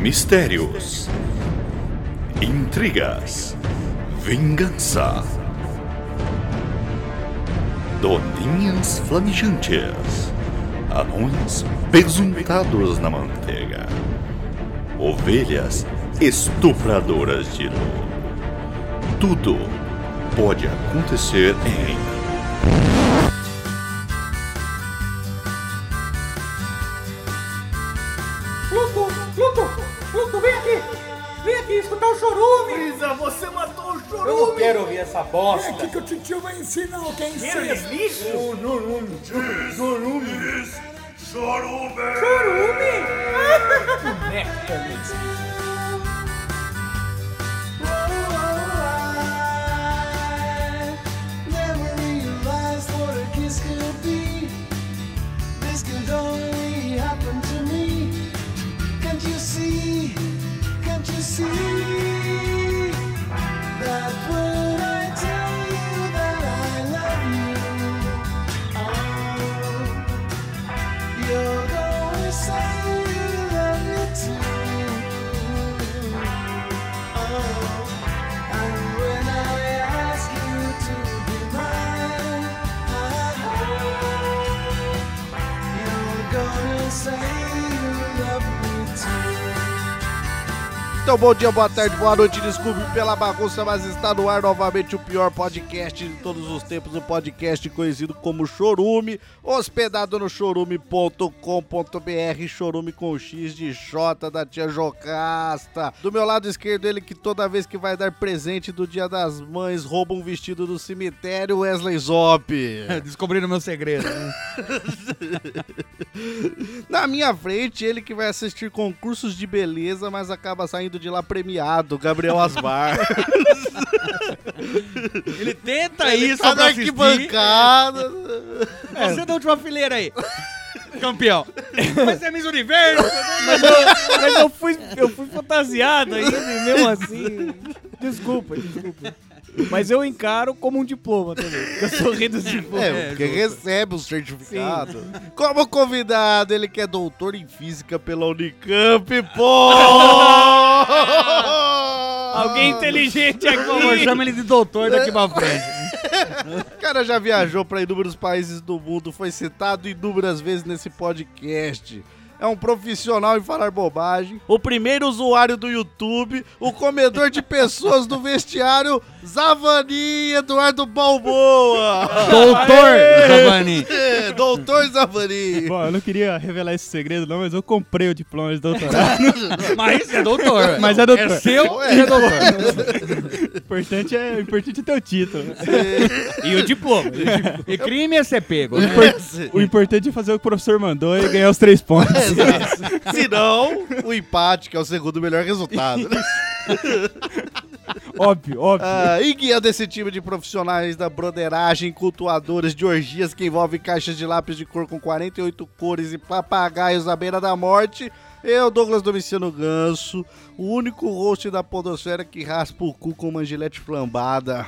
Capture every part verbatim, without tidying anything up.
Mistérios, intrigas, vingança, doninhas flamejantes, anões pesuntados na manteiga, ovelhas estupradoras de luz. Tudo pode acontecer em Pluto, Pluto, Pluto, vem aqui! Vem aqui escutar o chorume! Brisa, você matou o chorume! Eu não quero ouvir essa bosta! É aqui que o titio vai ensinar o que é Quero incesto! lixo! Chorume! Chorume! Chorume! Chorume! Merda, See that when I tell you that I love you, oh, you're gonna say you love me too. Oh, and when I ask you to be mine, oh, you're gonna say you love me too. Então, bom dia, boa tarde, boa noite, desculpe pela bagunça, mas está no ar novamente o pior podcast de todos os tempos, o podcast conhecido como Chorume, hospedado no chorume ponto com ponto br, chorume com X de Xota da tia Jocasta. Do meu lado esquerdo, ele que toda vez que vai dar presente do Dia das Mães, rouba um vestido do cemitério, Wesley Zop. Descobriram meu segredo. Na minha frente, ele que vai assistir concursos de beleza, mas acaba saindo de lá premiado, Gabriel Asmar. Ele tenta Ele isso tá pra na assistir. arquibancada. É. Você da última fileira aí. Campeão. Vai ser Miss Universo. Mas eu, mas eu fui, eu fui fantasiado ainda, e mesmo assim. Desculpa, desculpa. Mas eu encaro como um diploma também, porque eu sou rei dos diplomas. É, porque recebe o certificado. Sim. Como convidado, ele que é doutor em física pela Unicamp, pô! Alguém inteligente aqui. Por favor, chama ele de doutor daqui pra frente. O cara já viajou para inúmeros países do mundo, foi citado inúmeras vezes nesse podcast. É um profissional em falar bobagem, o primeiro usuário do YouTube, o comedor de pessoas do vestiário, Zavani Eduardo Balboa. Doutor Zavani. É, doutor Zavani. Bom, eu não queria revelar esse segredo não, mas eu comprei o diploma de doutorado. Mas é doutor. Mas é doutor. É seu é, e é doutor. O importante é, importante é ter o título. E o diploma. E crime é ser pego. O, impor- o importante é fazer o que o professor mandou e ganhar os três pontos. Se não, o empate, que é o segundo melhor resultado. Óbvio, óbvio. Ah, e guiando esse time de profissionais da broderagem, cultuadores de orgias que envolvem caixas de lápis de cor com quarenta e oito cores e papagaios à beira da morte, eu, Douglas Domiciano Ganso, o único host da podosfera que raspa o cu com mangelete flambada.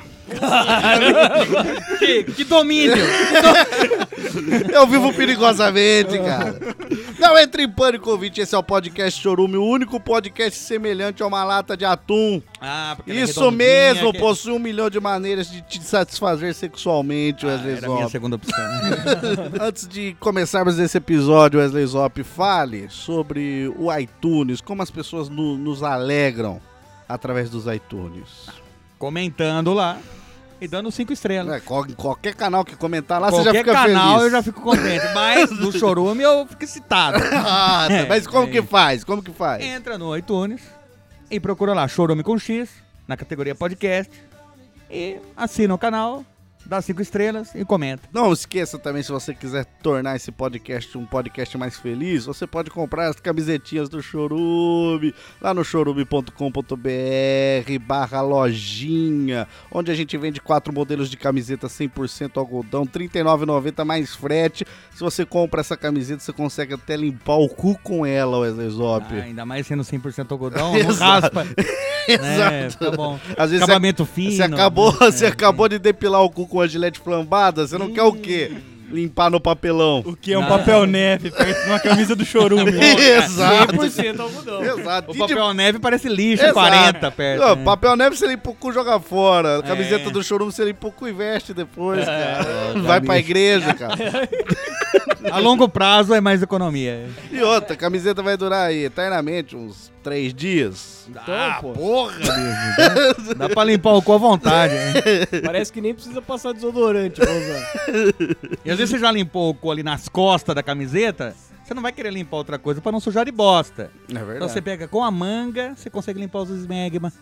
que, que domínio. Eu vivo perigosamente, cara. Não entre em pânico, ouvinte, esse é o podcast Chorume, o único podcast semelhante a uma lata de atum. Ah, porque ela é Isso redondinha, mesmo, que- possui um milhão de maneiras de te satisfazer sexualmente, Ah, Wesley era a minha Zop. segunda opção. Antes de começarmos esse episódio, Wesley Zop, fale sobre o iTunes, como as pessoas no- nos alegram através dos iTunes. Comentando lá e dando cinco estrelas. É, qual- qualquer canal que comentar lá, você já Qualquer fica canal feliz. eu já fico contente, mas do Chorume eu fico excitado. Ah, tá. Mas como que faz? Como que faz? Entra no iTunes e procura lá Chorume com X, na categoria podcast, e assina o canal, dá cinco estrelas e comenta. Não esqueça também, se você quiser tornar esse podcast um podcast mais feliz, você pode comprar as camisetinhas do Chorume, lá no chorume ponto com ponto br barra lojinha, onde a gente vende quatro modelos de camiseta cem por cento algodão, trinta e nove reais e noventa centavos mais frete. Se você compra essa camiseta, você consegue até limpar o cu com ela, Wesley Zop. Ah, ainda mais sendo cem por cento algodão, não Exato. raspa. É, Exato. tá bom. Às vezes Acabamento fino. Você acabou, É, você acabou de depilar o cu com a gilete flambada, você não quer o quê? limpar no papelão. O que é um papel neve perto de uma camisa do Chorume. Exato. cem por cento algodão. Exato. O E papel neve parece lixo, Exato. quarenta perto. Não, né? papel neve você limpa o cu e joga fora. A camiseta É. do Chorume você limpa o cu e veste depois, cara. Vai pra igreja, cara. A longo prazo é mais economia. E outra, a camiseta vai durar aí eternamente, uns três dias. Ah, pô. porra, bicho. Dá pra limpar o cu à vontade. Né? Parece que nem precisa passar desodorante pra usar. E às vezes você já limpou o cu ali nas costas da camiseta, você não vai querer limpar outra coisa pra não sujar de bosta. É verdade. Então você pega com a manga, você consegue limpar os esmegma.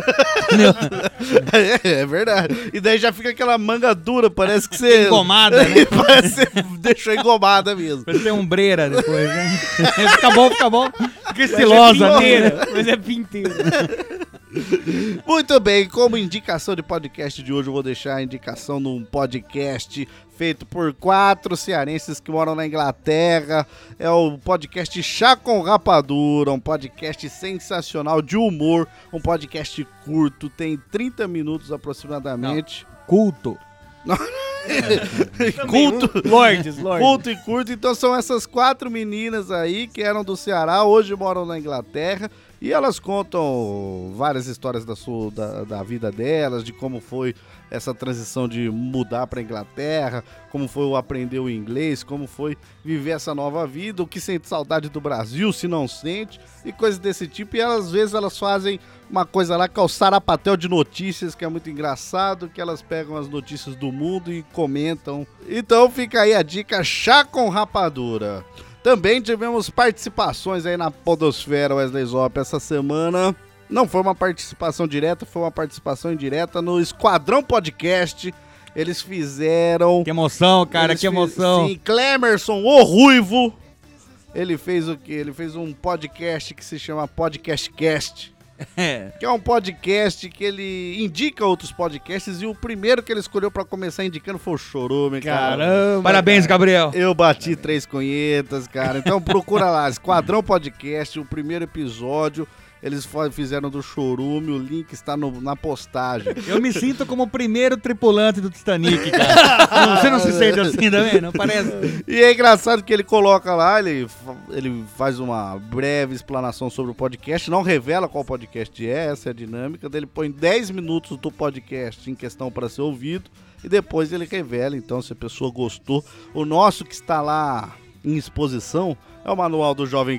É, é verdade. E daí já fica aquela manga dura, parece que você... Engomada, né? Parece que você deixou engomada mesmo. Parece ter umbreira depois, né? fica bom, fica bom. Fica Mas é estilosa, né? pinteira, mas é pinteira. Muito bem, como indicação de podcast de hoje, eu vou deixar a indicação de um podcast feito por quatro cearenses que moram na Inglaterra. É o podcast Chá com Rapadura, um podcast sensacional de humor, um podcast curto, tem trinta minutos aproximadamente. Culto. Culto. Lordes, Lordes. Culto e curto, então são essas quatro meninas aí que eram do Ceará, hoje moram na Inglaterra e elas contam várias histórias da, sua, da, da vida delas, de como foi essa transição de mudar pra Inglaterra, como foi o aprender o inglês, como foi viver essa nova vida, o que sente saudade do Brasil, se não sente, e coisas desse tipo. E elas, às vezes elas fazem uma coisa lá que é o sarapatel de notícias, que é muito engraçado, que elas pegam as notícias do mundo e comentam. Então fica aí a dica, Chá com Rapadura. Também tivemos participações aí na podosfera Wesley Zop essa semana. Não foi uma participação direta, foi uma participação indireta no Esquadrão Podcast. Eles fizeram... Que emoção, cara, eles que fiz- emoção. Sim, Clemerson, o Ruivo. Ele fez o quê? Ele fez um podcast que se chama Podcast Cast. É. Que é um podcast que ele indica outros podcasts e o primeiro que ele escolheu pra começar indicando foi o Chorume, cara. Caramba. Parabéns, Gabriel. Eu bati três cunhetas, cara. Então procura lá, Esquadrão Podcast, o primeiro episódio. Eles fa- fizeram do Chorume, o link está no- na postagem. Eu me sinto como o primeiro tripulante do Titanic, cara. Você não se sente assim também? Não parece? E é engraçado que ele coloca lá, ele, fa- ele faz uma breve explanação sobre o podcast, não revela qual podcast é, essa é a dinâmica. Daí ele põe dez minutos do podcast em questão para ser ouvido e depois ele revela, então, se a pessoa gostou. O nosso que está lá em exposição é o Manual do Jovem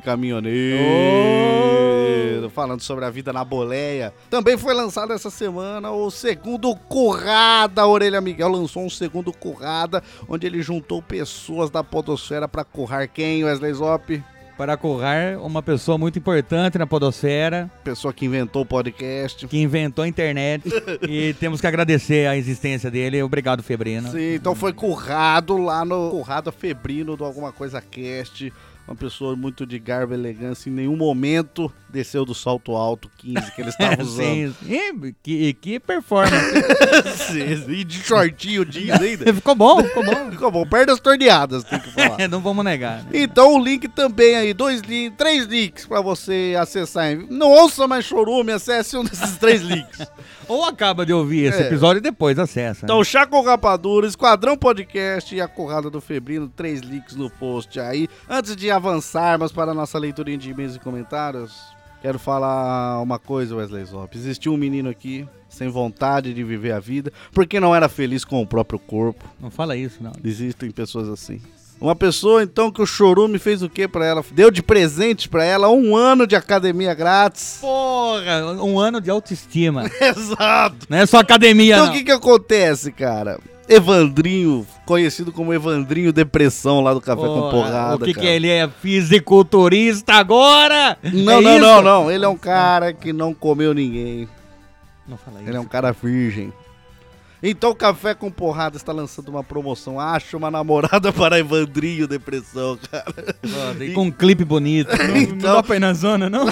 Caminhoneiro, falando sobre a vida na boleia. Também foi lançado essa semana o segundo Currada. A Orelha Miguel lançou um segundo Currada, onde ele juntou pessoas da podosfera pra currar quem, Wesley Zop? Para currar uma pessoa muito importante na podosfera, Pessoa que inventou o podcast. que inventou a internet. E temos que agradecer a existência dele. Obrigado, Febrino. Sim, então foi currado lá no Currada Febrino do Alguma Coisa Cast. Uma pessoa muito de garbo e elegância, em nenhum momento desceu do salto alto quinze que ele estava usando. Sim, sim. Que, que performance. Sim, e de shortinho jeans ainda. Ficou bom, ficou bom. Ficou bom, perdas torneadas, tem que falar. É, não vamos negar. Né? Então o link também aí, dois links, três links pra você acessar. Não ouça mais Chorume, acesse um desses três links. Ou acaba de ouvir esse É. episódio e depois acessa. né? Então, Chá com Rapadura, Esquadrão Podcast e a Currada do Febrino, três links no post aí. Antes de avançarmos para a nossa leiturinha de e-mails e comentários, quero falar uma coisa, Wesley Zop. Existiu um menino aqui, sem vontade de viver a vida, porque não era feliz com o próprio corpo. Não fala isso, não. Existem pessoas assim. Uma pessoa, então, que o Chorume fez o quê pra ela? Deu de presente pra ela um ano de academia grátis. Porra, um ano de autoestima. Exato. Não é só academia, Então, não. o que que acontece, cara? Evandrinho, conhecido como Evandrinho Depressão lá do Café com Porra, Porrada, O que, cara. que ele é? Fisiculturista agora? Não, É não, isso? não, não. Ele é um cara que não comeu ninguém. Não fala isso. Ele é um cara virgem. Então o Café com Porrada está lançando uma promoção. Acha uma namorada para Evandrinho Depressão, cara. Foda, e com um clipe bonito. Não, Então- não dá pra ir na zona, não?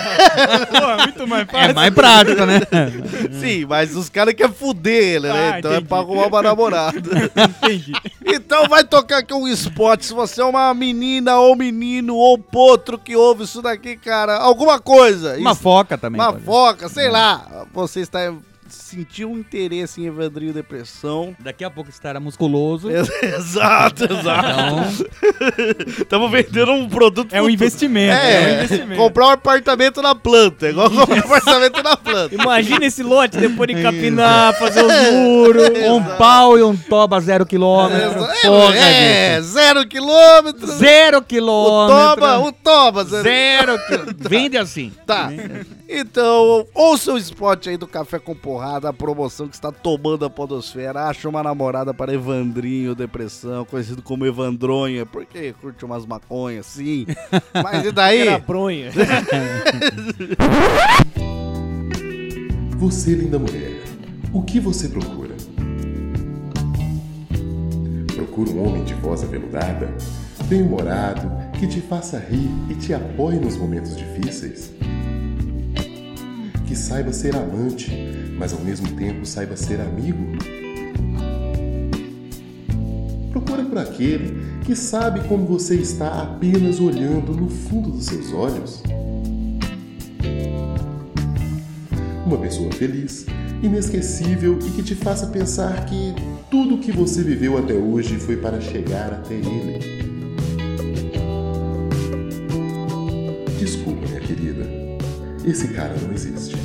Pô, muito mais fácil. É mais prático, né? Sim, mas os caras querem fuder ele, né? Ah, Então é entendi. pra arrumar uma namorada. Entendi. Então vai tocar aqui um spot. Se você é uma menina ou menino ou potro que ouve isso daqui, cara, alguma coisa. Uma Isso- foca também. Uma pode. foca, sei lá. Você está sentiu um interesse em Evandrinho Depressão. Daqui a pouco estará musculoso. Exato, exato. Então, Estamos vendendo um produto É um futuro. investimento. É, É, um investimento. comprar um apartamento na planta. É igual comprar um apartamento na planta. Imagina esse lote depois de capinar, fazer os muros. um pau e um toba zero quilômetro. Porra, É, bicho. zero quilômetros. Zero O quilômetro. toba, o toba. Zero. Zero quilômetro. Vende assim. Tá. Então, ouça o spot aí do Café com Porrada, a promoção que está tomando a podosfera. Acha uma namorada para Evandrinho Depressão, conhecido como Evandronha, porque curte umas maconhas, sim. Mas e daí? Era bronha. Você, linda mulher, o que você procura? Procura um homem de voz aveludada, bem-humorado, que te faça rir e te apoie nos momentos difíceis? Que saiba ser amante, mas ao mesmo tempo saiba ser amigo? Procura por aquele que sabe como você está apenas olhando no fundo dos seus olhos. Uma pessoa feliz, inesquecível e que te faça pensar que tudo o que você viveu até hoje foi para chegar até ele. Desculpa, minha querida, esse cara não existe.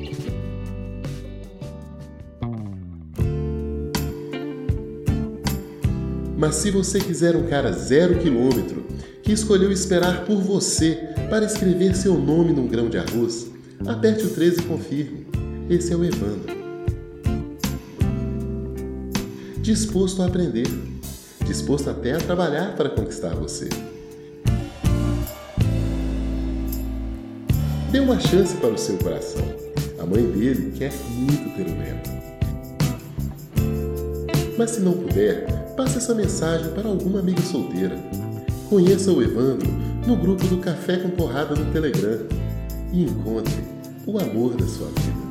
Mas se você quiser um cara zero quilômetro, que escolheu esperar por você para escrever seu nome num grão de arroz, aperte o treze e confirme. Esse é o Evandro. Disposto a aprender. Disposto até a trabalhar para conquistar você. Dê uma chance para o seu coração. A mãe dele quer muito ter um neto. Mas se não puder, passe essa mensagem para alguma amiga solteira. Conheça o Evandro no grupo do Café com Porrada no Telegram e encontre o amor da sua vida.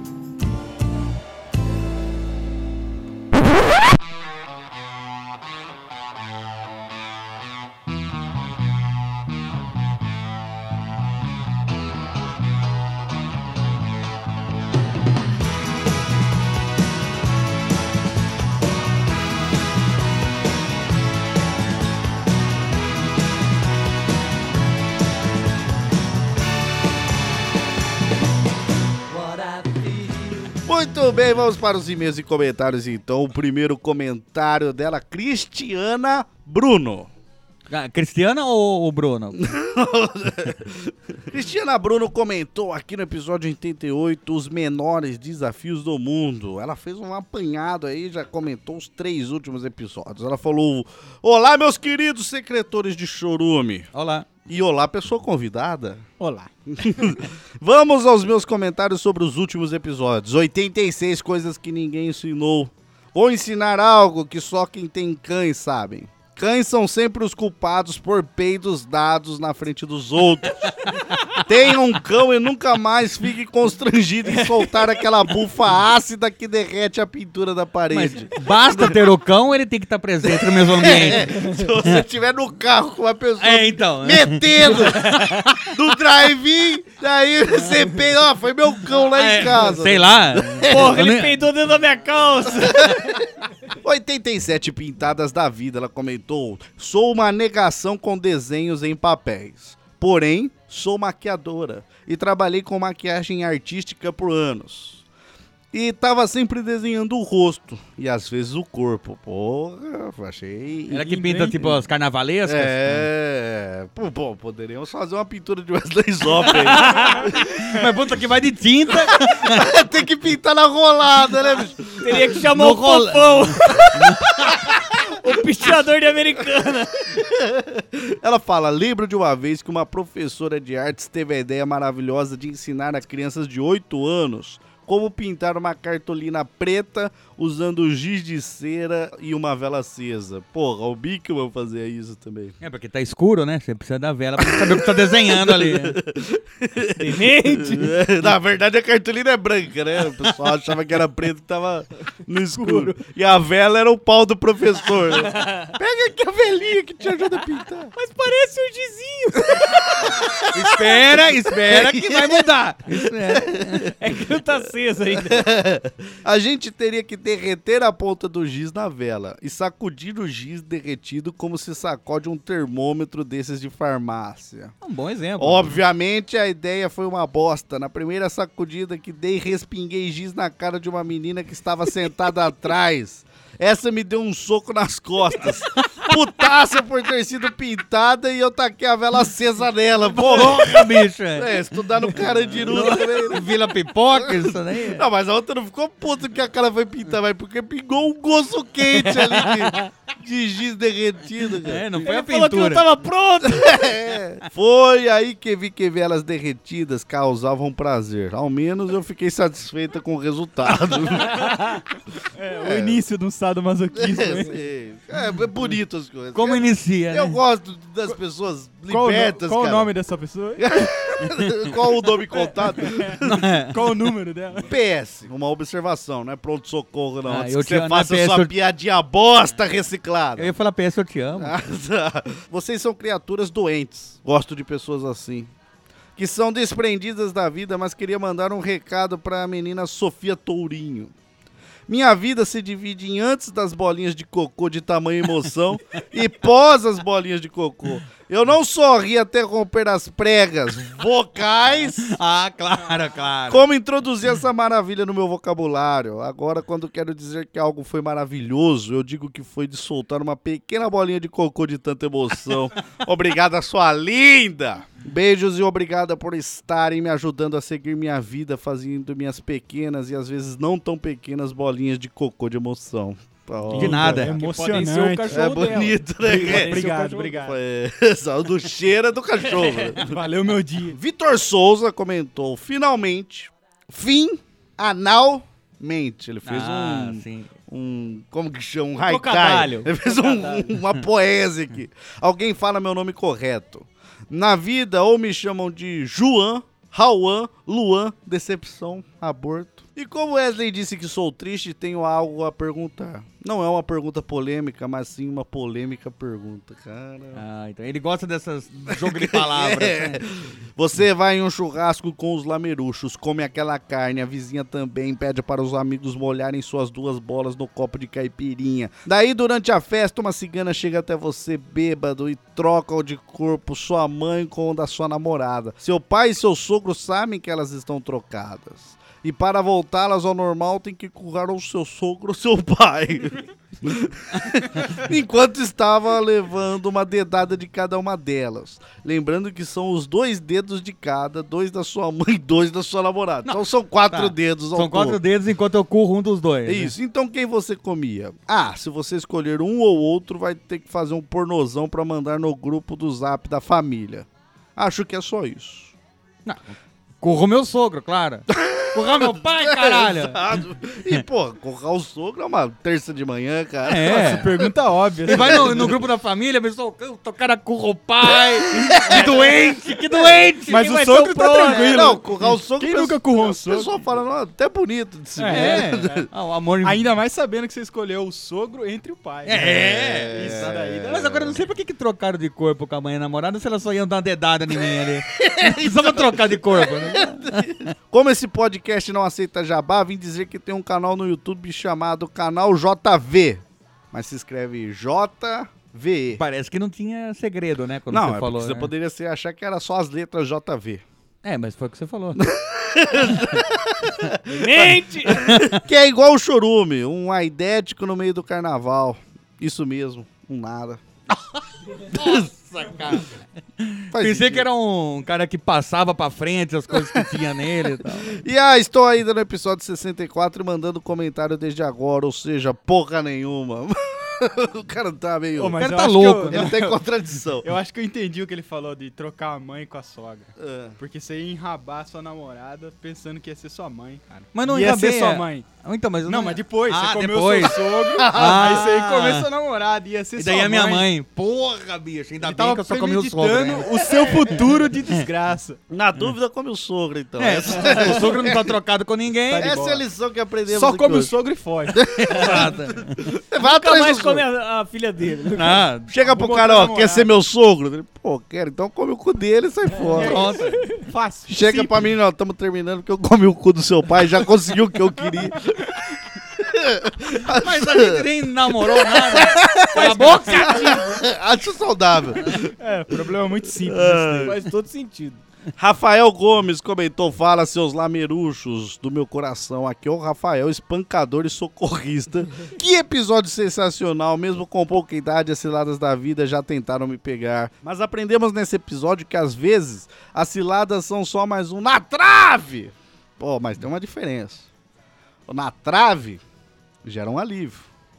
Muito bem, vamos para os e-mails e comentários então. O primeiro comentário dela, Cristiana Bruno. Ah, Cristiana ou o Bruno? Cristiana Bruno comentou aqui no episódio oitenta e oito os menores desafios do mundo. Ela fez um apanhado aí, já comentou os três últimos episódios. Ela falou: olá, meus queridos secretores de Chorume. Olá. E olá, pessoa convidada. Olá. Vamos aos meus comentários sobre os últimos episódios. oitenta e seis coisas que ninguém ensinou. Vou ensinar algo que só quem tem cães sabem. Cães são sempre os culpados por peidos dados na frente dos outros. Tenha um cão e nunca mais fique constrangido em soltar aquela bufa ácida que derrete a pintura da parede. Mas basta ter o cão, ele tem que estar presente no mesmo ambiente. Se você estiver no carro com uma pessoa É, então. metendo no drive-in, daí você peida, ó, foi meu cão lá É, em casa. Sei lá. Porra, Eu ele nem- peidou dentro da minha calça. oitenta e sete pintadas da vida, ela comentou: sou uma negação com desenhos em papéis. Porém, sou maquiadora e trabalhei com maquiagem artística por anos. E tava sempre desenhando o rosto e às vezes o corpo. Porra, achei... Ela que pinta, tipo, as carnavalescas? É, pô, pô, poderíamos fazer uma pintura de Wesley Zop aí. Mas puta que vai de tinta. Tem que pintar na rolada, né, bicho? Teria que chamar No o rola- Popão. O pichador de Americana. Ela fala: lembro de uma vez que uma professora de artes teve a ideia maravilhosa de ensinar a crianças de oito anos como pintar uma cartolina preta usando giz de cera e uma vela acesa. Porra, o Bickman fazia isso também. É, porque tá escuro, né? Você precisa da vela pra saber o que tá desenhando ali. Tenente. Na verdade, a cartolina é branca, né? O pessoal achava que era preto e tava no escuro. E a vela era o pau do professor. Né? Pega aqui a velinha que te ajuda a pintar. Mas parece um gizinho. Espera, espera que vai mudar. Espera. É que não tá acesa ainda. A gente teria que derreter a ponta do giz na vela e sacudir o giz derretido como se sacode um termômetro desses de farmácia. Um bom exemplo. Obviamente a ideia foi uma bosta. Na primeira sacudida que dei, respinguei giz na cara de uma menina que estava sentada atrás. Essa me deu um soco nas costas. Putaça por ter sido pintada e eu taquei a vela acesa nela. Porra, bicho. É, estudar no Carandiru também, né? Vila Pipoca, isso daí. Não, mas a outra não ficou puta que a cara foi pintar, mas porque pingou um gosto quente ali de, de giz derretido, cara. É, não foi Ele a falou que não pintura. tava pronto. É. Foi aí que vi que velas derretidas causavam prazer. Ao menos eu fiquei satisfeita com o resultado. É, o início de um sadomasoquismo. É, né? sei. É, é bonito as coisas. Como eu, inicia, eu né? gosto das pessoas Qual, o no- libertas, qual o cara. nome dessa pessoa? Qual o nome contado? Qual o número dela? P S, uma observação, não é pronto-socorro, não. Ah, Antes eu que te você amo, faça não é P S, sua eu- piadinha bosta reciclada. Eu ia falar, P S, eu te amo. Ah, tá. Vocês são criaturas doentes. Gosto de pessoas assim. Que são desprendidas da vida, mas queria mandar um recado pra a menina Sofia Tourinho. Minha vida se divide em antes das bolinhas de cocô de tamanho e emoção e pós as bolinhas de cocô. Eu não sorri até romper as pregas vocais. Ah, claro, claro. Como introduzir essa maravilha no meu vocabulário? Agora, quando quero dizer que algo foi maravilhoso, eu digo que foi de soltar uma pequena bolinha de cocô de tanta emoção. Obrigada, sua linda! Beijos e obrigada por estarem me ajudando a seguir minha vida, fazendo minhas pequenas e às vezes não tão pequenas bolinhas de cocô de emoção. Oh, De nada. É Que emocionante. podem ser o cachorro É dela. bonito, né? Obrigado, É. obrigado. obrigado. É, só do cheiro é do cachorro. né? Valeu meu dia. Vitor Souza comentou, finalmente, fim analmente. Ele fez Ah, um, sim. um, como que chama? Um haikai. Trocadalho. Ele fez um, uma poesia aqui. Alguém fala meu nome correto. Na vida, ou me chamam de João, Rauan, Luan, decepção, aborto. E como Wesley disse que sou triste, tenho algo a perguntar. Não é uma pergunta polêmica, mas sim uma polêmica pergunta, cara. Ah, então ele gosta dessas jogo de palavras. É. né? Você vai em um churrasco com os lameruchos, come aquela carne, a vizinha também pede para os amigos molharem suas duas bolas no copo de caipirinha. Daí, durante a festa, uma cigana chega até você bêbado e troca o de corpo sua mãe com o da sua namorada. Seu pai e seu sogro sabem que elas estão trocadas. E para voltá-las ao normal, tem que currar o seu sogro ou seu pai. Enquanto estava levando uma dedada de cada uma delas. Lembrando que são os dois dedos de cada, dois da sua mãe e dois da sua namorada. Então são quatro Tá. dedos ao São quatro todo. dedos enquanto eu curro um dos dois. É né? isso. Então quem você comia? Ah, se você escolher um ou outro, vai ter que fazer um pornozão pra mandar no grupo do Zap da família. Acho que é só isso. Curro meu sogro, claro. Currar meu pai, caralho. Exato. E, pô, currar o sogro é uma terça de manhã, cara. É. Pergunta óbvia. E vai no, no grupo da família, pessoal, tocar curro o pai. Que doente, que doente. Mas quem o vai sogro ter o tá prole? tranquilo. Não, currar o sogro... Quem o nunca pessoal- currou um O sogro? pessoal fala, não, até bonito de se ver. É, ah, o amor... Ainda mais sabendo que você escolheu o sogro entre o pai. É. Isso daí. dá- Mas agora eu não sei por que que trocaram de corpo com a mãe namorada se elas só iam dar uma dedada em mim ali. Precisava trocar de corpo, né? Como esse podcast não aceita jabá, vim dizer que tem um canal no YouTube chamado Canal J V. Mas se escreve J V E. Parece que não tinha segredo, né? Quando Não, você é falou. porque você né? poderia ser, achar que era só as letras J V. É, mas foi o que você falou. Mente! Que é igual o chorume, um aidético no meio do carnaval. Isso mesmo, um nada. Nossa, cara. Faz Pensei sentido. que era um cara que passava pra frente as coisas que tinha nele e tal. E ah, estou ainda no episódio sessenta e quatro e mandando comentário desde agora, ou seja, porra nenhuma. O cara tá meio... Ô, mas O cara eu tá acho louco, que eu- Ele tem contradição. Eu acho que eu entendi o que ele falou de trocar a mãe com a sogra. É. Porque você ia enrabar sua namorada pensando que ia ser sua mãe, cara. Mas não ia enrabei, ser sua é. mãe. Então, mas eu Não, mas depois, Ah, você comeu depois. seu sogro, Ah. aí você ia comer sua namorada, ia ser E sua daí mãe. a minha mãe. Porra, bicho, ainda Ele bem tava que eu só comi o sogro. premeditando Né? o seu futuro de desgraça. Na dúvida, come o sogro, então. É, Essa, o sogro não tá trocado com ninguém. Tá de essa boa. é a lição que aprendemos Só aqui come o hoje. sogro e foge. Exato. Vai atrás mais do come a, a filha dele. Ah, Chega pro Vou cara, botar ó, na quer moral. ser meu sogro? Ele, pô, quero, então come o cu dele e sai fora. pronto. Fácil. Chega pra mim, não, estamos terminando porque eu comi o cu do seu pai, já conseguiu o que eu queria. Mas a gente nem namorou nada. Cala a boca! Acho saudável. É, problema muito simples. É. Faz todo sentido. Rafael Gomes comentou, fala seus lameruchos do meu coração. Aqui é o Rafael, espancador e socorrista. Que episódio sensacional, mesmo com pouca idade, as ciladas da vida já tentaram me pegar. Mas aprendemos nesse episódio que às vezes as ciladas são só mais um na trave. Pô, mas tem uma diferença. O na trave gera um alívio,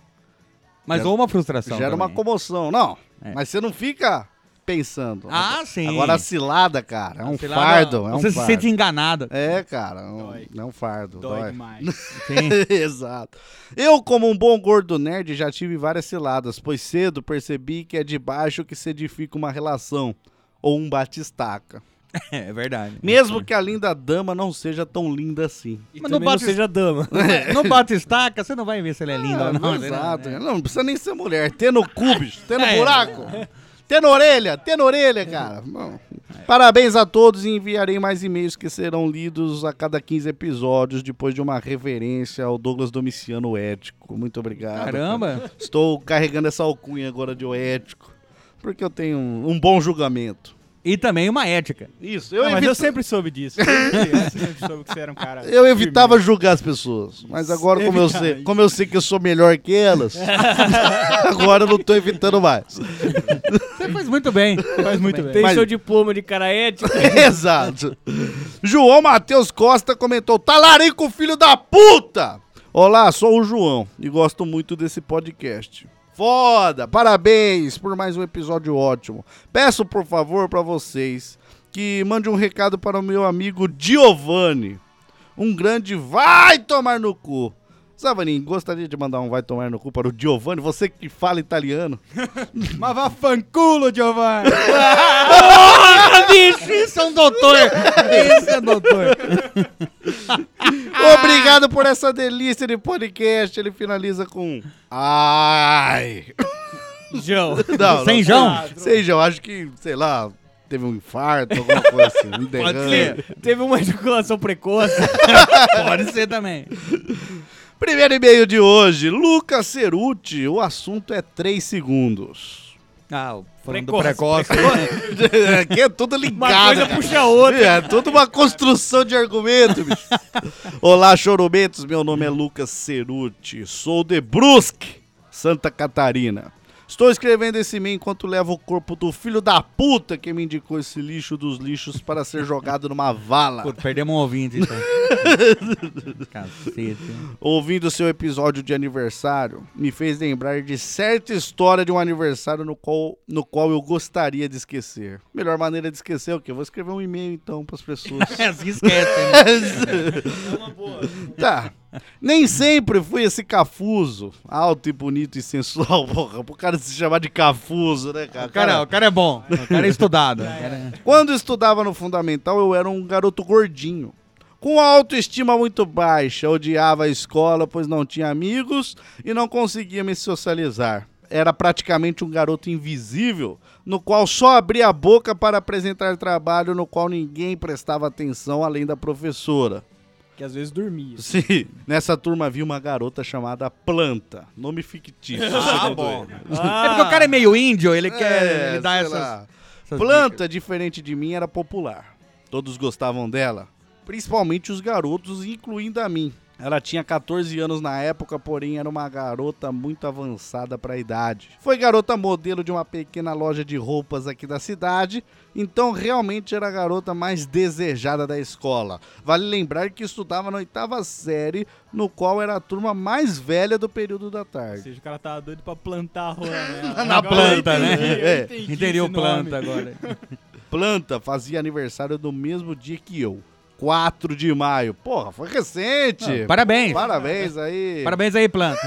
Mas Gera- ou uma frustração gera uma também. comoção. Não, É. mas você não fica pensando. Ah, sim. Agora a cilada, cara, é um Sei lá, fardo. É um Você se fardo. sente enganado. É, cara, é um, Dói. é um fardo. Dói Dói. demais. Sim. Exato. Eu, como um bom gordo nerd, já tive várias ciladas, pois cedo percebi que é de baixo que se edifica uma relação, ou um batistaca. É verdade. Mesmo que a linda dama não seja tão linda assim. E Mas também não não bate- seja dama. No bate-estaca, você não vai ver se ele é lindo Ah, ou não. exato. né? Não, não precisa nem ser mulher. Ter no cu, bicho. Ter no É. buraco. Ter na orelha. Ter na orelha, cara. Bom. Parabéns a todos e enviarei mais e-mails que serão lidos a cada quinze episódios, depois de uma reverência ao Douglas Domiciano ético. Muito obrigado. Caramba. Estou carregando essa alcunha agora de o ético, porque eu tenho um, um bom julgamento. E também uma ética. Isso, eu, Não, mas evita- eu sempre soube disso. Eu sempre soube que você era um cara. eu evitava julgar as pessoas, mas agora como eu, Evitava sei, isso. como eu sei que eu sou melhor que elas, agora eu não tô evitando mais. Você faz muito bem. Faz muito bem. Tem Mas- seu diploma de cara ético. Exato. João Matheus Costa comentou: talarico, filho da puta! Olá, sou o João e gosto muito desse podcast. Foda! Parabéns por mais um episódio ótimo. Peço, por favor, pra vocês que mande um recado para o meu amigo Giovanni. Um grande vai tomar no cu. Savanin, gostaria de mandar um vai tomar no cu para o Giovanni, você que fala italiano. Mas vá fanculo, Giovanni! Porra, bicho, isso é um doutor. Isso é doutor. Obrigado por essa delícia de podcast. Ele finaliza com ai. João. Não, Sem não, João? Sem João, acho que, sei lá, teve um infarto, alguma coisa assim. Um Pode derrame. ser. Teve uma ejaculação precoce. Pode ser também. Primeiro e-mail de hoje, Lucas Ceruti. O assunto é três segundos. Ah, falando Precoce, do precoce. Aqui é tudo Uma ligado. coisa puxa a outra. É tudo uma construção de argumento, bicho. Olá, chorumentos. Meu nome é Lucas Ceruti. Sou de Brusque, Santa Catarina. Estou escrevendo esse e-mail enquanto levo o corpo do filho da puta que me indicou esse lixo dos lixos para ser jogado numa vala. Pô, perdemos um ouvinte, então. Cacete. Ouvindo seu episódio de aniversário, me fez lembrar de certa história de um aniversário no qual, no qual eu gostaria de esquecer. Melhor maneira de esquecer é o quê? Eu vou escrever um e-mail então para as pessoas. É, assim esquece, né? Tá. Nem sempre fui esse cafuso, alto e bonito e sensual, porra, pro cara se chamar de cafuso, né, cara? O cara, o cara é bom. O cara é estudado. O cara é- Quando estudava no fundamental, eu era um garoto gordinho, com autoestima muito baixa, odiava a escola, pois não tinha amigos e não conseguia me socializar. Era praticamente um garoto invisível, no qual só abria a boca para apresentar trabalho no qual ninguém prestava atenção além da professora. Que às vezes dormia. Sim, nessa turma havia uma garota chamada Planta, nome fictício. Ah, segundo bom. ele. É porque o cara é meio índio, ele quer É, ele dá sei essas, lá. essas Planta, diferente de mim, era popular. Todos gostavam dela, principalmente os garotos, incluindo a mim. Ela tinha catorze anos na época, porém era uma garota muito avançada para a idade. Foi garota modelo de uma pequena loja de roupas aqui da cidade, então realmente era a garota mais desejada da escola. Vale lembrar que estudava na oitava série, no qual era a turma mais velha do período da Ou tarde. seja, o cara tava doido pra plantar a rola nela. Na Agora planta, eu entendi, né? eu É. entendi Entendeu esse planta nome. agora. Planta fazia aniversário no mesmo dia que eu. quatro de maio. Porra, foi recente. Ah, parabéns. Parabéns aí. Parabéns aí, planta.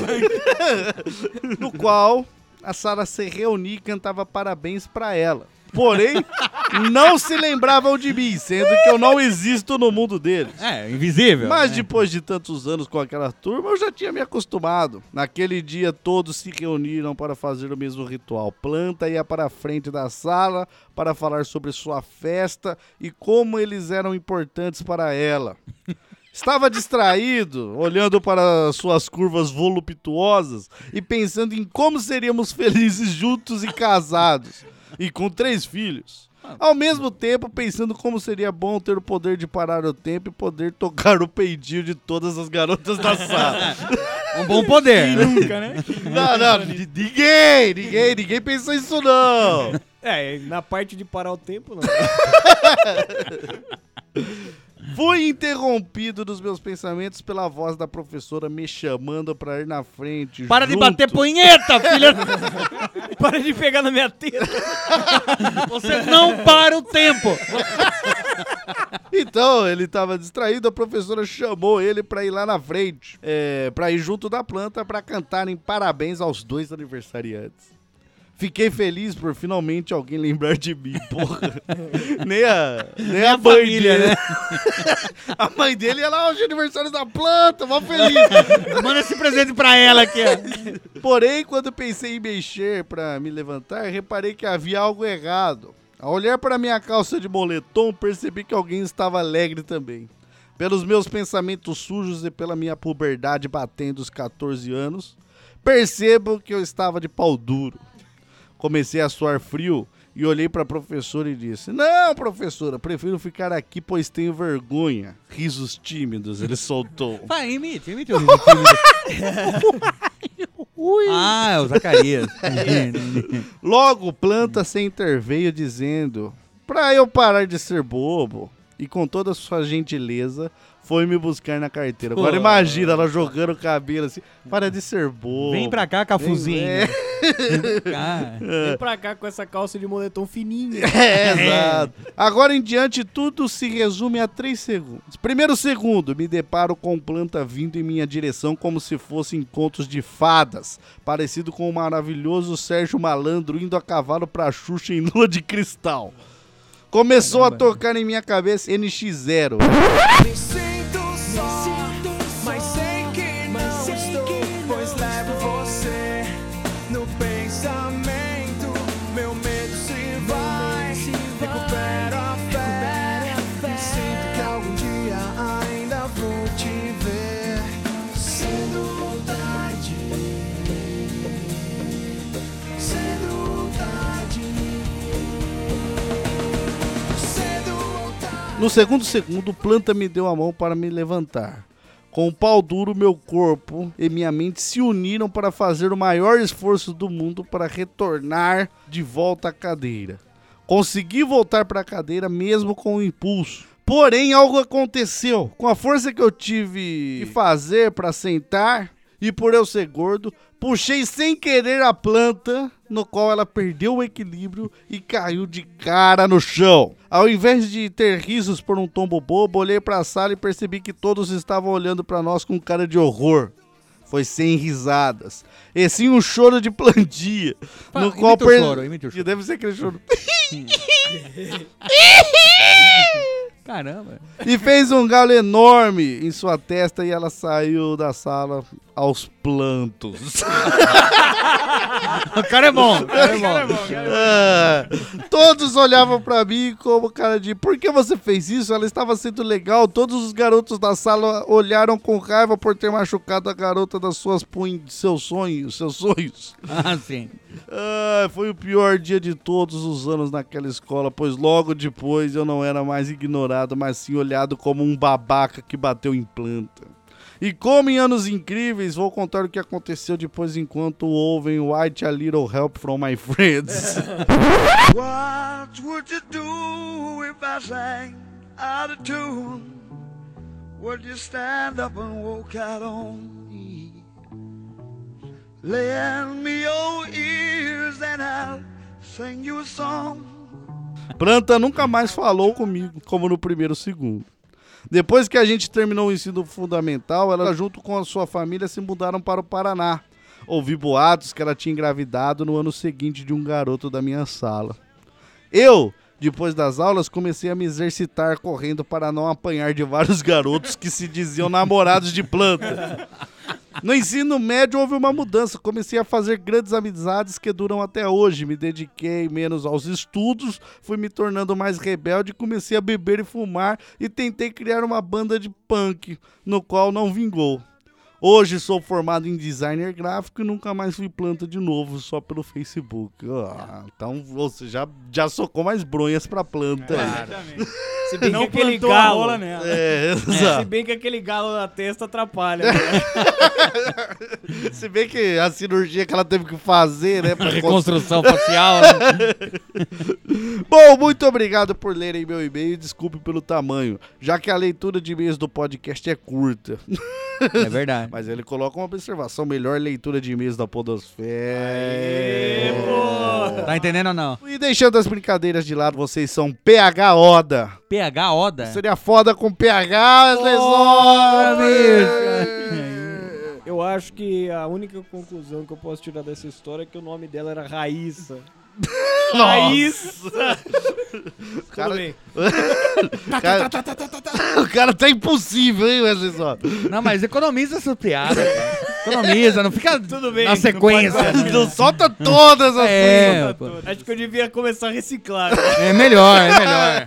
No qual a Sara se reunia e cantava parabéns pra ela. Porém, não se lembravam de mim, sendo que eu não existo no mundo deles. É, invisível. Mas né? depois de tantos anos com aquela turma, eu já tinha me acostumado. Naquele dia, todos se reuniram para fazer o mesmo ritual. Planta ia para a frente da sala para falar sobre sua festa e como eles eram importantes para ela. Estava distraído, olhando para suas curvas voluptuosas e pensando em como seríamos felizes juntos e casados, e com três filhos. Ao mesmo tempo, pensando como seria bom ter o poder de parar o tempo e poder tocar o peidinho de todas as garotas da sala. Um bom poder. Quem nunca, né? Não, não, ninguém, ninguém, ninguém pensou isso não. É, na parte de parar o tempo, não. Fui interrompido nos meus pensamentos pela voz da professora me chamando pra ir na frente. Para de junto. bater punheta, filha. Para de pegar na minha teta. Você não para o tempo. Então, ele tava distraído, a professora chamou ele pra ir lá na frente, é, pra ir junto da planta pra cantarem parabéns aos dois aniversariantes. Fiquei feliz por finalmente alguém lembrar de mim, porra. Nem a, nem a, a mãe família, dele. né? A mãe dele ia lá, hoje é aniversário da planta, mó feliz. Manda esse presente pra ela aqui, ó. Porém, quando pensei em mexer pra me levantar, reparei que havia algo errado. Ao olhar para minha calça de moletom, percebi que alguém estava alegre também. Pelos meus pensamentos sujos e pela minha puberdade batendo os catorze anos, percebo que eu estava de pau duro. Comecei a suar frio e olhei para a professora e disse: "Não, professora, prefiro ficar aqui, pois tenho vergonha." Risos tímidos, ele soltou. Vai, imite, imite o riso tímido. Ah, é o Zacarias. Logo, planta se interveio dizendo pra eu parar de ser bobo. E com toda a sua gentileza, foi me buscar na carteira. Agora Pô. imagina ela jogando o cabelo assim. Para de ser bobo. Vem pra cá, Cafuzinho. É. Ah, Vem pra cá com essa calça de moletom fininha. É, exato. Agora em diante, tudo se resume a três segundos. Primeiro segundo, me deparo com planta vindo em minha direção como se fossem contos de fadas, parecido com o maravilhoso Sérgio Malandro indo a cavalo pra Xuxa em lua de cristal. Começou a tocar em minha cabeça N X zero. Me sinto só, mas sei que não estou, pois levo você no pensamento. Meu medo se vai, recupero a fé. E sinto que algum dia ainda vou te ver. Cedo tarde, cedo tarde. No segundo segundo, planta me deu a mão para me levantar. Com o pau duro, meu corpo e minha mente se uniram para fazer o maior esforço do mundo para retornar de volta à cadeira. Consegui voltar para a cadeira mesmo com o impulso. Porém, algo aconteceu. Com a força que eu tive que fazer para sentar e por eu ser gordo, puxei sem querer a planta, no qual ela perdeu o equilíbrio e caiu de cara no chão. Ao invés de ter risos por um tombo bobo, olhei para a sala e percebi que todos estavam olhando para nós com cara de horror. Foi sem risadas, e sim um choro de plantia, Fala, no imita qual o per... choro, imita o choro. que deve ser aquele choro. caramba. E fez um galo enorme em sua testa e ela saiu da sala aos plantos. O cara é bom, o cara é bom. Ah, todos olhavam pra mim como cara de: por que você fez isso? Ela estava sendo legal. Todos os garotos da sala olharam com raiva por ter machucado a garota das suas punhas, seus sonhos, seus sonhos. Ah, sim. Ah, foi o pior dia de todos os anos naquela escola, pois logo depois eu não era mais ignorado, mas sim olhado como um babaca que bateu em planta. E como em Anos Incríveis, vou contar o que aconteceu depois enquanto ouvem White A Little Help From My Friends. What would you do if I sang out of tune? Would you stand up and walk out on me? Lend me your ears and I'll sing you a song. Planta nunca mais falou comigo, como no primeiro segundo. Depois que a gente terminou o ensino fundamental, ela junto com a sua família se mudaram para o Paraná. Ouvi boatos que ela tinha engravidado no ano seguinte de um garoto da minha sala. Eu, depois das aulas, comecei a me exercitar correndo para não apanhar de vários garotos que se diziam namorados de planta. No ensino médio houve uma mudança, comecei a fazer grandes amizades que duram até hoje, me dediquei menos aos estudos, fui me tornando mais rebelde, comecei a beber e fumar e tentei criar uma banda de punk, no qual não vingou. Hoje sou formado em designer gráfico e nunca mais fui planta de novo, só pelo Facebook. Ah, então você já, já socou mais bronhas pra planta. Exatamente. Se bem Não que aquele plantou a galo... rola nela. É, Se exato. bem que aquele galo na testa atrapalha. Né? Se bem que a cirurgia que ela teve que fazer, né? Pra Reconstrução facial. Né? Bom, muito obrigado por lerem meu e-mail e desculpe pelo tamanho, já que a leitura de e-mails do podcast é curta. É verdade. Mas ele coloca uma observação, melhor leitura de e-mails da podosfera. Tá entendendo ou não? E deixando as brincadeiras de lado, vocês são P H Oda. P H Oda? Seria foda com P H, Wesley Zop. Eu acho que a única conclusão que eu posso tirar dessa história é que o nome dela era Raíssa. Raíssa! Cara- Tudo bem. O cara, o cara tá impossível, hein, Wesley Zop? Não, mas economiza essa piada, cara. Economiza, não fica Tudo bem. na sequência. Não pode- Não solta todas as É, pô. Acho que eu devia começar a reciclar. É melhor, é melhor.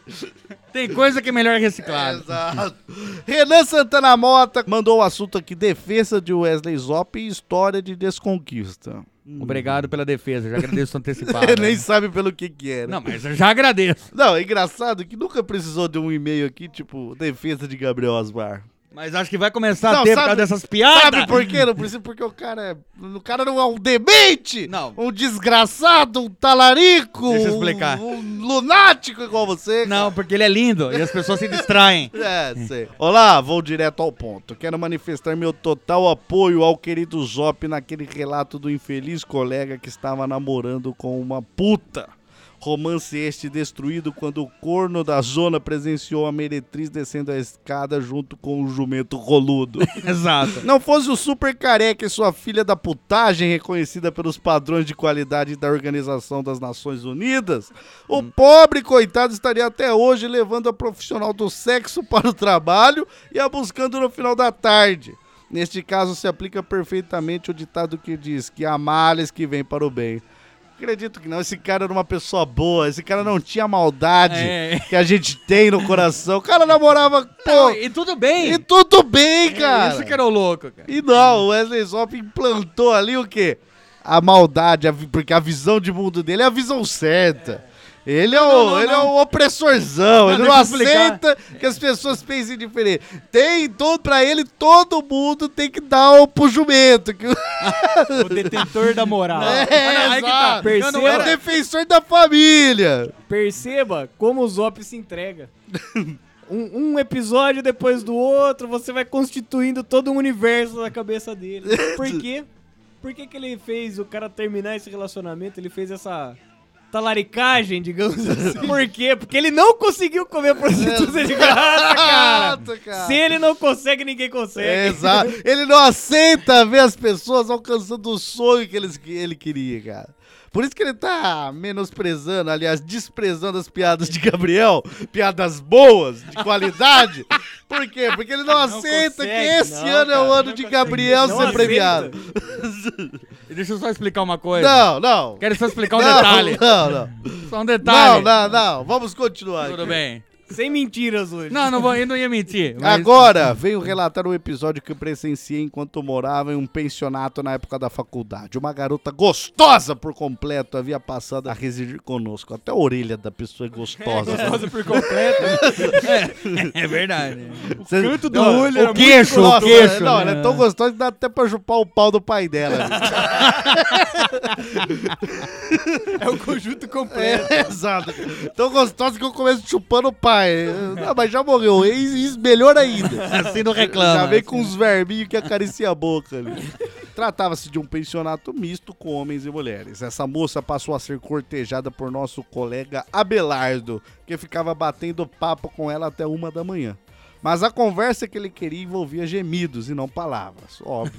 Tem coisa que é melhor reciclar. Exato. Renan Santana Mota mandou o assunto aqui: defesa de Wesley Zop e história de desconquista. Obrigado pela defesa, já agradeço antecipado. Ele nem sabe pelo que que era. Não, mas eu já agradeço. Não, é engraçado que nunca precisou de um e-mail aqui, tipo, defesa de Gabriel Osmar. Mas acho que vai começar Não, a ter por sabe- causa dessas piadas. Sabe por quê? Não precisa, porque o cara é. O cara não é um demente! Não. Um desgraçado, um talarico! Deixa eu explicar. Um, um lunático igual você! Não, porque ele é lindo e as pessoas se distraem. É, sei. Olá, vou direto ao ponto. Quero manifestar meu total apoio ao querido Zop naquele relato do infeliz colega que estava namorando com uma puta. Romance este destruído quando o corno da zona presenciou a meretriz descendo a escada junto com o jumento roludo. Exato. Não fosse o super careca e sua filha da putagem reconhecida pelos padrões de qualidade da Organização das Nações Unidas, o pobre coitado estaria até hoje levando a profissional do sexo para o trabalho e a buscando no final da tarde. Neste caso se aplica perfeitamente o ditado que diz que há males que vem para o bem. Acredito que não, esse cara era uma pessoa boa, esse cara não tinha maldade É. que a gente tem no coração. O cara namorava, pô, Não, e tudo bem. e tudo bem, cara. Isso que era o louco, cara. E não, o Wesley Zop implantou ali o quê? A maldade, a vi- porque a visão de mundo dele é a visão certa. Ele é o, Não, não, ele não. é o opressorzão, Não, ele não deixa eu explicar. aceita que as pessoas pensem diferente. Tem todo, pra ele, todo mundo tem que dar o pro jumento. Que... O detentor da moral. É, Ah, não, aí que tá. exato. Eu não É era- o defensor da família. Perceba como o Zop se entrega. Um, um episódio depois do outro, você vai constituindo todo um universo na cabeça dele. Por quê? Por que que ele fez o cara terminar esse relacionamento? Ele fez essa talaricagem, digamos assim. Por quê? Porque ele não conseguiu comer prostituta de graça, cara. Exato, cara. Se ele não consegue, ninguém consegue. É, exato. Ele não aceita ver as pessoas alcançando o sonho que eles- que ele queria, cara. Por isso que ele tá menosprezando, aliás, desprezando as piadas de Gabriel, piadas boas, de qualidade. Por quê? Porque ele não, aceita consegue, que esse não, ano é o cara, ano não de consegue. Gabriel Não ser aceita. premiado. E deixa eu só explicar uma coisa. Não, não. Quero só explicar um não, detalhe. Não, não. Só um Não, detalhe. não, não. Vamos continuar. Tudo aqui. bem. Sem mentiras hoje. Não, não vou, eu não ia mentir. mas- Agora, venho relatar um episódio que eu presenciei enquanto morava em um pensionato na época da faculdade. Uma garota gostosa por completo havia passado a residir conosco. Até a orelha da pessoa é gostosa. sabe? Gostosa por completo. É verdade. Cê- canto do Não, olho era O queixo, o Nossa, queixo. não, né? ela é tão gostosa que dá até pra chupar o pau do pai dela. É o conjunto completo. É, exato. Tão gostosa que eu começo chupando o pai. Não, mas já morreu. E isso melhor ainda. Assim não reclama. Já vem com uns verminhos que acaricia a boca ali. Tratava-se de um pensionato misto com homens e mulheres. Essa moça passou a ser cortejada por nosso colega Abelardo, que ficava batendo papo com ela até uma da manhã. Mas a conversa que ele queria envolvia gemidos e não palavras, óbvio.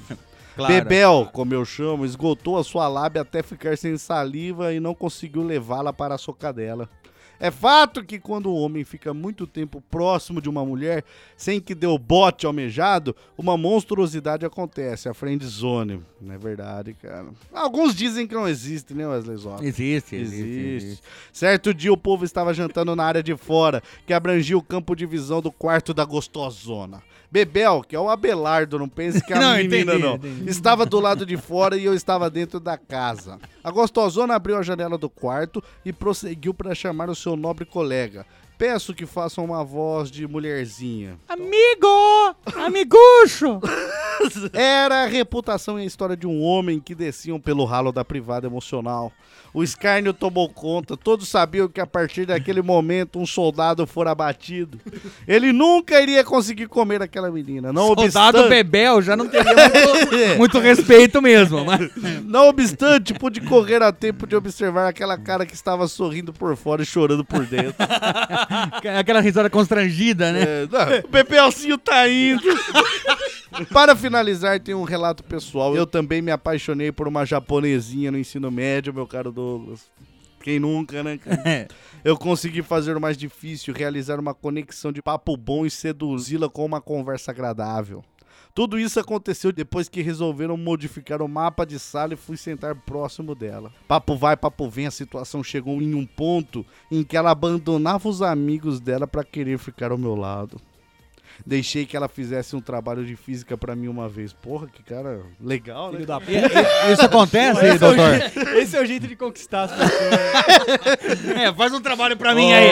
Claro. Bebel, como eu chamo, esgotou a sua lábia até ficar sem saliva e não conseguiu levá-la para a socadela. É fato que quando o homem fica muito tempo próximo de uma mulher, sem que dê o bote almejado, uma monstruosidade acontece, a friendzone. Não é verdade, cara. Alguns dizem que não existe, né, Wesley Zop? Existe, existe, Existe. existe. Certo dia o povo estava jantando na área de fora, que abrangia o campo de visão do quarto da gostosona. Bebel, que é o Abelardo, não pense que é a Não, menina entendi, não. entendi. Estava do lado de fora e eu estava dentro da casa. A gostosona abriu a janela do quarto e prosseguiu para chamar o seu nobre colega. Peço que façam uma voz de mulherzinha. Amigo! Amigucho! Era a reputação e a história de um homem que desciam pelo ralo da privada emocional. O escárnio tomou conta, todos sabiam que a partir daquele momento um soldado fora abatido. Ele nunca iria conseguir comer aquela menina. Não Soldado obstante, Bebel já não teria muito, muito respeito mesmo. Mas... não obstante, pude correr a tempo de observar aquela cara que estava sorrindo por fora e chorando por dentro. Aquela risada constrangida, né? É, não, o Bebelzinho tá indo. Para finalizar, tem um relato pessoal. Eu também me apaixonei por uma japonesinha no ensino médio, meu caro Douglas. Quem nunca, né, cara? Eu consegui fazer o mais difícil, realizar uma conexão de papo bom e seduzi-la com uma conversa agradável. Tudo isso aconteceu depois que resolveram modificar o mapa de sala e fui sentar próximo dela. Papo vai, papo vem, a situação chegou em um ponto em que ela abandonava os amigos dela para querer ficar ao meu lado. Deixei que ela fizesse um trabalho de física pra mim uma vez. Porra, que cara legal, né? Da E- e- Isso acontece, esse, é o doutor? jeito, esse é o jeito de conquistar as pessoas. É, faz um trabalho pra mim aí.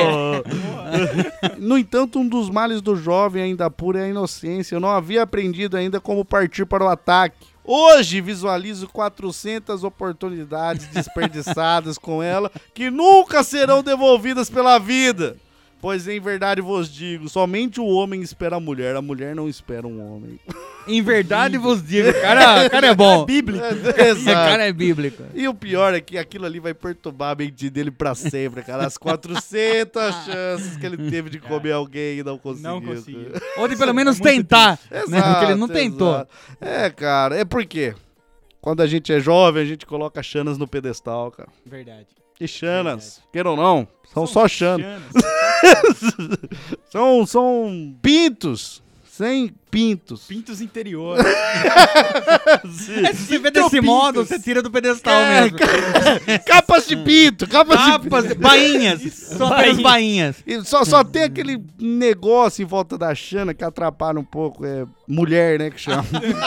No entanto, um dos males do jovem ainda puro é a inocência. Eu não havia aprendido ainda como partir para o ataque. Hoje visualizo quatrocentas oportunidades desperdiçadas com ela que nunca serão devolvidas pela vida. Pois em verdade vos digo, somente o homem espera a mulher, a mulher não espera um homem. Em verdade vos digo, cara, o cara é bom. Bíblico. É, O cara é bíblico. E o pior é que aquilo ali vai perturbar a mente dele pra sempre, cara. As quatrocentas chances que ele teve de comer alguém e não conseguiu. Não conseguiu. Ou de pelo menos tentar, né? Exato, Porque ele não tentou. exato. É, cara, é porque quando a gente é jovem, a gente coloca chanas no pedestal, cara. Verdade. E chanas, queiram ou não, são, só chanas. Chanas. São, são pintos, sem pintos. Pintos interiores. É, se você vê desse modo, você tira do pedestal É, mesmo. Capas de pinto, capas, Capas, de bainhas. São apenas bainhas. E só, só tem aquele negócio em volta da chana que atrapalha um pouco. É mulher, né, que chama.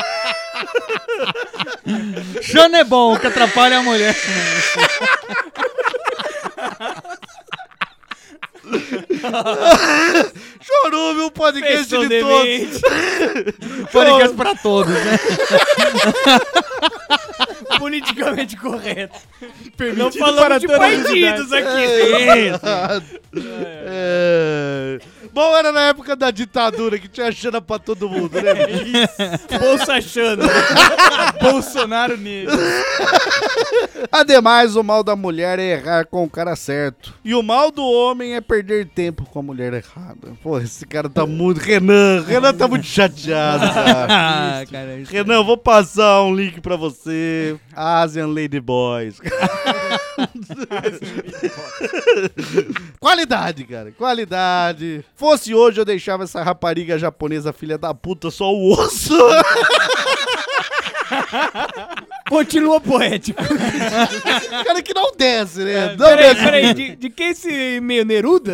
Chana é bom, o que atrapalha é a mulher. Chorume, um podcast Fechou de demente. todos. Podcast pra todos, né? Politicamente correto. Não Falamos falamos de de partidos aqui. É. Bom, era na época da ditadura que tinha chana pra todo mundo, né? Bolsa Chana. Bolsonaro nele. Ademais, o mal da mulher é errar com o cara certo. E o mal do homem é perder tempo com a mulher errada. Pô, esse cara tá muito... Renan, Renan tá muito chateado, cara. Ah, cara, isso... Renan, vou passar um link pra você. Asian Lady Boys. Qualidade, cara. Qualidade. Fosse hoje, eu deixava essa rapariga japonesa filha da puta só o osso. Continua poético. Cara que não desce, né? Não Peraí, desce. peraí. De, de que esse meio Neruda?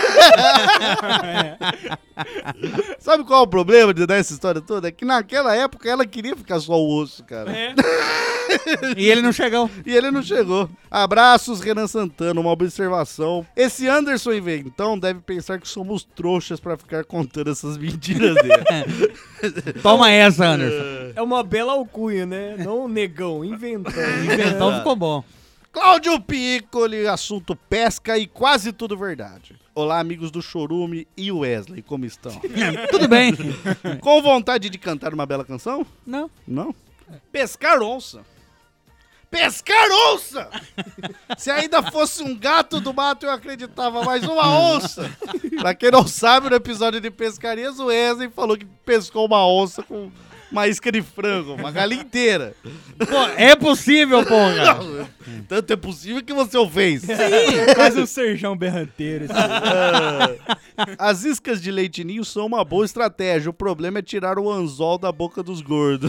Sabe qual é o problema de dar essa história toda? É que naquela época ela queria ficar só o osso, cara. É. E ele não chegou. E ele não chegou. Abraços, Renan Santana. Uma observação. Esse Anderson Inventão deve pensar que somos trouxas pra ficar contando essas mentiras dele. Toma essa, Anderson. É uma bela alcunha, né? Não um negão, inventando. Então ficou bom. Cláudio Piccoli, assunto pesca e quase tudo verdade. Olá, amigos do Chorume e Wesley, como estão? Tudo bem. Com vontade de cantar uma bela canção? Não. Não? Pescar onça. Pescar onça! Se ainda fosse um gato do mato, eu acreditava, mas uma onça. Pra quem não sabe, no episódio de pescarias, o Wesley falou que pescou uma onça com uma isca de frango, uma galinha inteira. Pô, é possível, porra. Tanto é possível que você o fez. Quase um Serjão berranteiro. As iscas de leite ninho são uma boa estratégia. O problema é tirar o anzol da boca dos gordos.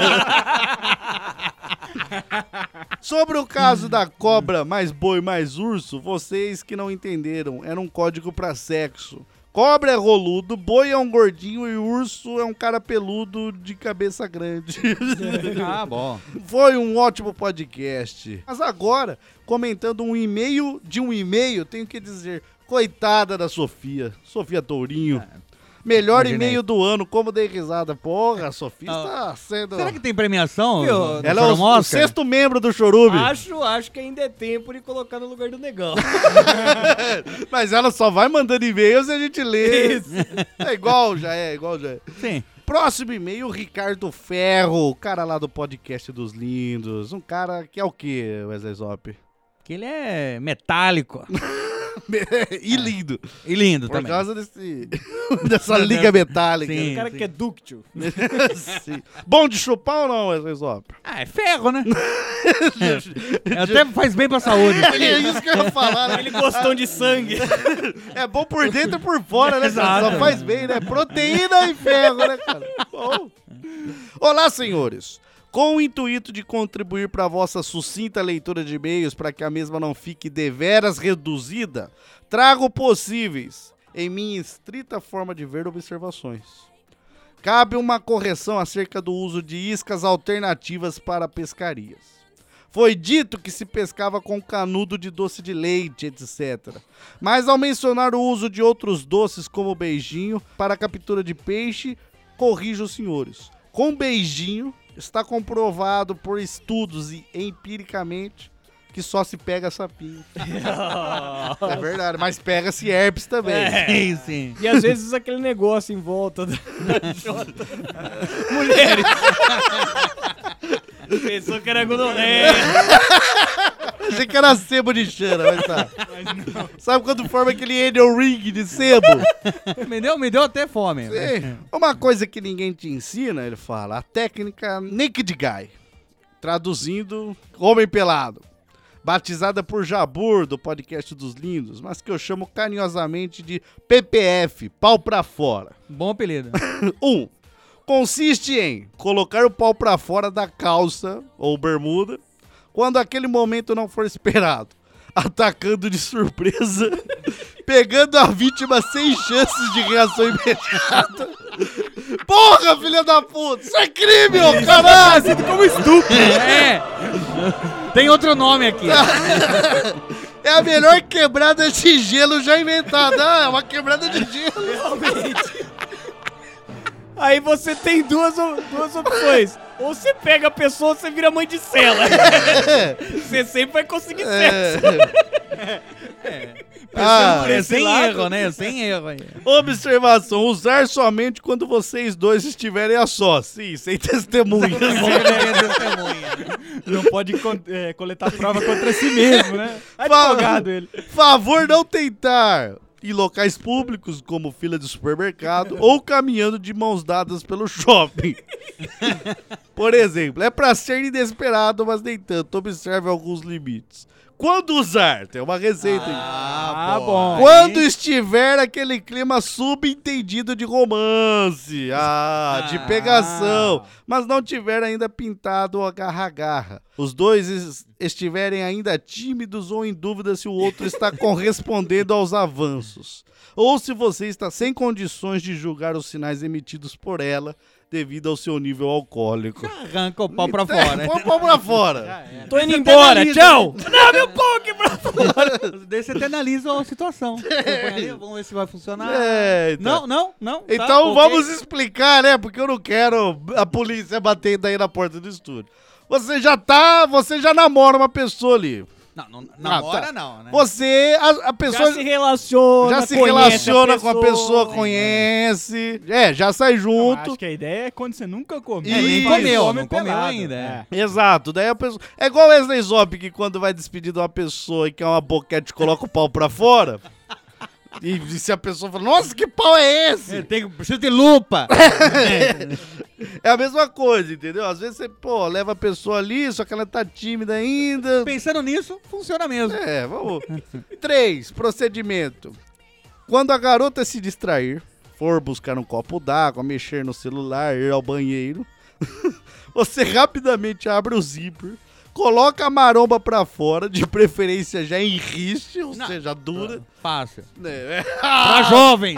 Sobre o caso da cobra mais boi mais urso, vocês que não entenderam, era um código pra sexo. Cobra é roludo, boi é um gordinho e urso é um cara peludo de cabeça grande. Ah, bom. Foi um ótimo podcast. Mas agora, comentando um e-mail de um e-mail, tenho que dizer, coitada da Sofia. Sofia Tourinho. Melhor Imaginei. e-mail do ano, como dei risada. Porra, a Sofia Ah. está sendo... Será que tem premiação? Viu? no- no Ela é o, Chorum o Oscar? sexto membro do Chorume. Acho, acho que ainda é tempo de colocar no lugar do negão. Mas ela só vai mandando e-mails e a gente lê. É igual já é, igual já é. Sim. Próximo e-mail, Ricardo Ferro, o cara lá do podcast dos lindos. Um cara que é o quê, Wesley Zop? Que ele é metálico. E lindo. E lindo Por também. causa desse, dessa liga metálica. Sim. O cara que é dúctil. Sim. Bom de chupar ou não, Wesley Zop? Ah, é ferro, né? É, até faz bem pra saúde. É isso que eu ia falar, né? Aquele gostão de sangue. É bom por dentro e por fora, né, cara? Exato. Só faz bem, né? Proteína e ferro, né, cara? Bom. Olá, senhores. Com o intuito de contribuir para a vossa sucinta leitura de e-mails para que a mesma não fique deveras reduzida, trago possíveis, em minha estrita forma de ver, observações. Cabe uma correção acerca do uso de iscas alternativas para pescarias. Foi dito que se pescava com canudo de doce de leite, etcétera. Mas ao mencionar o uso de outros doces como beijinho para a captura de peixe, corrijo os senhores. Com beijinho, está comprovado por estudos e empiricamente que só se pega sapinho. É verdade, mas pega-se herpes também. Sim, sim. E às vezes aquele negócio em volta da da Jota. Mulheres. Pensou que era gonorreia. Achei que era sebo de Xana, mas tá. Sabe quando forma aquele anal ring de sebo? Me deu, me deu até fome. Sim. Uma coisa que ninguém te ensina, ele fala, a técnica Naked Guy. Traduzindo, homem pelado. Batizada por Jabur, do podcast dos lindos, mas que eu chamo carinhosamente de P P F, pau pra fora. Bom apelido. um. Consiste em colocar o pau pra fora da calça ou bermuda quando aquele momento não for esperado, atacando de surpresa, pegando a vítima sem chances de reação imediata. Porra, filha da puta! Isso é crime, ô caralho! Como estupro. É. Tem outro nome aqui. É a melhor quebrada de gelo já inventada. Ah, é uma quebrada de gelo. Realmente. Aí você tem duas, o- duas opções. Ou você pega a pessoa ou você vira mãe de cela. Você sempre vai conseguir sexo. Ah, É esse sem lado. erro, né? Sem erro aí. observação, usar somente quando vocês dois estiverem a sós. Sim, sem testemunha. Não pode con- é, coletar prova contra si mesmo, né? Advogado ele. Favor não tentar em locais públicos, como fila de supermercado, ou caminhando de mãos dadas pelo shopping. Por exemplo, é pra ser inesperado, mas nem tanto. Observe alguns limites. Quando usar? Tem uma receita aí. Ah, bom. Quando estiver aquele clima subentendido de romance, ah, de Ah. pegação, mas não tiver ainda pintado o agarra-garra. Os dois es- estiverem ainda tímidos ou em dúvida se o outro está correspondendo aos avanços. Ou se você está sem condições de julgar os sinais emitidos por ela devido ao seu nível alcoólico. Arranca o pau pra fora. Põe o pau pra fora. Tô indo embora, analisa, tchau! Não, meu pau aqui pra fora! Daí você até analisa a situação. Você põe ali, vamos ver se vai funcionar. É, então. Não, não, não. tá, Então ok. vamos explicar, né? Porque eu não quero a polícia batendo aí na porta do estúdio. Você já tá, você já namora uma pessoa ali. Não, não namora tá. não, né? Você, a, a pessoa Já se relaciona, já se conhece relaciona com a pessoa, pessoa, conhece. É, já sai junto. Acho que a ideia é quando você nunca comeu. É, nem Isso. comeu, Come não comeu pelado. ainda, é. Exato, daí a pessoa. É igual o Wesley Zop que quando vai despedir de uma pessoa e quer uma boquete coloca o pau pra fora. E, e se a pessoa fala, nossa, que pau é esse? É, tem, precisa de lupa. É a mesma coisa, entendeu? Às vezes você, pô, leva a pessoa ali, só que ela tá tímida ainda. Pensando nisso, funciona mesmo. É, vamos. Três, procedimento. Quando a garota se distrair, for buscar um copo d'água, mexer no celular, ir ao banheiro, você rapidamente abre o zíper, coloca a maromba pra fora, de preferência já em riste, ou Não. seja, dura. Fácil. É. Pra jovens.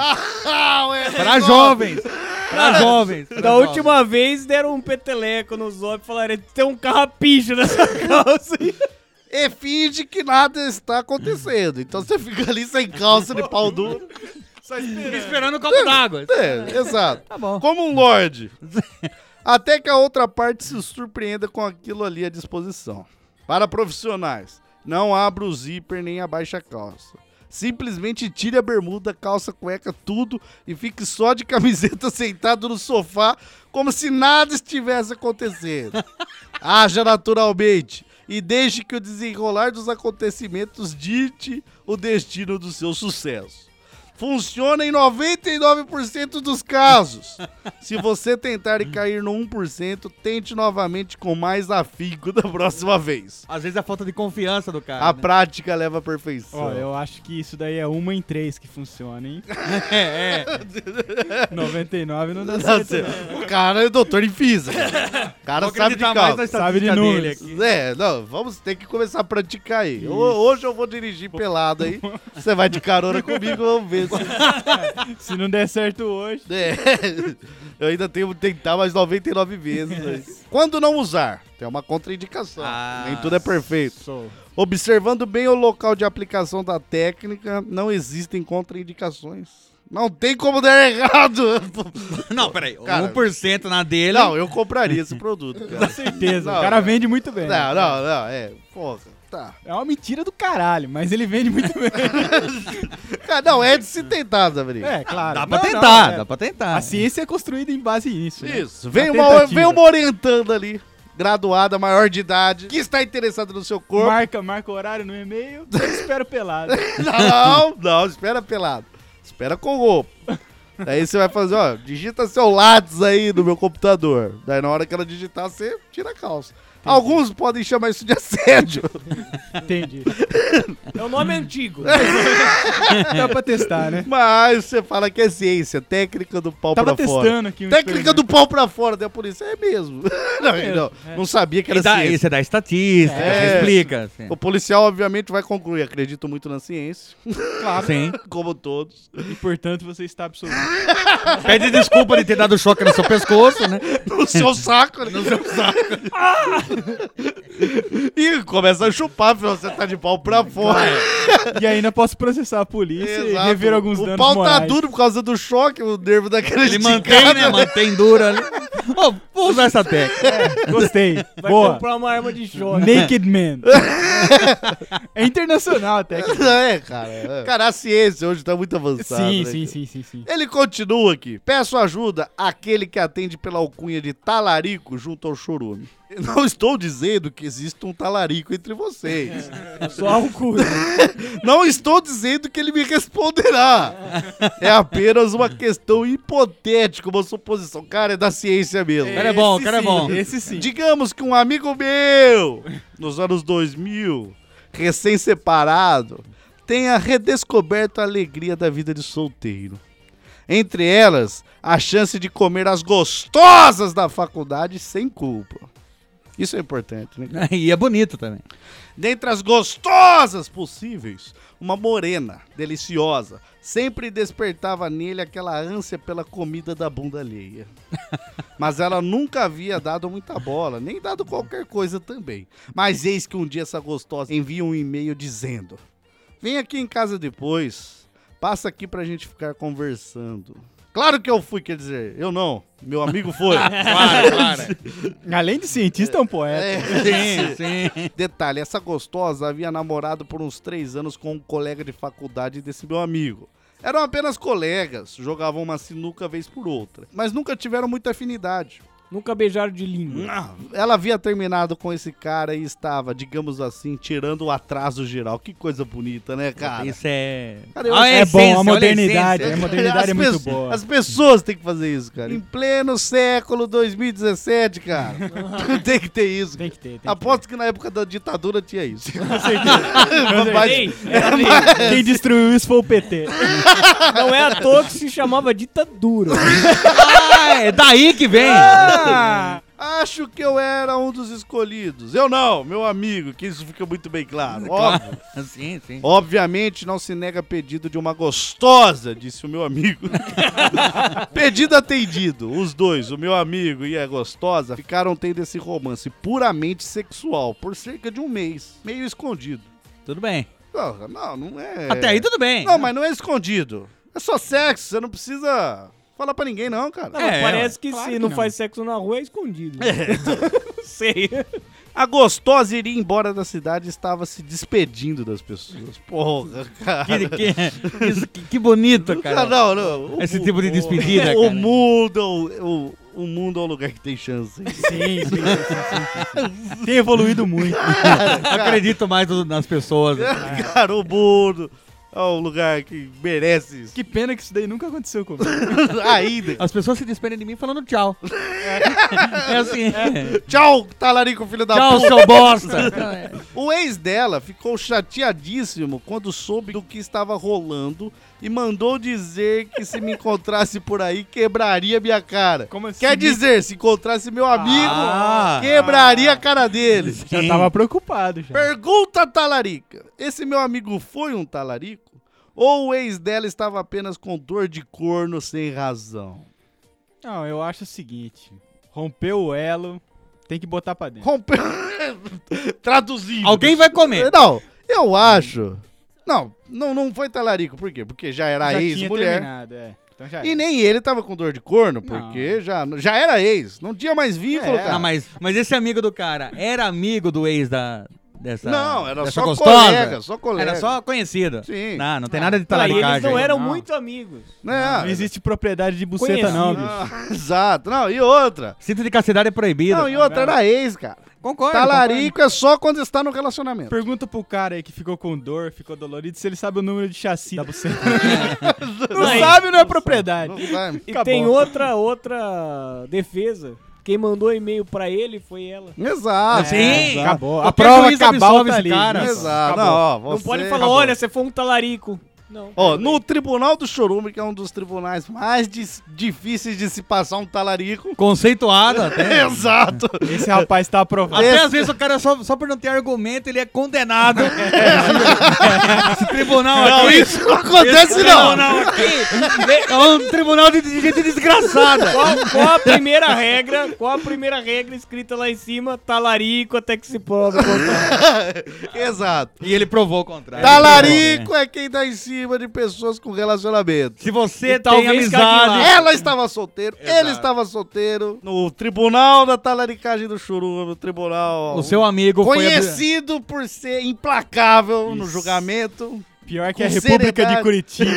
Pra jovens. Pra jovens. Pra Da jovens. última vez deram um peteleco no Zop e falaram: tem um carrapicho nessa calça aí. E finge que nada está acontecendo. Então você fica ali sem calça de pau duro. Só esperando. Esperando o copo d'água. É, exato. Tá bom. Como um lorde. Até que a outra parte se surpreenda com aquilo ali à disposição. Para profissionais, não abra o zíper nem abaixe a calça. Simplesmente tire a bermuda, calça, cueca, tudo e fique só de camiseta sentado no sofá como se nada estivesse acontecendo. Haja naturalmente e deixe que o desenrolar dos acontecimentos dite o destino do seu sucesso. Funciona em noventa e nove por cento dos casos. Se você tentar e cair no um por cento, tente novamente com mais afinco da próxima vez. Às vezes é falta de confiança do cara. A né? prática leva à perfeição. Ó, eu acho que isso daí é uma em três que funciona, hein? É, é. noventa e nove não dá Nossa, certo. não. o cara é doutor em física. O cara Vou sabe de acreditar mais na cálculo. Sabe de estatística números. dele aqui. É, não, vamos ter que começar a praticar aí. Ho- Hoje eu vou dirigir pelado aí. Você vai de carona comigo, vamos ver se... Se não der certo hoje. É, eu ainda tenho que tentar mais noventa e nove vezes. Mas... Quando não usar? Tem uma contraindicação. Ah, Nem tudo é perfeito. Sou. Observando bem o local de aplicação da técnica, não existem contraindicações. Não tem como dar errado. Não, peraí. Cara, um por cento na dele. Não, eu compraria esse produto, cara. Com certeza. Não, o cara vende muito bem. Não, não, não, é. Porra, tá. É uma mentira do caralho, mas ele vende muito bem. Cara, não, é de se tentar, Zabrinho. É, claro. Dá pra Não, tentar, não, é. dá pra tentar. A ciência é construída em base nisso. né? Isso. Vem Na uma, tentativa. vem uma orientanda ali, graduada, maior de idade, que está interessada no seu corpo. Marca, marca o horário no e-mail, eu espero pelado. Não, não, espera pelado. Espera com roupa. Daí você vai fazer, ó, digita seu Lattes aí no meu computador. Daí na hora que ela digitar, você tira a calça. Alguns podem chamar isso de assédio. Entendi. É um nome antigo. Dá pra testar, né? Mas você fala que é ciência, técnica do pau Tava pra fora. testando aqui um Técnica experimento. do pau pra fora, daí a polícia, é mesmo. Não, não, não sabia que era E dá, ciência. isso é da estatística, É. você explica. Assim. O policial, obviamente, vai concluir. Acredito muito na ciência, Claro. Sim. como todos. E portanto você está absoluto. Pede desculpa de ter dado choque no seu pescoço, né? No seu saco, né? No seu saco. E começa a chupar, filho, você tá de pau pra fora. E ainda posso processar a polícia e Exato. rever alguns o danos pau morais. tá duro por causa do choque, o nervo daquele Ele mantém, né? Mantém dura ali. Ô, vou usar essa técnica. Gostei. Vai Boa. comprar uma arma de choque. Naked Man. É internacional até. que- É, cara. é. Cara, a ciência hoje tá muito avançada. Sim, né, sim, cara? sim, sim, sim. Ele continua aqui. Peço ajuda àquele que atende pela alcunha de talarico junto ao chorume. Não estou dizendo que exista um talarico entre vocês. Só o cu. Não estou dizendo que ele me responderá. É apenas uma questão hipotética, uma suposição. Cara, é da ciência mesmo. O cara é bom, o Esse cara é sim, bom. Esse sim. Digamos que um amigo meu, nos anos dois mil, recém-separado, tenha redescoberto a alegria da vida de solteiro. Entre elas, a chance de comer as gostosas da faculdade sem culpa. Isso é importante, né? E é bonito também. Dentre as gostosas possíveis, uma morena, deliciosa, sempre despertava nele aquela ânsia pela comida da bunda alheia. Mas ela nunca havia dado muita bola, nem dado qualquer coisa também. Mas eis que um dia essa gostosa envia um e-mail dizendo: vem aqui em casa depois, passa aqui pra gente ficar conversando. Claro que eu fui, quer dizer, eu não, meu amigo foi. Claro, claro. Além de cientista, é um poeta. É, Sim, sim. Detalhe, essa gostosa havia namorado por uns três anos com um colega de faculdade desse meu amigo. Eram apenas colegas, jogavam uma sinuca vez por outra, mas nunca tiveram muita afinidade. Nunca beijaram de língua. Ela havia terminado com esse cara e estava, digamos assim, tirando o atraso geral. Que coisa bonita, né, cara? Isso é... Cara, eu Ah, acho- É bom, essência, a olha modernidade. essência. A modernidade é As muito pessoas- boa. As pessoas têm que fazer isso, cara. Em pleno século dois mil e dezessete, cara. Tem que ter isso. Tem que ter, tem que Aposto que na época da ditadura tinha isso. Mas, Ei, era lei. Quem destruiu isso foi o P T. Não é à toa que se chamava ditadura. Ah, é daí que vem. Ah, Acho que eu era um dos escolhidos. Eu não, meu amigo, que isso fica muito bem claro. Óbvio. Sim, sim. Obviamente não se nega pedido de uma gostosa, disse o meu amigo. Pedido atendido. Os dois, o meu amigo e a gostosa, ficaram tendo esse romance puramente sexual por cerca de um mês, meio escondido. Tudo bem. Não, não, não é... Até aí tudo bem. Não, mas não é escondido. É só sexo, você não precisa falar pra ninguém não, cara. não, É, parece ué, que claro se que não, não. faz sexo na rua é escondido. Não sei. A gostosa iria embora da cidade e estava se despedindo das pessoas. Porra, cara. Que, que, isso, que, que bonito, cara. Não, não. O Esse mu- tipo de despedida, o cara. mundo, o, o, o mundo é um lugar que tem chance. Sim, sim, sim, sim, sim. Tem evoluído muito. Acredito mais no- nas pessoas. Cara, o mundo é um lugar que merece isso. Que pena que isso daí nunca aconteceu comigo. Ainda. As pessoas se despedem de mim falando tchau. É assim. Tchau, talarico, filho da Tchau, puta. seu bosta. O ex dela ficou chateadíssimo quando soube do que estava rolando e mandou dizer que se me encontrasse por aí, quebraria minha cara. Como assim? Quer dizer, se encontrasse meu amigo, Ah. quebraria a cara dele. Já tava preocupado já. Pergunta, talarica. Esse meu amigo foi um talarico? Ou o ex dela estava apenas com dor de corno sem razão? Não, eu acho o seguinte. Rompeu o elo, tem que botar pra dentro. Rompeu... Traduzindo. Alguém vai comer. Não, eu acho... Não, não, não foi talarico. Por quê? Porque já era Já tinha ex-mulher. terminado, é. Então já E era. nem ele tava com dor de corno, porque já, já era ex. Não tinha mais vínculo, É, cara. Ah, mas, mas esse amigo do cara era amigo do ex da... Dessa, Não, era dessa só gostosa? colega, só colega. Era só conhecido. Sim. Não, não tem nada de Ah, e eles talaricagem. não eram Não. muito amigos. Né? Não existe propriedade de buceta, Conhecido. não, bicho. Ah, exato. Não, e outra. Cinto de castidade é proibido. Não, e outra era ex, cara. Concordo. Talarico é só quando está no relacionamento. Pergunta pro cara aí que ficou com dor, ficou dolorido, se ele sabe o número de chassi da buceta. não Não, sabe, não é propriedade. Não vai. E Acabou. tem outra, outra defesa. Quem mandou e-mail pra ele foi ela. Exato. Sim. Acabou. A Qualquer prova juiz cabal absolve tá esse ali. cara. Exato. Acabou. Não, ó, Não você- pode falar, Acabou. olha, você foi um talarico. Não. Ó, no Tribunal do Chorume, que é um dos tribunais mais dis- difíceis de se passar um talarico. Conceituado até. Exato. Esse rapaz tá aprovado. Até Esse- às vezes o cara só, só por não ter argumento, ele é condenado. Esse tribunal Não, aqui. isso não acontece esse não. tribunal aqui é um tribunal de, de gente desgraçada. Qual, qual a primeira regra? Qual a primeira regra escrita lá em cima? Talarico até que se prove o contrário. Exato. E ele provou o contrário. Talarico é quem tá em cima de pessoas com relacionamento. Se você E tem talvez cague amizade. lá. Ela estava solteiro, ele estava solteiro. No tribunal da talaricagem do Chorume, no tribunal. O seu amigo foi. abri- Conhecido por ser implacável no julgamento. Pior que Com a República seriedade. de Curitiba.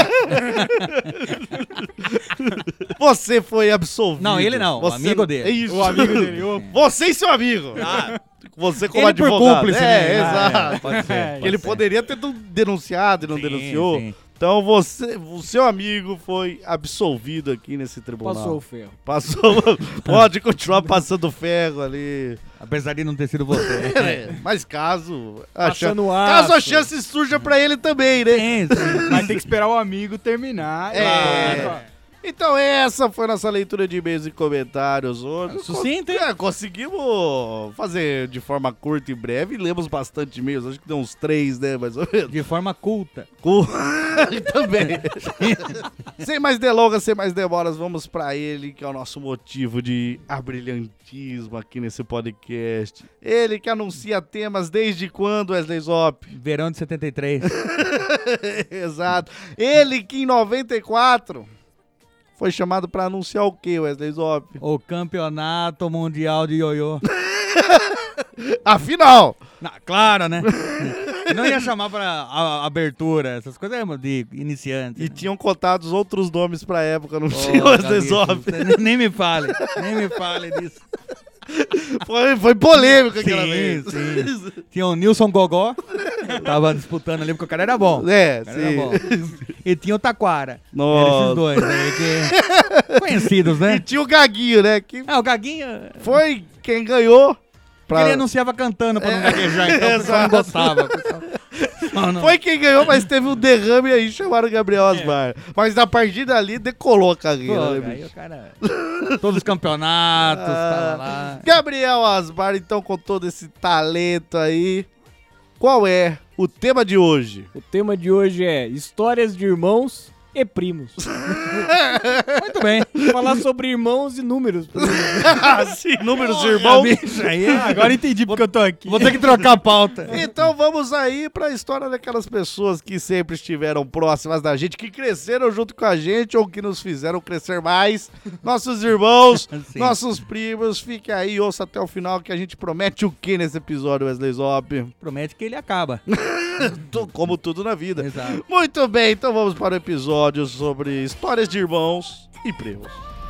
Você foi absolvido. Não, ele não, o Você- amigo dele. É isso. O amigo dele. ô, Você e seu amigo. Você como Ele por advogado. cúmplice, é, né? exato. Ah, é, pode ser, Porque pode ele ser. poderia ter denunciado e não Sim, denunciou. sim. Então você, o seu amigo foi absolvido aqui nesse tribunal. Passou o ferro. Passou. Pode continuar passando ferro ali. Apesar de não ter sido você. É, mas caso a, chan- Passando caso a aço. chance surja pra ele também, né? Sim, sim. Mas tem que esperar o amigo terminar. É. Claro. Então essa foi nossa leitura de e-mails e comentários hoje. Sucinto, hein? É, conseguimos fazer de forma curta e breve. Lemos bastante e-mails, acho que deu uns três, né, mais ou menos. De forma culta. Cu- Também. Sem mais delongas, sem mais demoras, vamos pra ele, que é o nosso motivo de abrilhantismo aqui nesse podcast. Ele que anuncia temas desde quando, Wesley Zop? Verão de setenta e três. Exato. Ele que em noventa e quatro foi chamado pra anunciar o quê, Wesley Zop? O campeonato mundial de ioiô. Afinal, Ah, claro, né? Não ia chamar pra a- abertura, essas coisas é de iniciante. E né? tinham contado os outros nomes pra época, não Ô, tinha Wesley Gabicho, Zop. você Nem me fale, nem me fale disso. Foi, foi polêmico aquela Sim, vez. sim. Tinha o Nilson Gogó, tava disputando ali porque o cara era bom. É, O cara era sim. bom. E tinha o Taquara. Nossa. Era esses dois aí que... Conhecidos, E né? tinha o Gaguinho, né? Que É, o Gaguinho... foi quem ganhou. pra- Ele anunciava cantando pra não gaguejar, então o pessoal não Exato. gostava. o pessoal- Não, não. Foi quem ganhou, mas teve um derrame aí, chamaram o Gabriel Asmar. Mas a partir dali decolou a carreira, Pô, né, aí bicho? o cara... Todos os campeonatos, Ah. tava lá... Gabriel Asmar, então, com todo esse talento aí, qual é o tema de hoje? O tema de hoje é histórias de irmãos e primos. Muito bem. Falar sobre irmãos e números. Ah, sim, números de irmão. Bicho, aí é... Agora entendi porque eu tô aqui. Vou ter que trocar a pauta. Então vamos aí pra história daquelas pessoas que sempre estiveram próximas da gente, que cresceram junto com a gente ou que nos fizeram crescer mais. Nossos irmãos, Sim. nossos primos. Fique aí, ouça até o final que a gente promete o que nesse episódio, Wesley Zop? Promete que ele acaba. Tu- Como tudo na vida. Exato. Muito bem, então vamos para o episódio sobre histórias de irmãos e primos.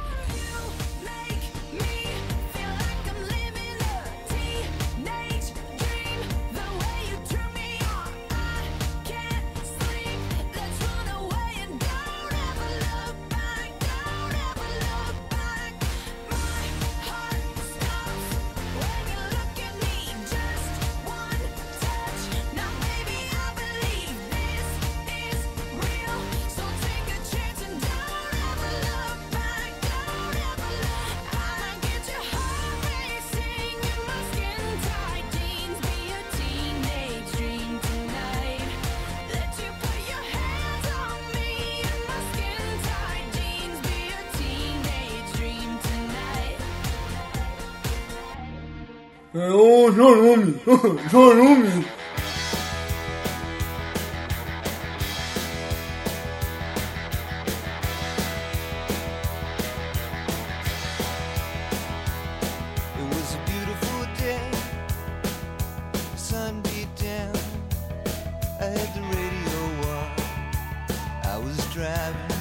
É o Chorume. Chorume. It was a beautiful day, sun beat down. I had the radio on, I was driving.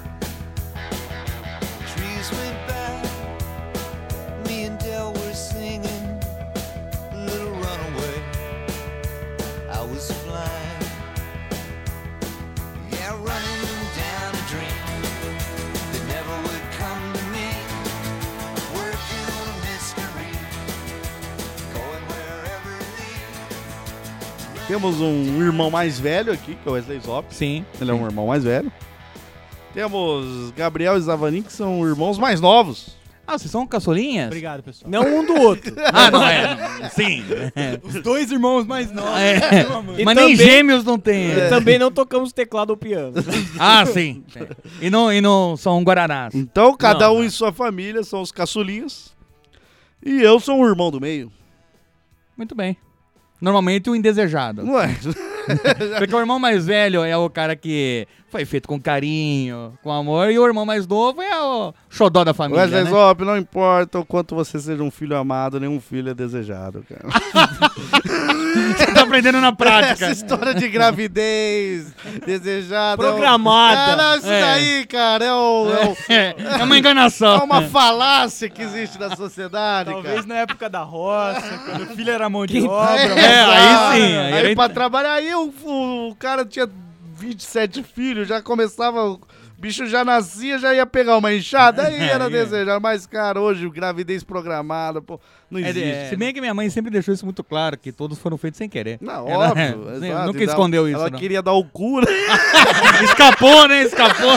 Trees went by, me and Del were singing Little Runaway. I was flying, yeah, running down a dream that never would come to me. Working on a mystery, going wherever it leads. Temos um irmão mais velho aqui, que é o Wesley Zop. Sim. Ele é um irmão mais velho. Temos Gabriel e Zavanin, que são irmãos mais novos. Ah, vocês são caçulinhas? Obrigado, pessoal. Não um do outro. Ah, não é. Sim. É. Os dois irmãos mais novos. É. Meu amor. E Mas nem também- gêmeos não tem. E também não tocamos teclado ou piano. Ah, sim. E não, e não são guaranás. Então, cada Não, um não. em sua família são os caçulinhas. E eu sou um irmão do meio. Muito bem. Normalmente o indesejado. Não é? Porque o irmão mais velho é o cara que foi feito com carinho, com amor, e o irmão mais novo é o xodó da família, Wesley né? Zop, não importa o quanto você seja um filho amado, nenhum filho é desejado, cara. Você tá aprendendo na prática. Essa história de gravidez, desejada... Programada. É, um... ah, não, isso É. daí, cara, é, o, é, o- É, é uma enganação. é uma falácia que existe na sociedade, Talvez cara. na época da roça, quando o filho era mão de Quem- obra. É, mas- aí sim, aí Aí, era- pra trabalhar, aí o, o, o cara tinha vinte e sete filhos, já começava... O bicho já nascia, já ia pegar uma enxada, aí era É, é. desejado. Mas, cara, hoje, gravidez programada, pô, não É, existe. é, se bem que minha mãe sempre deixou isso muito claro, que todos foram feitos sem querer. Não, Ela- óbvio. é, exato, nunca e dá- escondeu isso, Ela não. queria dar o cu, né? Escapou, né? Escapou.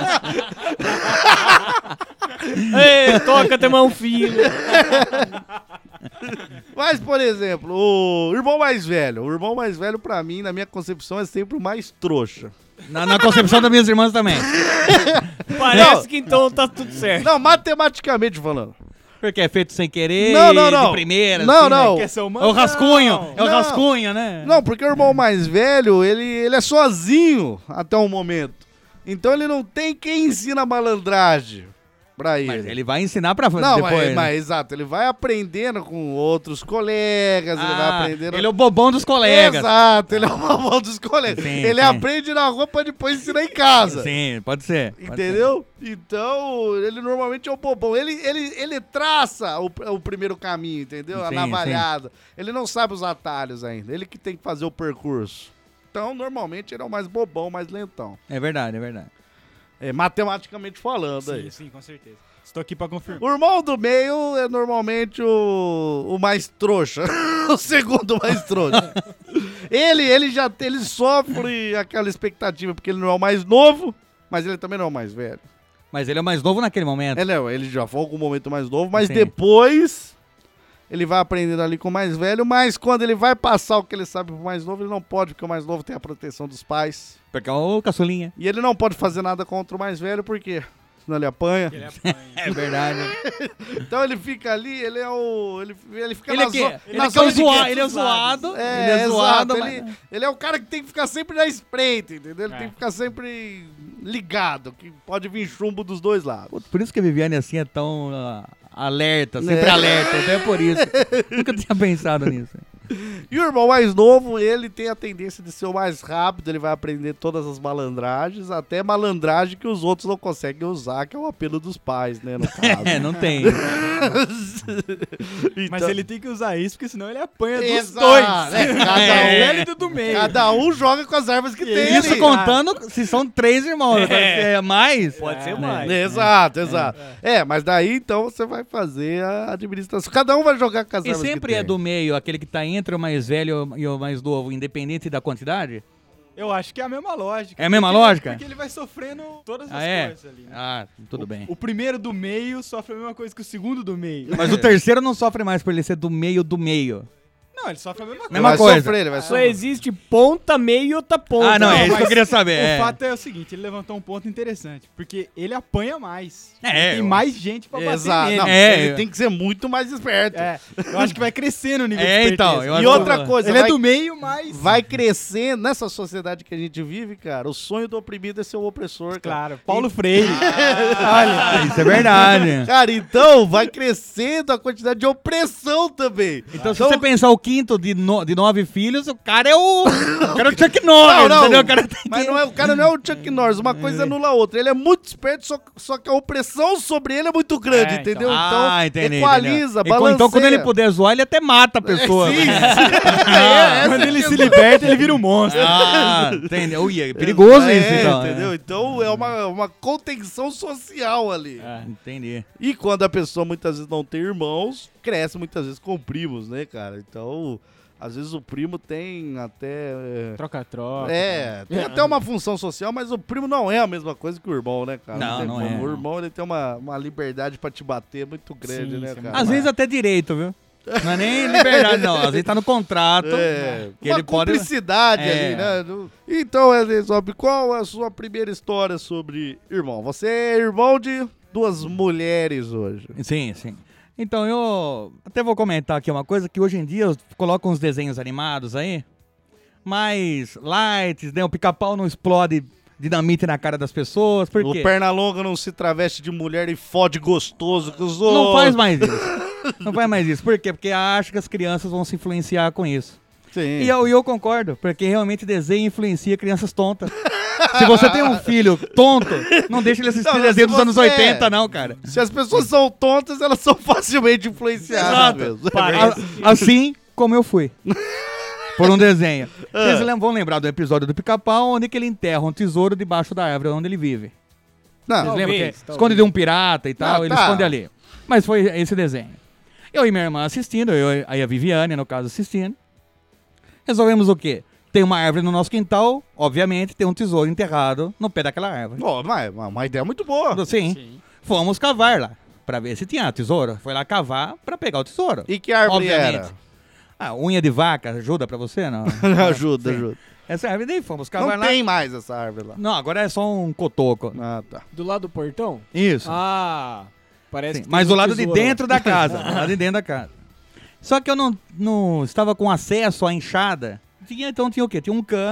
Ei, toca ter um filho. Mas, por exemplo, o irmão mais velho. O irmão mais velho, pra mim, na minha concepção, é sempre o mais trouxa. Na, na concepção das minhas irmãs também. Parece Não. que então tá tudo certo. Não, matematicamente falando. Porque é feito sem querer, Não, não, não. de primeira. Não, assim, não. Né? Quer ser É humano? o rascunho, é o Não. rascunho, né? Não, porque o irmão mais velho, ele, ele é sozinho até o momento. Então ele não tem quem ensina a malandragem. pra ele. Mas ele vai ensinar pra Não, depois. mas, né? mas exato, ele vai aprendendo com outros colegas, ele vai Ah, aprendendo... ele é o bobão dos colegas. Exato, ele é o bobão dos colegas. Sim, ele sim. aprende na rua pra depois ensinar em casa. Sim, pode ser. pode Entendeu? Então, ele normalmente é o bobão. Ele, ele, ele traça o, o primeiro caminho, entendeu? A Sim, navalhada. Ele não sabe os atalhos ainda. Ele que tem que fazer o percurso. Então, normalmente, ele é o mais bobão, mais lentão. ser. É verdade, é verdade. É, matematicamente falando aí. Sim, sim, com certeza. Estou aqui pra confirmar. O irmão do meio é normalmente o, o mais trouxa. O segundo mais trouxa. ele, ele já ele sofre aquela expectativa, porque ele não é o mais novo, mas ele também não é o mais velho. Mas ele é o mais novo naquele momento. Ele, é, ele já foi algum momento mais novo, mas Sim. depois ele vai aprendendo ali com o mais velho, mas quando ele vai passar o que ele sabe pro mais novo, ele não pode, porque o mais novo tem a proteção dos pais. Porque é o caçulinha. E ele não pode fazer nada contra o mais velho, por quê? Senão ele apanha. Ele apanha. É verdade. Então ele fica ali, ele é o. Ele, ele fica Ele na, é, que, zo- ele na é, que é o zona de zoa- gueto. ele é zoado. É, ele é exato, zoado, ele, mas... ele é o cara que tem que ficar sempre na espreita, entendeu? Ele É. tem que ficar sempre ligado, que pode vir chumbo dos dois lados. Por isso que a Viviane assim é tão ah, alerta, sempre É. alerta. Então é por isso. Nunca tinha pensado nisso. E o irmão mais novo, ele tem a tendência de ser o mais rápido, ele vai aprender todas as malandragens, até malandragem que os outros não conseguem usar, que é o apelo dos pais, né, no caso. É, não tem. Mas Então- ele tem que usar isso, porque senão ele apanha dos Exato, dois. é, cada É, um- o velho e do do meio. Cada um joga com as armas que tem Isso ali. contando se são três irmãos. É, mais. Pode ser É, mais. Exato, exato. É. mas daí então você vai fazer a administração. Cada um vai jogar com as E armas que sempre é tem. do meio, aquele que tá entre o mais velho e o mais novo, independente da quantidade? Eu acho que é a mesma lógica. É a mesma Porque- lógica? Porque ele vai sofrendo todas as Ah, é? coisas ali, né? Ah, tudo o, bem. O primeiro do meio sofre a mesma coisa que o segundo do meio. Mas o terceiro não sofre mais por ele ser do meio do meio. Não, ele sofre a mesma coisa. Mesma vai coisa. sofrer, ele vai Só sofrer. existe ponta, meio e outra ponta. Ah, não, é isso mas que eu queria saber. O é. fato é o seguinte, ele levantou um ponto interessante, porque ele apanha mais. É, tem eu- mais gente pra bater Exato. nele. Não, É, ele eu- tem que ser muito mais esperto. É, eu acho que vai crescendo o nível É, de então, esperteza. eu E acho outra que- coisa, Ele vai, é do meio, mas... vai crescendo nessa sociedade que a gente vive, cara. O sonho do oprimido é ser o opressor, cara. Claro, Paulo Freire. Ah, isso é verdade. Cara, então vai crescendo a quantidade de opressão também. Então, se você pensar o quinto de, no- de nove filhos, o cara é o. O cara é o Chuck Norris, Não, não, entendeu? O cara tem mas que- não é, o cara não é o Chuck Norris, uma coisa anula a outra. Ele é muito esperto, só, só que a opressão sobre ele é muito grande, É, então. entendeu? Ah, entendi. equaliza, entendeu? balanceia. Então, quando ele puder zoar, ele até mata a pessoa. Sim, né? É, essa Quando é a ele se questão. liberta, ele vira um monstro. Ah, entendeu? Ui, é perigoso É, isso, então. entendeu? Então é uma, uma contenção social ali. É, entendi. E quando a pessoa muitas vezes não tem irmãos, cresce muitas vezes com primos, né, cara? Então, às vezes o primo tem até... é, Troca-troca. É, tem até uma função social, mas o primo não é a mesma coisa que o irmão, né, cara? Não, tem não como. é, O não. irmão, ele tem uma, uma liberdade pra te bater muito grande, Sim, né, isso é cara? Às vezes até direito, viu? Não é nem liberdade, não. Às vezes tá no contrato. É, que uma ele pode- cumplicidade É. ali, né? No- Então, Wesley Zop, qual a sua primeira história sobre irmão? Você é irmão de duas mulheres hoje. Sim, sim. Então, eu até vou comentar aqui uma coisa, que hoje em dia eu coloco uns desenhos animados aí, mais light, né? O pica-pau não explode dinamite na cara das pessoas, por O quê? Pernalonga não se traveste de mulher e fode gostoso com os outros. Não faz mais isso. Não faz mais isso. Por quê? Porque acha que as crianças vão se influenciar com isso. Sim. E eu, e eu concordo, porque realmente desenho influencia crianças tontas. Se você tem um filho tonto, não deixa ele assistir Não, não, desenho se dos anos você- oitenta, não, cara. Se as pessoas são tontas, elas são facilmente influenciadas Exato. mesmo. A- assim como eu fui. Por um desenho. Ah. Vocês lem- vão lembrar do episódio do Pica-Pau, onde que ele enterra um tesouro debaixo da árvore onde ele vive. Não, Vocês lembram que talvez, é esconde de um pirata e tal, Ah, ele tá. esconde ali. Mas foi esse desenho. Eu e minha irmã assistindo, eu, aí a Viviane, no caso, assistindo. Resolvemos o quê? Tem uma árvore no nosso quintal, obviamente, tem um tesouro enterrado no pé daquela árvore. Pô, mas uma, uma ideia muito boa. Sim. Sim. Fomos cavar lá, pra ver se tinha tesouro. Foi lá cavar pra pegar o tesouro. E que árvore Obviamente. Ah, unha de vaca, ajuda pra você, não? era? ajuda, Sim. ajuda. Essa árvore daí fomos cavar Não lá. tem mais essa árvore lá. Não, agora é só um cotoco. Ah, tá. Do lado do portão? Isso. Ah, parece Sim, que tem mas um do lado de tesouro. dentro da casa. do lado de dentro da casa. Só que eu não, não estava com acesso à enxada. Tinha, então tinha o quê? Tinha um cano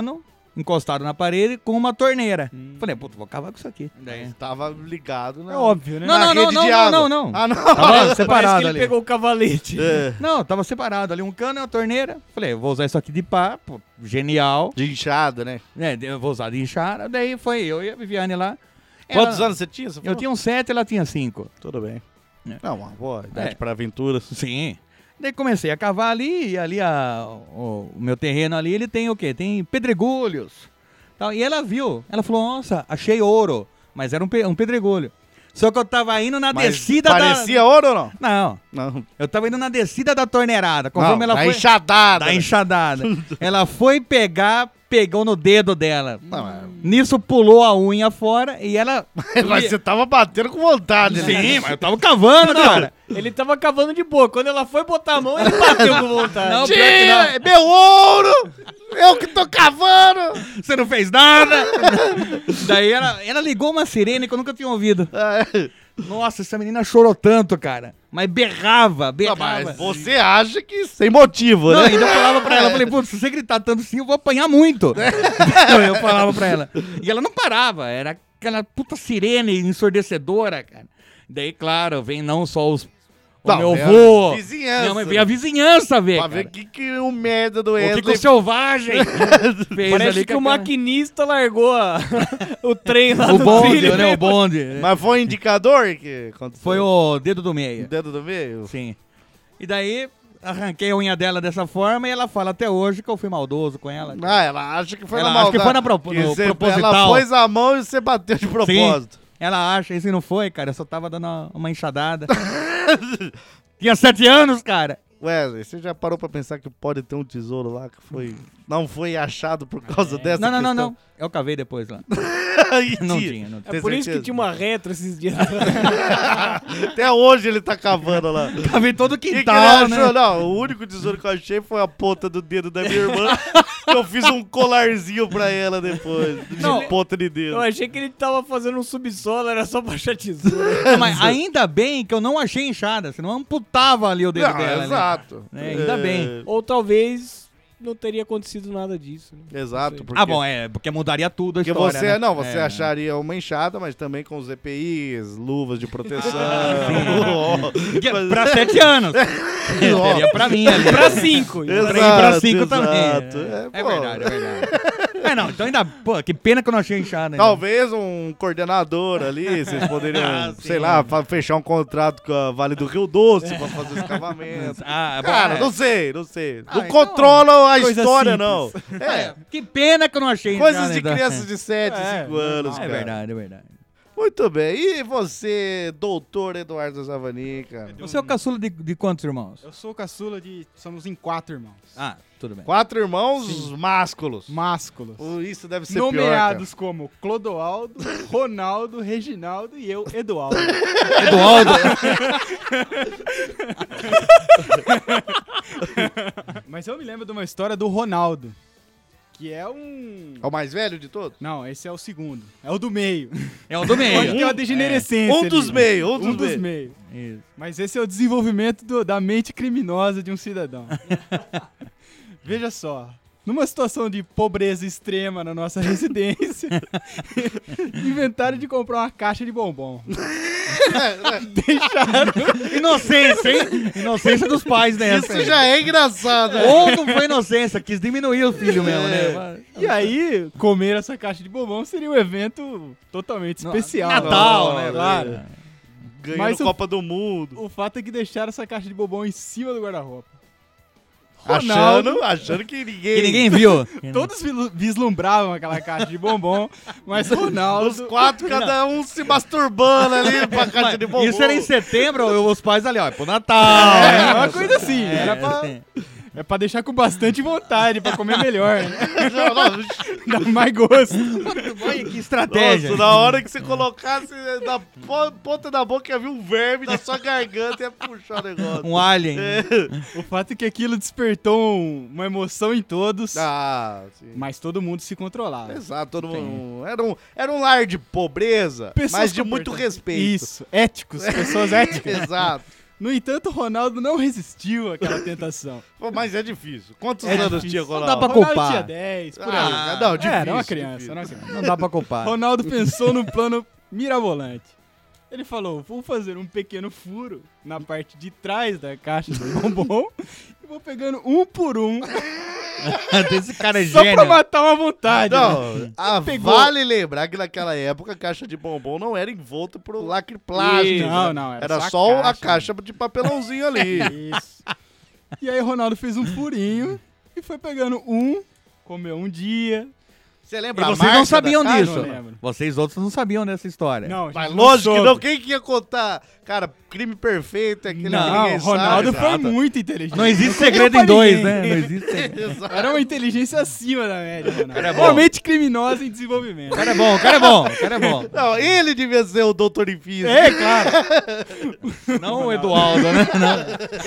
encostado na parede com uma torneira. Falei, puta, vou acabar com isso aqui. Daí... Tava ligado, né? É óbvio, né? Não, Na não, não, rede não, de não, água. não, não. Ah, não. Tava Parece separado que ele ali. pegou o cavalete. É. Não, tava separado ali, um cano e uma torneira. Falei, vou usar isso aqui de pá, pô, genial. De inchado, né? É, eu vou usar de enxada. Daí foi eu e a Viviane lá. Quantos Ela- anos você tinha? Você Eu falou? tinha uns sete, ela tinha cinco. Tudo bem. É. Não, uma boa idade É. para aventuras. Sim. Daí comecei a cavar ali, e ali a, o, o meu terreno ali, ele tem o quê? Tem pedregulhos. Tal. E ela viu, ela falou, nossa, achei ouro. Mas era um, pe- um pedregulho. Só que eu tava indo na Mas descida parecia da... ouro ou não? Não, Não. eu tava indo na descida da torneirada. Conforme Não, ela da foi... enxadada. Da enxadada. Ela foi pegar, pegou no dedo dela. Não, mas- Nisso pulou a unha fora e ela... Mas você tava batendo com vontade, né? Sim, mas eu tava cavando, cara. Ele tava cavando de boa. Quando ela foi botar a mão, ele bateu com vontade. Não, pior que Tia, não. é meu ouro! Eu que tô cavando! Você não fez nada. Daí ela, ela ligou uma sirene que eu nunca tinha ouvido. Nossa, essa menina chorou tanto, cara. Mas berrava, Não, berrava. mas você acha que sem motivo, Não, né? ainda eu falava pra ela, eu falei, putz, se você gritar tanto assim, eu vou apanhar muito. Eu falava pra ela. E ela não parava, era aquela puta sirene ensurdecedora, cara. Daí, claro, vem não só os, o Não, meu vem a avô. vizinhança. Não, mas vem a vizinhança ver, Pra cara. ver o que, que o merda do O que, que Wesley... o selvagem fez Parece ali que com o aquela- maquinista largou a- o trem lá O do bonde, trilho, né? O bonde. Mas foi um indicador que aconteceu? Foi o dedo do O meio. dedo do meio? Sim. E daí, arranquei a unha dela dessa forma e ela fala até hoje que eu fui maldoso com ela. Ah, ela acha que foi Ela na acha que maldade. foi na propo- Que no você- proposital. Ela pôs a mão e você bateu de propósito. Ela acha, isso não foi, cara. Eu só tava dando uma- uma enxadada. Tinha sete anos, cara. Wesley, você já parou pra pensar que pode ter um tesouro lá que foi... não foi achado por causa dessa Não, não, não, questão? não. Eu cavei depois lá. Aí, Não tia. tinha, não tinha. Tem É por isso que certeza? tinha uma retro esses dias. Até hoje ele tá cavando lá. Cavei todo o O que, que ele quintal, achou? né? Não, o único tesouro que eu achei foi a ponta do dedo da minha irmã. Que eu fiz um colarzinho pra ela depois. De Não. ponta de dedo. Eu achei que ele tava fazendo um subsolo, era só pra achar tesoura. Mas ainda bem que eu não achei enxada, senão eu amputava ali o dedo Não, dela. né? exato. É, ainda bem. Ou talvez não teria acontecido nada disso. Né? Exato. Porque, Ah, bom, é, porque mudaria tudo a Porque história, você, né? não, você É. acharia uma enxada, mas também com os E P Is, luvas de proteção. Que- Pra sete anos. Teria pra mim ali. Pra cinco. Pra ir pra Exato, cinco também. exato. É, É, é pô. verdade, é verdade. É, não, então ainda, pô, que pena que eu não achei enxada. ainda. Talvez um coordenador ali, vocês poderiam, Ah, sei sim. lá, fa- fechar um contrato com a Vale do Rio Doce pra fazer os escavamentos. Ah, bom, Cara, é. não sei, não sei. Ah, não então, controlam a coisa história, simples. não. É, É, que pena que eu não achei coisas enxada, de então. crianças de sete, É, cinco anos, É cara. verdade, é verdade. Muito bem. E você, doutor Eduardo Zavani, cara? Você é o caçula de, de quantos irmãos? Eu sou o caçula de... Somos em quatro irmãos. Ah, tudo bem. Quatro irmãos másculos. Másculos. Oh, isso deve ser pior, Nomeados como Clodoaldo, Ronaldo, Reginaldo e eu, Edualdo. Eduardo. Mas eu me lembro de uma história do Ronaldo, que é um... cara. É o mais velho de todos? Não, esse é o segundo. É o do meio. É o do Pode meio. ter uma degenerescência Um dos ali. meios, um Um dos dos meios. meios. Isso. Mas esse é o desenvolvimento do- da mente criminosa de um cidadão. Veja só. Numa situação de pobreza extrema na nossa residência, inventaram de comprar uma caixa de bombom. Inocência, hein? Inocência dos pais, né? Isso já é engraçado. né? Ou não foi inocência, quis diminuir o filho mesmo, né? E aí, comer essa caixa de bombom seria um evento totalmente especial. Natal, né? Claro. Ganhando Mas o- Copa do Mundo. O fato é que deixaram essa caixa de bombom em cima do guarda-roupa. Achando, achando que ninguém... Que ninguém viu. Todos vilu- vislumbravam aquela caixa de bombom, mas Os Ronaldo... quatro, cada um se masturbando ali pra caixa de bombom. Isso era em setembro, os pais ali, ó, é pro Natal. É, uma coisa assim. É, Era pra, sim. é pra deixar com bastante vontade, pra comer melhor. Né? Não, não. Dá mais gosto. Olha que estratégia. Nossa, na hora que você colocasse na po- ponta da boca ia vir um verme na sua garganta e ia puxar o negócio. Um alien. O fato é que aquilo despertou um- uma emoção em todos, Ah, sim. mas todo mundo se controlava. Exato, todo mundo. Era um, era um lar de pobreza, Pessoas mas de muito comportadas. respeito. Isso, éticos, pessoas éticas. Exato. No entanto, o Ronaldo não resistiu àquela tentação. Pô, mas é difícil. Quantos É anos difícil. tinha Não Ronaldo? dá pra Ronaldo culpar. tinha dez, por aí. Ah, não, difícil. Era uma criança, difícil. era uma criança. Não dá pra culpar. Ronaldo pensou num plano mirabolante. Ele falou, vou fazer um pequeno furo na parte de trás da caixa do bombom e vou pegando um por um, Esse cara é só pra gênio. matar uma vontade. né? Não, ah, Pegou. vale lembrar que naquela época a caixa de bombom não era envolta por lacre plástico. Não, né? não, era Era só a só a caixa. caixa de papelãozinho ali. Isso. E aí o Ronaldo fez um furinho e foi pegando um, comeu um dia. Você E lembra a vocês marca não sabiam da caixa? disso. Não lembro. Vocês outros não sabiam dessa história. Não, a Mas gente lógico que soube. não. Quem que ia contar? Cara, crime perfeito é aquele que Não, ninguém o Ronaldo sabe. foi muito inteligente. Não existe contou segredo pra em dois, ninguém. né? Não existe segredo. Era uma inteligência acima da média, Ronaldo. Cara é bom. Uma mente criminosa em desenvolvimento. O cara é bom, o cara é bom, o cara é bom. Não, ele devia ser o doutor em física. É, claro. Não o Eduardo, né? Não.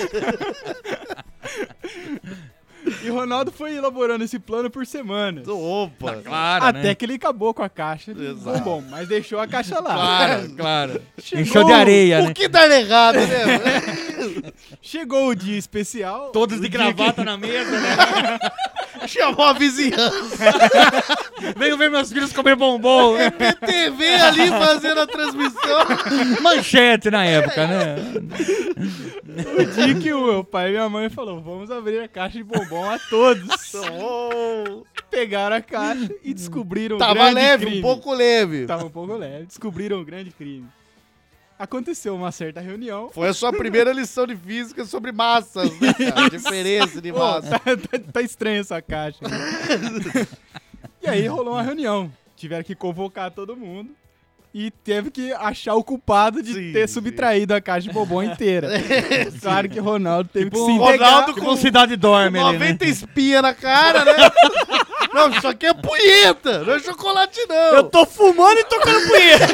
E o Ronaldo foi elaborando esse plano por semanas. Opa. Claro, Até né? que ele acabou com a caixa de Exato. bombom, mas deixou a caixa lá. Claro, claro. Chegou Encheu de areia, O né? que dá errado, né? Chegou o dia especial. Todos o de dia gravata que- na mesa, né? Chamou a vizinhança. Venho ver meus filhos comer bombom. P T V ali fazendo a transmissão. Manchete na época, né? O dia que o meu pai e minha mãe falou, vamos abrir a caixa de bombom a todos. Oh, Pegaram a caixa e descobriram um tava grande leve, crime. um pouco leve. Tava um pouco leve. Descobriram um grande crime. Aconteceu uma certa reunião. Foi a sua primeira lição de física sobre massas, né, cara? Diferença de Pô, massa. tá, tá, tá estranha essa caixa. né? E aí rolou uma reunião. Tiveram que convocar todo mundo. E teve que achar o culpado de Sim, ter sim. subtraído a caixa de bombom inteira. Claro que o Ronaldo teve que se um entregar. Ronaldo Tipo um cidade dorme ali, né? noventa espinha na cara, né? Não, isso aqui é punheta, não é chocolate, não. Eu tô fumando e tocando punheta.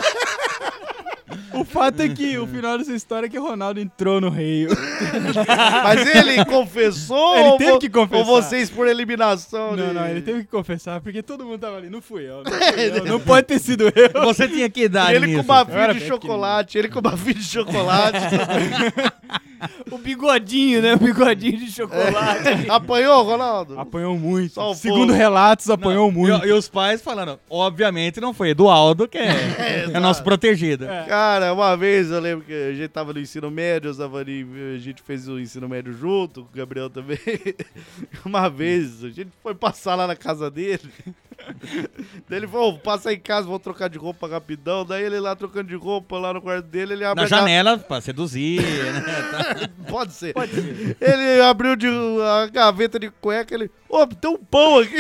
O fato é que o final dessa história é que o Ronaldo entrou no reio. Mas ele confessou Ele ou, teve vo- que confessar. ou vocês por eliminação? Não, de- não, ele teve que confessar, porque todo mundo tava ali. Não fui eu, não fui eu. Não pode ter sido eu. Você tinha que idade Ele nisso? com uma Eu era fita de bem chocolate, ele com uma fita de chocolate. O bigodinho, né? O bigodinho de chocolate. Apanhou, Ronaldo? Apanhou muito. Só o Segundo povo. relatos, apanhou muito. E, e os pais falando, obviamente não foi Eduardo que é, é nosso protegido. É. Cara, uma vez eu lembro que a gente tava no ensino médio, o Zavani, a gente fez o ensino médio junto, com o Gabriel também. Uma vez a gente foi passar lá na casa dele. Daí ele falou, oh, passa aí em casa, vou trocar de roupa rapidão. Daí ele lá trocando de roupa lá no quarto dele, ele abre Na a ga- janela, pra seduzir, né? Tá. Pode ser. Pode ser. Ele abriu de, a gaveta de cueca, ele, ô, tem um pão aqui.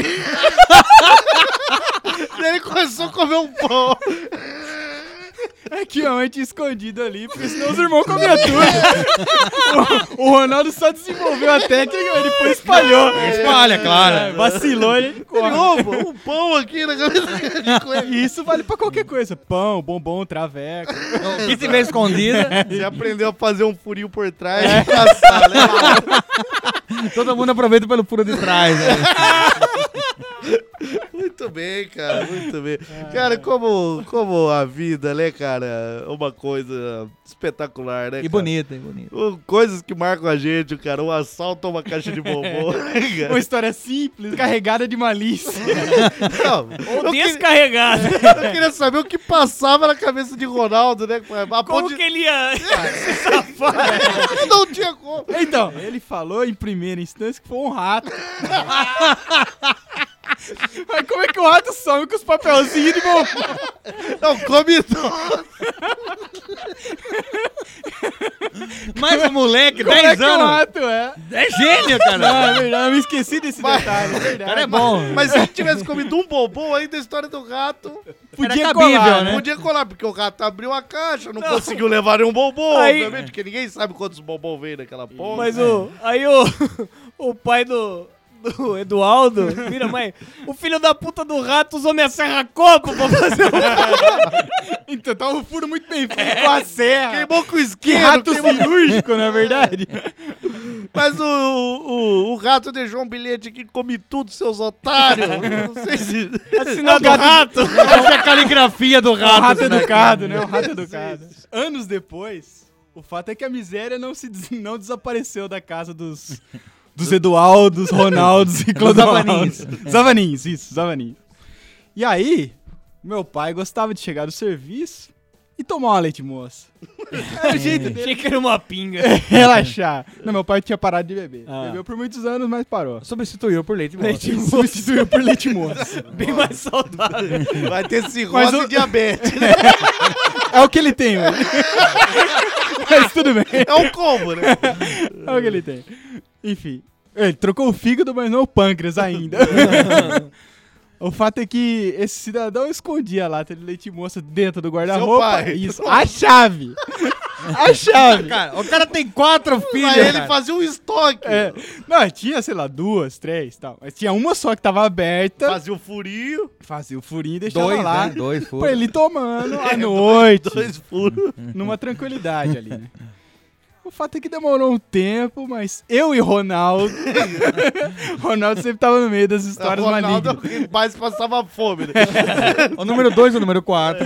Daí ele começou a comer um pão. É que a mãe tinha escondido ali, porque senão os irmãos comiam tudo. O, o Ronaldo só desenvolveu a técnica e depois espalhou. Espalha, claro. É, vacilou, ele Ele, corre. ô, pô, um pão aqui na gaveta de cueca. E isso vale pra qualquer coisa. Pão, bombom, traveco. O que tiver escondida, Você aprendeu a fazer um furinho por trás e passar, né? todo mundo aproveita pelo furo de trás. Né? Muito bem, cara, muito bem. Cara, como, como a vida, né, cara, é uma coisa espetacular, né, E cara? bonita, e bonita. Uh, Coisas que marcam a gente, cara, um assalto a uma caixa de bombom. cara. Uma história simples, carregada de malícia. Não, Ou eu, que- descarregado. eu queria saber o que passava na cabeça de Ronaldo, né? A Como ponte que ele ia... não tinha como. Então, ele falou em primeira instância que foi um rato. Mas como é que o rato some com os papelzinhos de bombom? Não, come tudo. Mas o moleque, Como é dez que o anos, rato é? é gênio, Não, cara. é verdade, eu me esqueci desse Mas- detalhe, é O verdade. cara é bom. Mas se ele tivesse comido um bombom ainda, a história do rato Podia Era cabível, colar, né? podia colar, porque o rato abriu a caixa, não, conseguiu levar nenhum bombom, Aí- obviamente, porque ninguém sabe quantos bombom vem naquela porra. Mas o... Aí o... O pai do... Do Eduardo, vira, mãe, o filho da puta do rato usou minha serra-copo pra fazer um... Então tava um furo muito bem feito com a serra. Queimou com Que isqueiro, rato queimou- cirúrgico, na verdade. mas o, o, o rato deixou um bilhete aqui, come tudo, seus otários. Não sei se... Assinado do rato. Essa é a caligrafia do O rato. rato assim, né? educado, né? O rato educado. Anos depois, O fato é que a miséria não, se des- não desapareceu da casa dos, dos Eduardos, Ronaldos e Clodoaldos. Zavanins. Zavanins, isso, Zavanins. E aí, meu pai gostava de chegar do serviço e tomar uma leite moça. Era o jeito dele Achei que era uma pinga. relaxar. Não, meu pai tinha parado de beber. Ah. Bebeu por muitos anos, mas parou. Substituiu por leite moça. Leite moça. Substituiu por leite moça. Bem mais saudável. Vai ter Mas cirrose o- e diabetes. É o que ele tem, mano. Mas tudo bem. É um combo, né? É o que ele tem. Enfim, ele trocou o fígado, mas não o pâncreas ainda. O fato é que esse cidadão escondia a lata de leite moça dentro do guarda-roupa. pai. Isso, a chave. A chave. Cara, o cara tem quatro filhos, Mas ele cara. fazia um estoque. É. Não, tinha, sei lá, duas, três e tal. Mas tinha uma só que tava aberta. Fazia o furinho. Fazia o furinho e deixava Dois, lá. né? Dois Pra furos. ele ir tomando à noite. Dois furos. Numa tranquilidade ali, né? O fato é que demorou um tempo, mas eu e Ronaldo. Ronaldo sempre tava no meio das histórias O Ronaldo é o malignas. que mais passava fome, né? O número dois e o número quatro.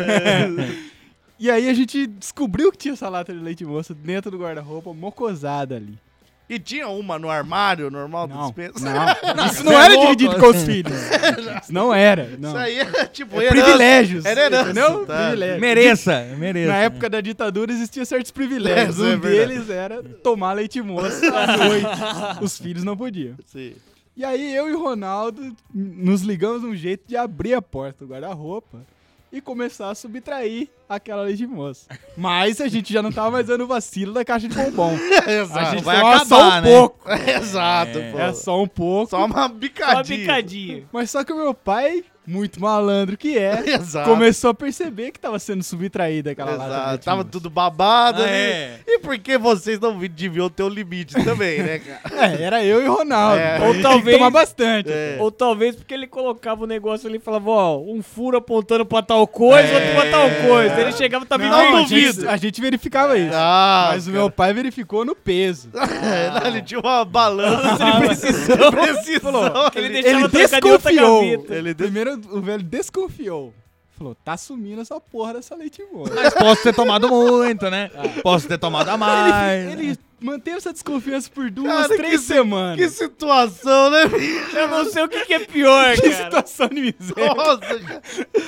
E aí a gente descobriu que tinha essa lata de leite moça dentro do guarda-roupa, mocosada ali. E tinha uma no armário normal da Não, dispensa. não. Isso não você é era louco. dividido com os filhos. Isso não era. Não. Isso aí era tipo É herança. privilégios. Era herança, Entendeu? tá. Privilégios. Mereça, mereça. Na época da ditadura existiam certos privilégios. É, isso é um verdade. deles era tomar leite moça à noite. Os filhos não podiam. Sim. E aí eu e o Ronaldo nos ligamos num jeito de abrir a porta do guarda-roupa e começar a subtrair aquela leite moça. Mas a gente já não tava mais dando vacilo da caixa de bombom. A Exato. gente vai tomava só acabar, um né? pouco. Exato, pô. É só um pouco. Só uma Só uma bicadinha. picadinha. Mas só que o meu pai, muito malandro que é, Exato. começou a perceber que tava sendo subtraída aquela lata de Exato. leite Tava moça. tudo babado Ah, ali. é. E por que vocês não deviam ter o limite também, né, cara? É, era eu e o Ronaldo. É. Ou Ou talvez talvez- tomar bastante. É. Ou talvez porque ele colocava o negócio ali e falava, ó, um furo apontando pra tal coisa, É. outro pra tal coisa. Ele chegava e tava Não, a invertido. gente, a gente verificava isso. Ah, Mas o meu pai verificou no peso. É, não, ele tinha uma balança Ele de precisou. precisão. Ele ali. deixava Ele trocar de outra desconfiou. gaveta. Ele Primeiro o velho desconfiou. Falou, tá sumindo essa porra dessa leite moça. Mas posso ter tomado muito, né? Posso ter tomado a mais. Ele manteve essa desconfiança por duas, Cara, três que si- semanas. Que situação, né, bicho? Eu não sei o que, que é pior, Que cara. situação de miséria. Nossa, cara.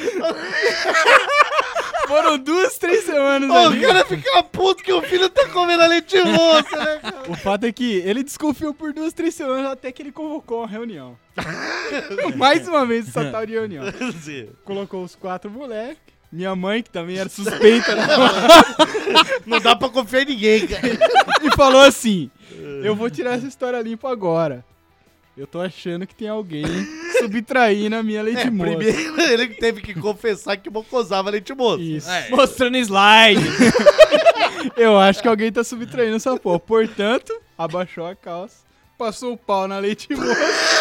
Foram duas, três semanas Ô, ali. o cara fica puto que o filho tá comendo a leite moça, né, cara? O fato é que ele desconfiou por duas, três semanas até que ele convocou uma reunião. Mais uma vez essa tal de reunião. Sim. Colocou os quatro moleques. Minha mãe, que também era suspeita, né? Não dá pra confiar em ninguém, cara. E falou assim: eu vou tirar essa história limpa agora. Eu tô achando que tem alguém subtraindo a minha leite É, moça. primeiro ele que teve que confessar que mocosava leite moça. Isso. É. Mostrando slide. Eu acho que alguém tá subtraindo essa porra. Portanto, abaixou a calça, passou o pau na leite moça.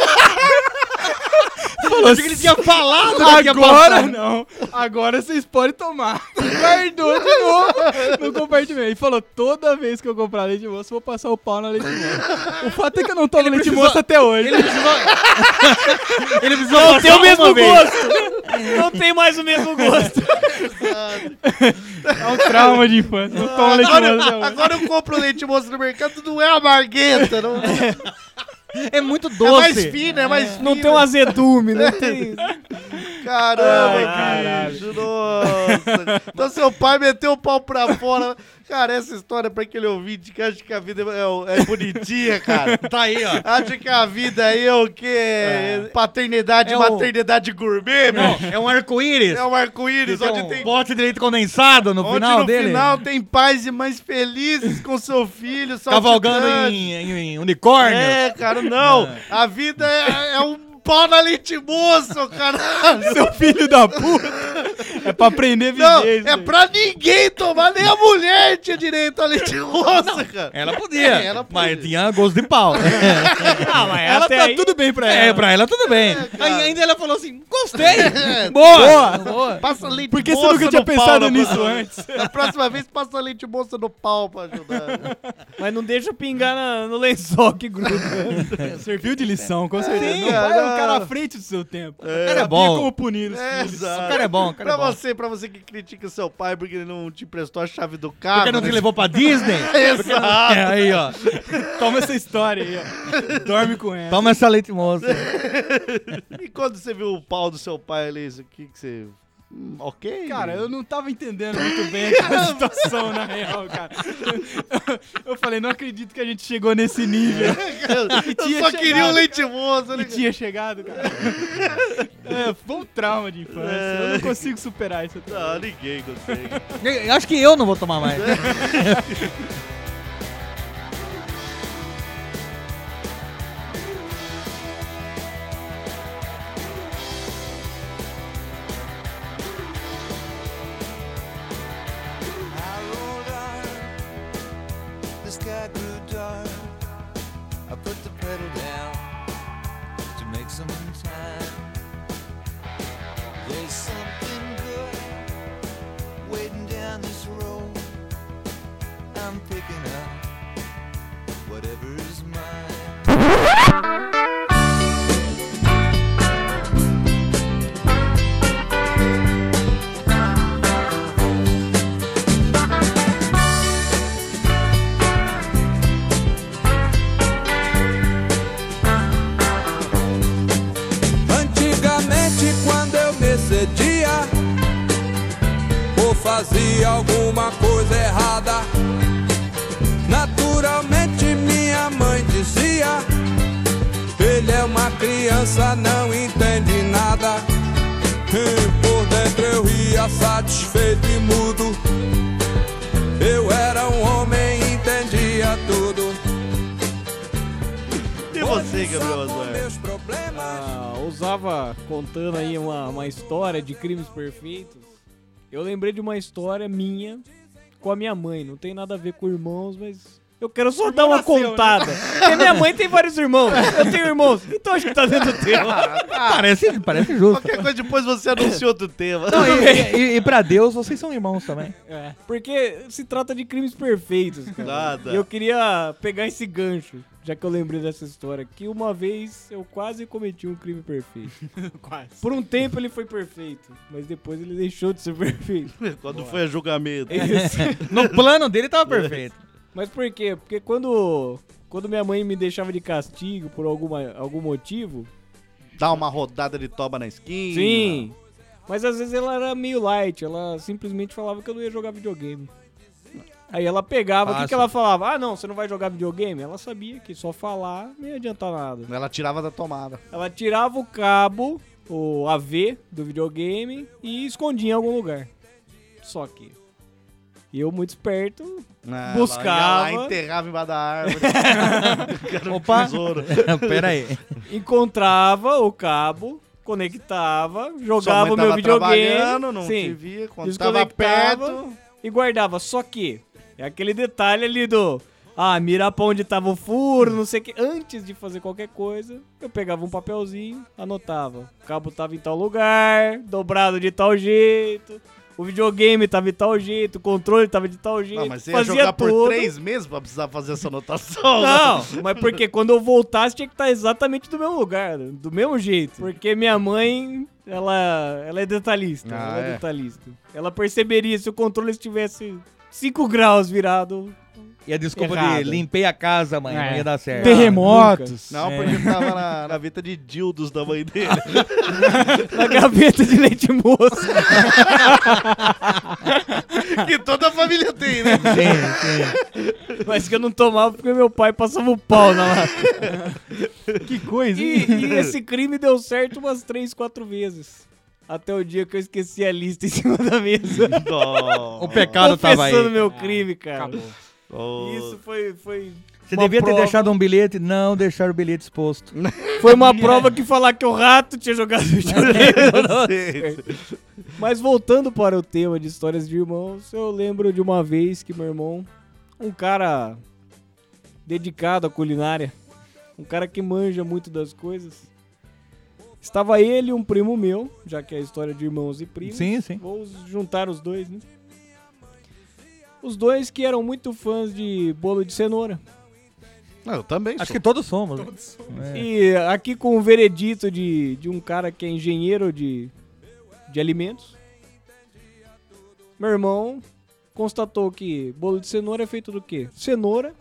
Falou Achei que ele tinha falado que tinha agora passado. não. Agora vocês podem tomar. E guardou de novo no compartimento. E falou, toda vez que eu comprar leite moça, eu vou passar o pau na leite moça. O fato é que eu não tomo leite precisou- moça até hoje. Ele precisou. Ele precisou Não passar tem o uma mesmo vez. gosto. Não tem mais o mesmo gosto. É um trauma de infância. Não tomo leite moça até Agora, hoje. agora eu compro leite moça no mercado, não é amarguenta, não. É muito É doce. mais fino, é mais fino. Não tem um azedume, não tem. Caramba, Ai, caralho. bicho, nossa. Então seu pai meteu o pau pra fora. Cara, essa história pra aquele ouvinte que acha que a vida é, é bonitinha, cara. Tá aí, ó. Acha que a vida aí é o quê? Paternidade, É o- maternidade gourmet, Não, bicho. é um arco-íris. É um arco-íris, Tem onde um tem... bote de leite condensado no Onde final no dele. final tem pais e mães felizes com seu filho, Cavalgando saltitante. em, em- em unicórnio. É, cara, não. A vida é, é um pau na leite moça, caralho. Seu filho da puta. É pra aprender a viver. Não, isso é aí. pra ninguém tomar, nem a mulher tinha direito a leite moça, cara. Ela podia, É, ela podia. mas tinha gosto de pau. Ah, mas Ela até tá aí- tudo bem pra É, ela. pra ela tudo bem. cara. Aí ainda ela falou assim, gostei. É, Boa. Boa. Passa leite Por que você moça nunca tinha no pau pensado na nisso próxima- antes? Da próxima vez, passa leite moça no pau pra ajudar. Mas não deixa pingar na- no lençol que gruda. Serviu de lição, com certeza. Sim, Meu pai é um cara. cara à frente do seu tempo. O cara é Sabia bom. como punir os É, filhos. O exato. cara é bom, o cara pra é bom. você, pra você que critica seu pai porque ele não te emprestou a chave do carro. Porque não te né? levou pra Disney? Exato. É, aí, ó. Toma essa história aí, ó. Dorme com ela. Toma essa leite moça. E quando você viu o pau do seu pai ali, o que que você... Hum, ok? Cara, eu não tava entendendo muito bem aquela situação, na real, cara. Eu falei, não acredito que a gente chegou nesse nível. Eu tinha só queria chegado. um leite moço, né? E tinha chegado, cara. É, foi um trauma de infância. Eu não consigo superar isso. até Não, hoje. ninguém consegue. Eu acho que eu não vou tomar mais. I rolled on, the sky grew dark. I put the pedal down to make some time. There's something good waiting down this road. I'm picking up whatever's mine. Antigamente, quando eu me excedia ou fazia alguma coisa errada, naturalmente minha mãe dizia: ele é uma criança, não entende nada. E por dentro eu ria satisfeito e mudo. Eu era um homem, entendia tudo. E você, Gabriel Osório? Meus problemas. Ah, usava, contando aí uma, uma história de crimes perfeitos, eu lembrei de uma história minha com a minha mãe. Não tem nada a ver com irmãos, mas eu quero só dar uma nasceu, né? contada. Porque minha mãe tem vários irmãos, eu tenho irmãos, então acho que tá dentro do tema. Parece, parece justo. Qualquer coisa depois você anuncia outro tema. Não, e, e, e pra Deus, vocês são irmãos também. É, porque se trata de crimes perfeitos, cara. Nada. E eu queria pegar esse gancho, já que eu lembrei dessa história, que uma vez eu quase cometi um crime perfeito. Quase. Por um tempo ele foi perfeito, mas depois ele deixou de ser perfeito. Quando foi a julgamento. Isso. No plano dele tava perfeito. Mas por quê? Porque quando, quando minha mãe me deixava de castigo por alguma, algum motivo... Dá uma rodada de toba na esquina. Sim, mas às vezes ela era meio light, ela simplesmente falava que eu não ia jogar videogame. Aí ela pegava, o que, Fácil. que ela falava? Ah, não, você não vai jogar videogame? Ela sabia que só falar não ia adiantar nada. Ela tirava da tomada. Ela tirava o cabo, o A V do videogame e escondia em algum lugar. Só que eu, muito esperto, Ah, buscava, Ela ia lá, enterrava embaixo da árvore. Era um Opa. tesouro. Pera aí. encontrava o cabo, conectava, Sua jogava mãe o meu tava videogame, trabalhando, não sim, te via. Quando tava desconectava perto... e guardava. Só que é aquele detalhe ali do... Ah, mirar pra onde tava o furo, não sei o que. Antes de fazer qualquer coisa, eu pegava um papelzinho, anotava. O cabo tava em tal lugar, dobrado de tal jeito, o videogame tava de tal jeito, o controle tava de tal jeito. Não, mas você ia fazia jogar por tudo. três meses pra precisar fazer essa anotação. Não, mas porque quando eu voltasse tinha que estar exatamente do mesmo lugar, do mesmo jeito. Porque minha mãe, ela, ela é detalhista, Ah, ela é, é? detalhista. Ela perceberia se o controle estivesse cinco graus virado. E a desculpa Errado. de limpei a casa, mãe, não É. ia dar certo. Terremotos. Não, porque tava na, na vita de dildos da mãe dele. Na gaveta de leite moço. Que toda a família tem, né? Sim, sim. Mas que eu não tomava porque meu pai passava o pau na lata. Que coisa, E, hein? e esse crime deu certo umas três, quatro vezes. Até o dia que eu esqueci a lista em cima da mesa. O pecado tava aí. Confessando meu crime, cara. Acabou. Oh, Isso foi... foi Você uma devia ter prova- deixado um bilhete, não deixar o bilhete exposto. Foi uma prova que falar que o rato tinha jogado videogame. sei. Mas voltando para o tema de histórias de irmãos, eu lembro de uma vez que meu irmão, um cara dedicado à culinária, um cara que manja muito das coisas, estava ele e um primo meu, já que é a história de irmãos e primos. Sim, sim. Vou juntar os dois, né? Os dois que eram muito fãs de bolo de cenoura. Não, eu também Acho sou. que todos somos. né? É. E aqui com o veredito de, de um cara que é engenheiro de, de alimentos. meu irmão constatou que bolo de cenoura é feito do quê? Cenoura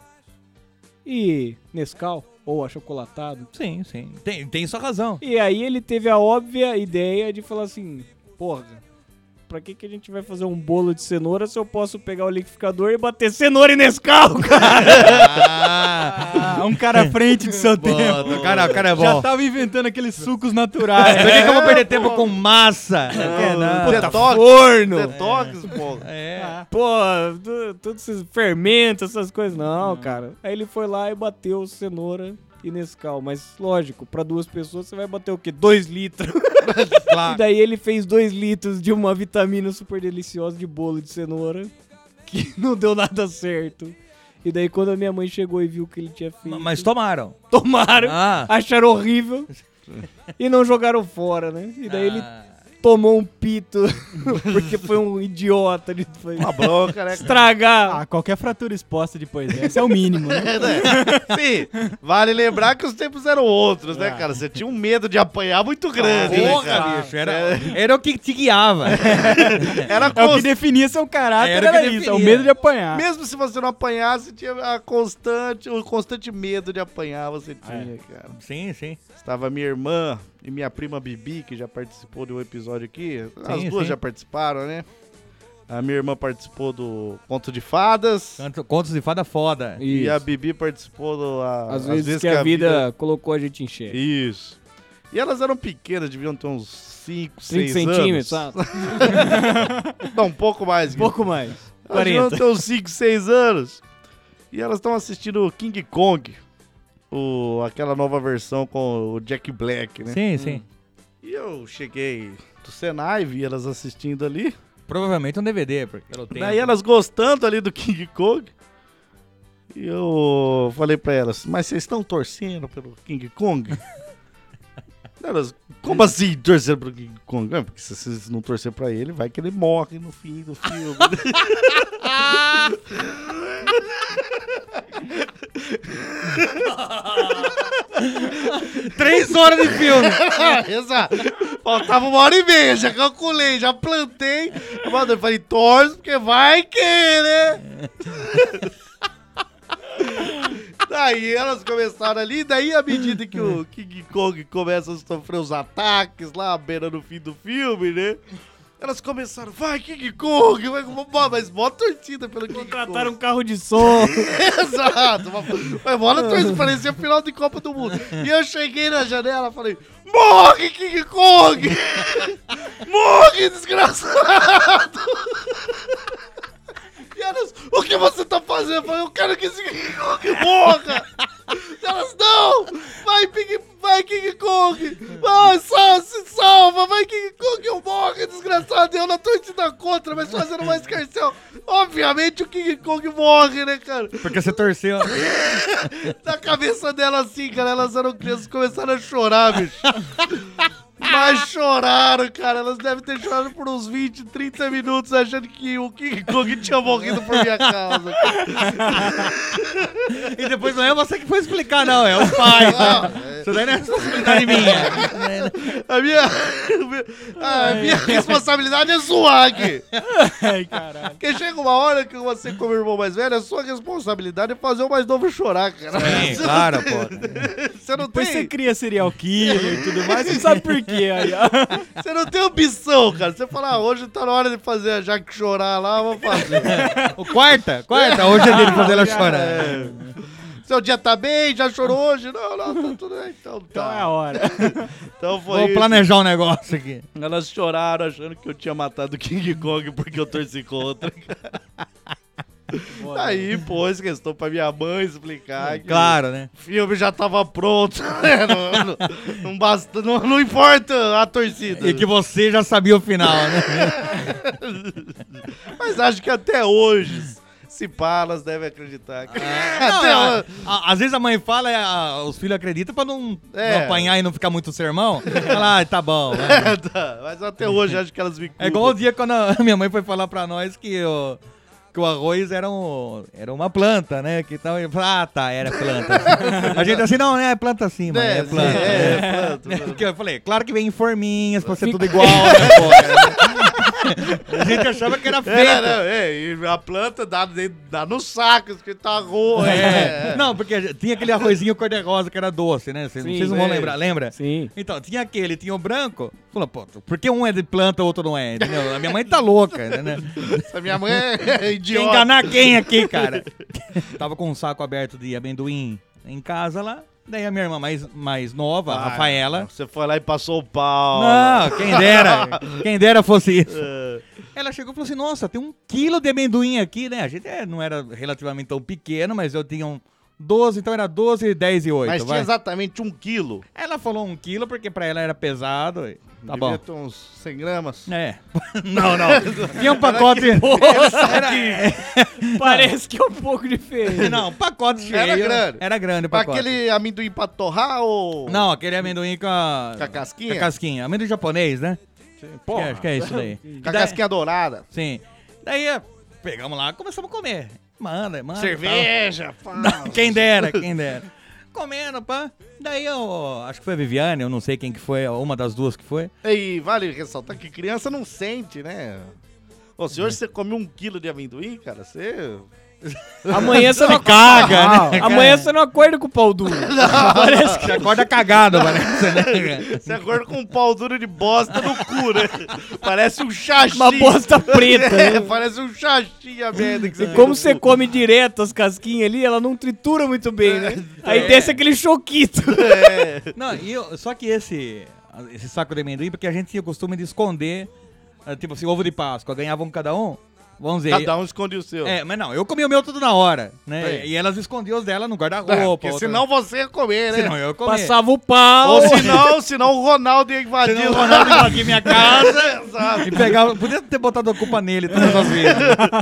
e Nescau, ou achocolatado. Sim, sim. Tem, tem sua razão. E aí ele teve a óbvia ideia de falar assim, porra, pra que que a gente vai fazer um bolo de cenoura se eu posso pegar o liquidificador e bater cenoura e Nescau, cara? Ah, um cara à frente do seu tempo. O cara, o cara é bom. Já tava inventando aqueles sucos naturais. Por que, que eu vou perder tempo com massa? É, não. Detox, forno. detox, pô. É. Pô, tu- todos esses fermentos, essas coisas. Não, cara. Aí ele foi lá e bateu cenoura e Nescau. Mas, lógico, pra duas pessoas você vai bater o quê? Dois litros. E daí ele fez dois litros de uma vitamina super deliciosa de bolo de cenoura, que não deu nada certo. E daí quando a minha mãe chegou e viu o que ele tinha feito... Mas tomaram. Tomaram, Ah. acharam horrível e não jogaram fora, né? E daí ele Ah. tomou um pito, porque foi um idiota de Uma bronca, né? estragar. Ah, qualquer fratura exposta depois dessa é o mínimo, né? Sim, vale lembrar que os tempos eram outros, né, cara? Você tinha um medo de apanhar muito grande, né, Porra, cara? bicho. Era, era o que te guiava. Era É o que const... definia seu caráter, Era o era, que isso, é o definia. medo de apanhar. Mesmo se você não apanhasse, tinha a constante, o constante medo de apanhar, você tinha, cara. Sim, sim. Estava minha irmã e minha prima Bibi, que já participou de um episódio aqui. As Sim, duas sim. já participaram, né? A minha irmã participou do Conto de Fadas. Canto- Contos de fada foda. E a Bibi participou do... A, Às vezes, que, a vida, colocou a gente em xeque. Isso. E elas eram pequenas, deviam ter uns cinco, trinta seis centímetros, anos. sabe? Não, um pouco mais. Um pouco mais. Elas deviam quarenta. ter uns cinco, seis anos. E elas estão assistindo King Kong. O, aquela nova versão com o Jack Black, né? Sim, sim. E eu cheguei do Senai, vi elas assistindo ali. Provavelmente um D V D, porque pelo tempo. Daí elas gostando ali do King Kong. E eu falei pra elas, mas vocês estão torcendo pelo King Kong? Elas, como assim torcendo pelo King Kong? É, porque se vocês não torcerem pra ele, vai que ele morre no fim do filme. Três horas de filme. Exato. Faltava uma hora e meia, já calculei, já plantei. Eu falei, torce, porque vai que, né? Daí elas começaram ali, daí à medida que o King Kong começa a sofrer os ataques lá, à beira no fim do filme, né? Elas começaram, vai King Kong, vai, mas mó torcida pelo King Kong. Contrataram um carro de som. Exato, mas bola torcida, parecia final de Copa do Mundo. E eu cheguei na janela e falei, morre King Kong! Morre, desgraçado! E elas, o que você tá fazendo? Eu falei, eu quero que esse King Kong morra! E elas, não! Vai, King, vai King Kong! Vai, só, se salva! Vai King Kong, eu morro, desgraçado! Eu na torcida contra, mas fazendo mais carcel. Obviamente o King Kong morre, né, cara? Porque você torceu. Na cabeça dela assim, cara, elas eram crianças, começaram a chorar, bicho. Mas choraram, cara. Elas devem ter chorado por uns vinte, trinta minutos achando que o King Kong tinha morrido por minha causa. E depois não é você que foi explicar, não. É o pai. Isso daí não é responsabilidade minha. A minha, a minha responsabilidade é zoar aqui. Ai, caralho. Porque chega uma hora que você, como irmão mais velho, a sua responsabilidade é fazer o mais novo chorar, cara. Sim, Você claro, não tem- pô. Você não Depois você tem... cria serial killer e tudo mais, você não sabe por quê. Aí, ó. Você não tem opção, cara. Você fala, ah, hoje tá na hora de fazer a Jaque chorar lá, vamos fazer. O quarta? Quarta? Hoje é dele fazer ela chorar. É. Seu dia tá bem? Já chorou hoje? Não, não, tá tudo bem. Então Então é a tá. hora. Então foi Vou isso. planejar um negócio aqui. Elas choraram achando que eu tinha matado o King Kong porque eu torci contra. Aí, pôs questão pra minha mãe explicar que Claro, né? o filme já tava pronto. né? Não, não, não, basta, não, não importa a torcida. E que você já sabia o final, né? Mas acho que até hoje, se pá, elas devem acreditar. que- Não, até a- hoje. a- às vezes a mãe fala, e a- os filhos acreditam pra não, É. não apanhar e não ficar muito sermão. Fala, ah, tá bom. né? Tá, mas até hoje acho que elas me culpam. É igual o dia quando a minha mãe foi falar pra nós que o, que o arroz era, um, era uma planta, né? Que tal, ah, tá, era planta. A gente assim, não, é planta sim, mãe, é, É, planta. sim, é, é planta. Que eu falei, claro que vem em forminhas pra ser tudo igual, né, pô? A gente achava que era É, feita. não, é, e a planta dá, dá no saco, escrito arroz. É. Não, porque tinha aquele arrozinho cor-de-rosa que era doce, né? Vocês, Sim, vocês não vão sim. lembrar, lembra? Sim. Então, tinha aquele, tinha o branco. Falou, pô, por que um é de planta, o outro não é? Entendeu? A minha mãe tá louca, né? Essa minha mãe é Quer idiota. enganar quem aqui, cara? Tava com um saco aberto de amendoim em casa lá. Daí a minha irmã mais, mais nova, a Ah, Rafaela. Você foi lá e passou o pau. Não, quem dera. Quem dera fosse isso. É. Ela chegou e falou assim, nossa, tem um quilo de amendoim aqui, né? A gente é, não era relativamente tão pequeno, mas eu tinha um doze, então era doze, dez e oito, Mas vai. tinha exatamente um quilo. Ela falou um quilo porque pra ela era pesado. e Tá Devia bom. ter uns cem gramas. É. Não, não. Tinha um pacote... Parece que é um pouco diferente. Não, um pacote cheio. Era grande. Era grande o pacote. Aquele amendoim pra torrar ou... Não, aquele amendoim com a... Com a casquinha? Com a casquinha. Amendoim japonês, né? Porra. Que é- acho que é isso daí. Com a Daí- casquinha dourada. Sim. Daí, eh, pegamos lá e começamos a comer. Manda, manda. Cerveja, pá. tal. Quem dera, quem dera. Comendo, pá. Daí eu, acho que foi a Viviane, eu não sei quem que foi, uma das duas que foi. E vale ressaltar que criança não sente, né? Ô, se hoje você come um quilo de amendoim, cara, você... Amanhã você não Caga, né? Amanhã você não acorda com o pau duro. Parece que você acorda cagado, parece, né? cara? Você acorda com um pau duro de bosta no cu, né? Parece um xaxi. Uma bosta preta. É, né? parece um xaxi a merda que você E tem como no você cu. come direto as casquinhas ali, ela não tritura muito bem, né? Aí É. desce aquele choquito. É. Não, e eu- só que esse, esse saco de amendoim, porque a gente tinha o costume de esconder, eh, tipo assim, ovo de Páscoa, ganhavam cada um, vamos dizer... Cada um esconde o seu. É, mas não, eu comia o meu tudo na hora, né? É. E elas escondiam os dela no É, guarda-roupa. porque outra- senão você ia comer, né? Senão eu comia. Passava o pau. Ou senão, senão o Ronaldo ia invadir. Senão o Ronaldo invadiu minha casa Exato. e pegava... Podia ter botado a culpa nele todas as vezes.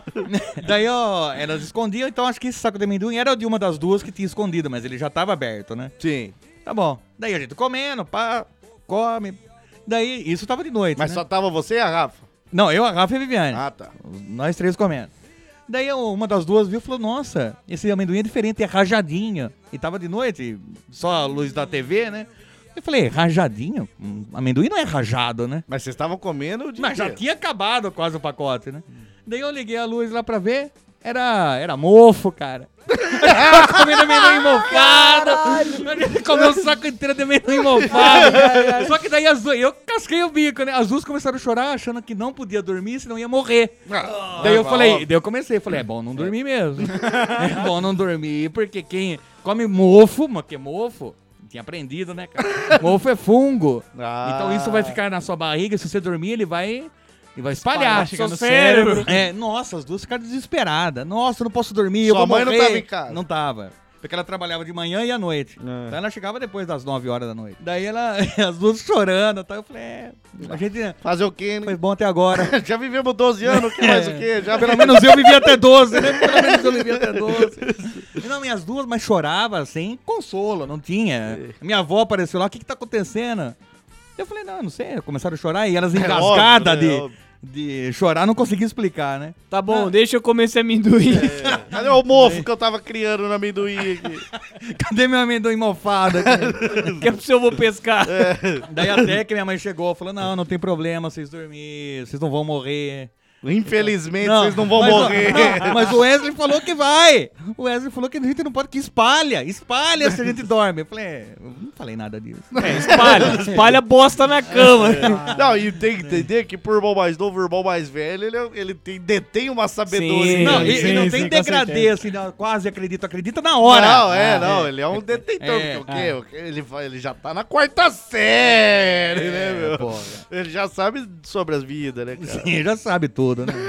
Daí, ó, elas escondiam, então acho que esse saco de amendoim era de uma das duas que tinha escondido, mas ele já tava aberto, né? Sim. Tá bom. Daí a gente comendo, pá, come. Daí, isso tava de noite, Mas né? só tava você e a Rafa? Não, eu, a Rafa e a Viviane. Ah, tá. Nós três comendo. Daí eu- uma das duas viu e falou, nossa, esse amendoim é diferente, é rajadinho. E tava de noite, só a luz da T V, né? Eu falei, rajadinho? Hum, amendoim não é rajado, né? Mas vocês estavam comendo o dia Mas já inteiro. tinha acabado quase o pacote, né? Daí eu liguei a luz lá pra ver, era, era mofo, cara. Eu comendo amendoim mofado. A gente comeu um saco inteiro de amendoim mofado. Só que daí as duas, eu casquei o bico, né? As duas começaram a chorar, achando que não podia dormir, senão ia morrer. Ah, Daí eu ah, falei, ó. daí eu comecei, falei, é bom não dormir mesmo. É bom não dormir, porque quem come mofo, mas que mofo, tinha aprendido, né, cara? Mofo é fungo. Ah. Então isso vai ficar na sua barriga, se você dormir, ele vai... Ele vai espalhar. Espalhar, chegar Seu no cérebro. É, nossa, as duas ficaram desesperadas. Nossa, eu não posso dormir, eu Sua vou mãe não morrer. tava em casa? Não tava. Porque ela trabalhava de manhã e à noite. É. Então ela chegava depois das nove horas da noite. Daí ela, as duas chorando, tá? Eu falei, é, a gente Fazer o quê, né? foi bom até agora. Já vivemos doze anos, o que mais o quê? Já Pelo menos eu vivi até doze, né? Pelo menos eu vivi até doze. Não, minhas duas, mas chorava sem consolo, não tinha. Minha avó apareceu lá, o que que tá acontecendo? Eu falei, não, não sei. Começaram a chorar e elas engasgadas óbvio, né? de, Óbvio. de chorar, não conseguia explicar, né? Tá bom, deixa eu comer esse amendoim. Cadê o mofo que eu tava criando no amendoim aqui? Cadê meu amendoim mofado aqui? Que é pro seu eu vou pescar. Daí até que minha mãe chegou, falou, não, não tem problema, vocês dormirem, vocês não vão morrer. Infelizmente, vocês não vão mas, morrer. não, mas o Wesley falou que vai. O Wesley falou que a gente não pode, que espalha. Espalha se a gente dorme. Eu falei, é, eu não falei nada disso. É, espalha. Espalha bosta na cama. Não, e tem que entender que por irmão mais novo, o irmão mais velho, ele, ele tem, detém uma sabedoria. Sim, Não, e, sim, e não sim, tem com degradê, certeza. assim, não, quase acredito, acredita na hora. Não, é, Ah, não, ele é um detentor, É, porque o quê? O quê? Ele, vai- ele já tá na quarta série, né, meu? pô. Ele já sabe sobre as vidas, né, cara? Sim, já sabe tudo, né?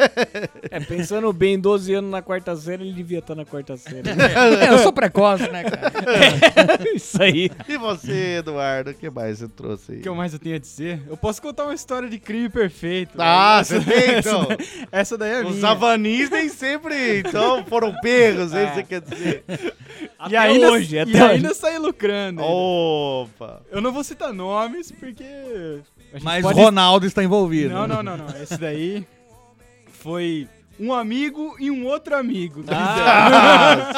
É, pensando bem, doze anos na quarta série, ele devia estar na quarta série. É, eu sou precoce, né, cara? Isso aí. E você, Eduardo, o que mais você trouxe aí? O que eu mais eu tenho a dizer? Eu posso contar uma história de crime perfeito. Ah, Essa- você tem, então? Essa, daí- essa daí é Os minha. avanis nem sempre, então, foram pegos, é isso que você quer dizer. E Até ainda, hoje, e até hoje. ainda saí lucrando. ainda. Opa! Eu não vou citar nomes, porque... a gente Mas pode- Ronaldo está envolvido. Não, não, não, não. Esse daí foi um amigo e um outro amigo. Ah,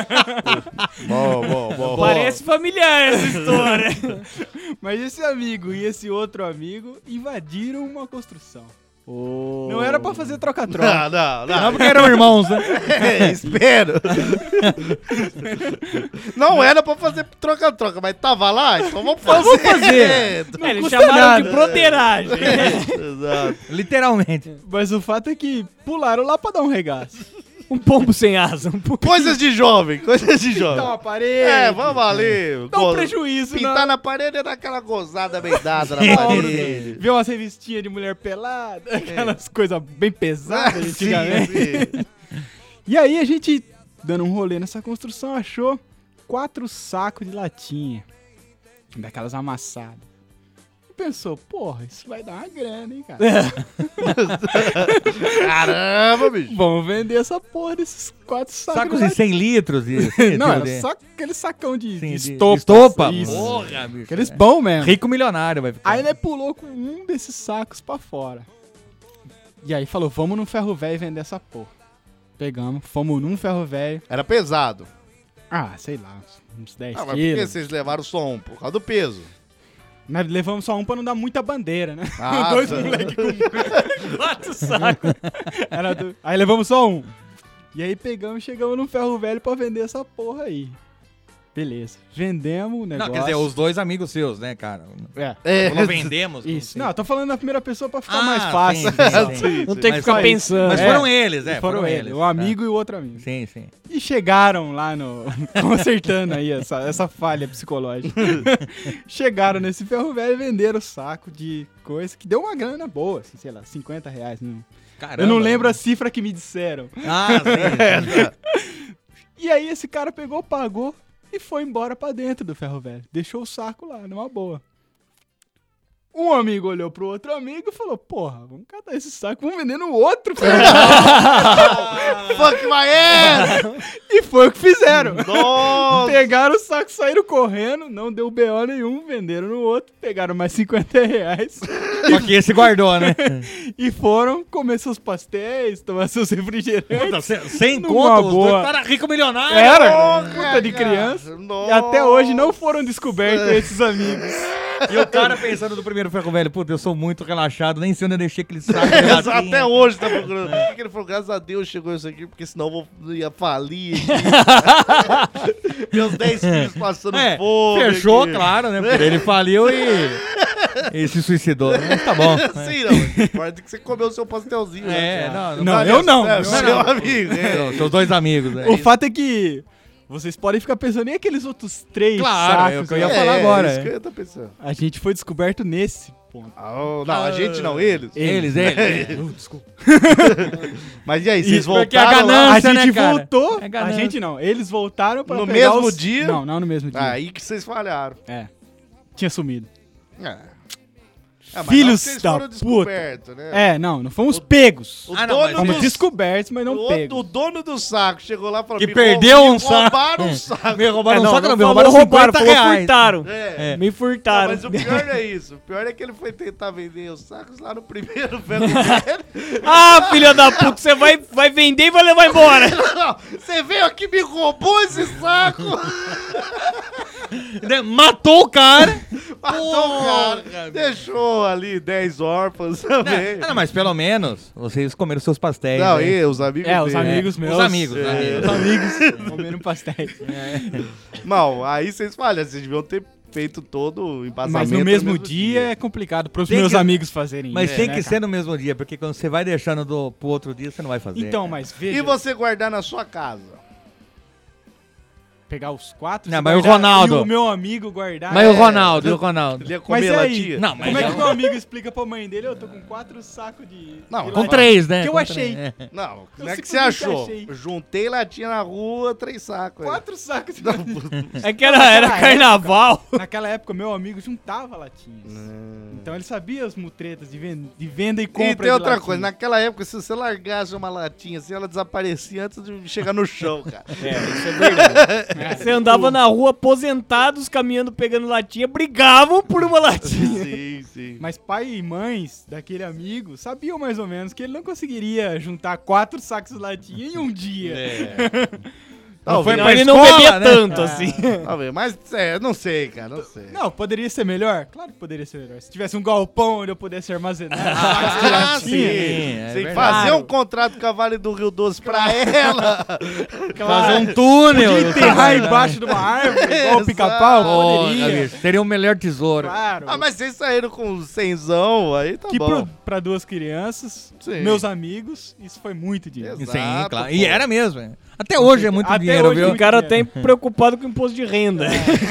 bom, bom, bom. Parece familiar essa história. Mas esse amigo e esse outro amigo invadiram uma construção. Oh. Não era pra fazer troca-troca. Não, não, não. Não, porque eram irmãos, né? É, espero. Não era pra fazer troca-troca, mas tava lá, então vamos fazer. Vamos fazer. É, É, eles chamaram nada. de broderagem. exato. Literalmente. Mas o fato é que pularam lá pra dar um regaço. Um pombo sem asa. Um pombo... Coisas de jovem, coisas de jovem. Pintar uma parede. É, vamos ali. Dá um go- prejuízo, Pintar não. na parede é daquela gozada bem dada na Sim. parede. Ver umas revistinhas de mulher pelada, aquelas coisas bem pesadas Ah, antigamente. sim, sim. E aí a gente, dando um rolê nessa construção, achou quatro sacos de latinha. Daquelas amassadas. E pensou, porra, isso vai dar uma grana, hein, cara? Caramba, bicho. Vamos vender essa porra desses quatro sacos. Sacos de de cem litros. De, latinha. Não, era de, só aquele sacão de, sim, de de- de estopa. estopa. Isso. Porra, bicho. Aqueles é. bons mesmo. Rico milionário vai ficar. Aí, né, pulou com um desses sacos pra fora. E aí falou, vamos num ferro velho vender essa porra. Pegamos, fomos num ferro velho. Era pesado. Ah, sei lá, uns dez Ah, mas por que quilos. vocês levaram só um? Por causa do peso. Nós levamos só um pra não dar muita bandeira, né? Ah, Dois tá. moleques com quatro sacos. Era do- Aí levamos só um. E aí pegamos e chegamos num ferro velho pra vender essa porra aí. Beleza. Vendemos o negócio. Não, quer dizer, os dois amigos seus, né, cara? É. É, Não vendemos. Isso. Não, Não, eu tô falando na primeira pessoa pra ficar Ah, mais fácil. sim, sim, sim. Não tem que Mas ficar foi- pensando. Mas É. foram eles, é. Foram, Foram, eles, eles. o amigo e o outro amigo. É. Sim, sim. E chegaram lá no. Consertando aí essa, essa falha psicológica. Chegaram nesse ferro velho e venderam o saco de coisa que deu uma grana boa, assim, sei lá, cinquenta reais. Não. Caramba. Eu não lembro a cifra que me disseram. Ah, sim. E aí esse cara pegou, pagou e foi embora pra dentro do ferro velho. Deixou o saco lá, numa boa. Um amigo olhou pro outro amigo e falou, porra, vamos catar esse saco, vamos vender no outro ferro velho. Fuck my ass! E foi o que fizeram. Nossa! Pegaram o saco, saíram correndo, não deu B O nenhum, venderam no outro, pegaram mais cinquenta reais Só que esse guardou, né? e foram comer seus pastéis, tomar seus refrigerantes. Sem, sem Numa conta, os boa. dois cara rico milionário. Era, Porra, puta de cara. criança. Nossa. E até hoje não foram descobertos esses amigos. E o cara pensando no primeiro ferro velho, puta, eu sou muito relaxado, nem sei onde eu deixei aquele saco de latinha. Até hoje tá procurando. Por que ele falou, graças a Deus chegou isso aqui, porque senão eu vou, ia falir. Meus dez filhos passando É, fome. fechou, aqui. claro, né? Porque ele faliu e, e se suicidou. Mas tá bom. Sim, não. Importa que você comeu o seu pastelzinho. É, né? não, Não, eu não. É, Não, seu não. amigo. É. Não, seus dois amigos. né? O fato é que vocês podem ficar pensando em aqueles outros três Claro, é o sacos. que eu ia né? falar agora, Isso é. que eu tô pensando. A gente foi descoberto nesse ponto. Ah, oh, não, a gente não, eles. Eles, eles. Uh, desculpa. Mas e aí, vocês Isso porque a voltaram lá? A ganância, gente né, cara? voltou. É a ganância. gente não. Eles voltaram pra No pegar mesmo os- dia? Não, não no mesmo dia. Aí que vocês falharam. É. Tinha sumido. É. Ah, mas Filhos não que vocês da foram puta. descobertos, né? É, não, não fomos pegos. O Ah, não, dono mas Fomos do descobertos, mas não o, pegos. o dono do saco chegou lá e falou Que me perdeu roub- um me saco. roubaram um saco. Me roubaram É, um não, saco, não, não me falou roubaram roubaram, cinquenta falou reais. furtaram. É. Me Não, furtaram. mas o pior não é isso. O pior é que ele foi tentar vender os sacos lá no primeiro ferro velho. Ah, filha da puta, você vai, vai vender e vai levar embora. Não, você veio aqui e me roubou esse saco. Né, matou o cara. Matou o Porra, cara. meu. Deixou ali dez órfãos também. Não, mas pelo menos vocês comeram seus pastéis. Não, né? e os amigos É, os dele. amigos Os meus. amigos, os é, amigos. Os amigos comendo pastéis. Não, aí vocês falham. Vocês deviam ter feito todo o embasamento. Mas no mesmo dia é complicado pros Tem meus que- amigos fazerem Mas isso, tem né, que cara? ser no mesmo dia, porque quando você vai deixando do, pro outro dia, você não vai fazer. Então, cara. mas veja, E você guardar na sua casa? pegar os quatro... Não, se mas o guardar, Ronaldo- E o meu amigo guardar... Mas é, o Ronaldo, e o Ronaldo? Ele ia Mas comer e aí? latinha? Não, mas Como é já- que meu amigo explica pra mãe dele? Eu tô com quatro sacos de... Não, de Com latinha. três, né? Que eu Com achei. três, é. Não, Eu como é que você simplesmente achou? achei. Eu juntei latinha na rua, três sacos. aí. Quatro sacos de Não, latinha. É que era, era carnaval. Naquela época, meu amigo juntava latinhas. Então ele sabia as mutretas de venda, de venda e compra E tem de outra latinha. coisa, naquela época, se você largasse uma latinha assim, ela desaparecia antes de chegar no chão, cara. É, isso é verdade. Você andava na rua aposentados, caminhando, pegando latinha, brigavam por uma latinha. Sim, sim. Mas pai e mães daquele amigo sabiam mais ou menos que ele não conseguiria juntar quatro sacos de latinha em um dia. É. Não foi Talvez. pra ele não escola, bebia né? tanto assim. Talvez, mas é, não sei, cara, não sei. Não, poderia ser melhor? Claro que poderia ser melhor. Se tivesse um galpão onde eu pudesse armazenar. Ah, sim. sim, é Sem verdade. fazer um contrato com a Vale do Rio Doce pra ela. Fazer um túnel. Podia enterrar embaixo de uma árvore, igual o pica-pau, Porra, poderia. bicho, seria o melhor tesouro. Claro. Ah, mas vocês saíram com cenzão, aí tá que bom. pro, pra duas crianças, Sim. meus amigos, isso foi muito dinheiro. Exato. Sim, claro. pô. E era mesmo. é. Até hoje é muito Até dinheiro, hoje viu? O cara tá preocupado com o imposto de renda.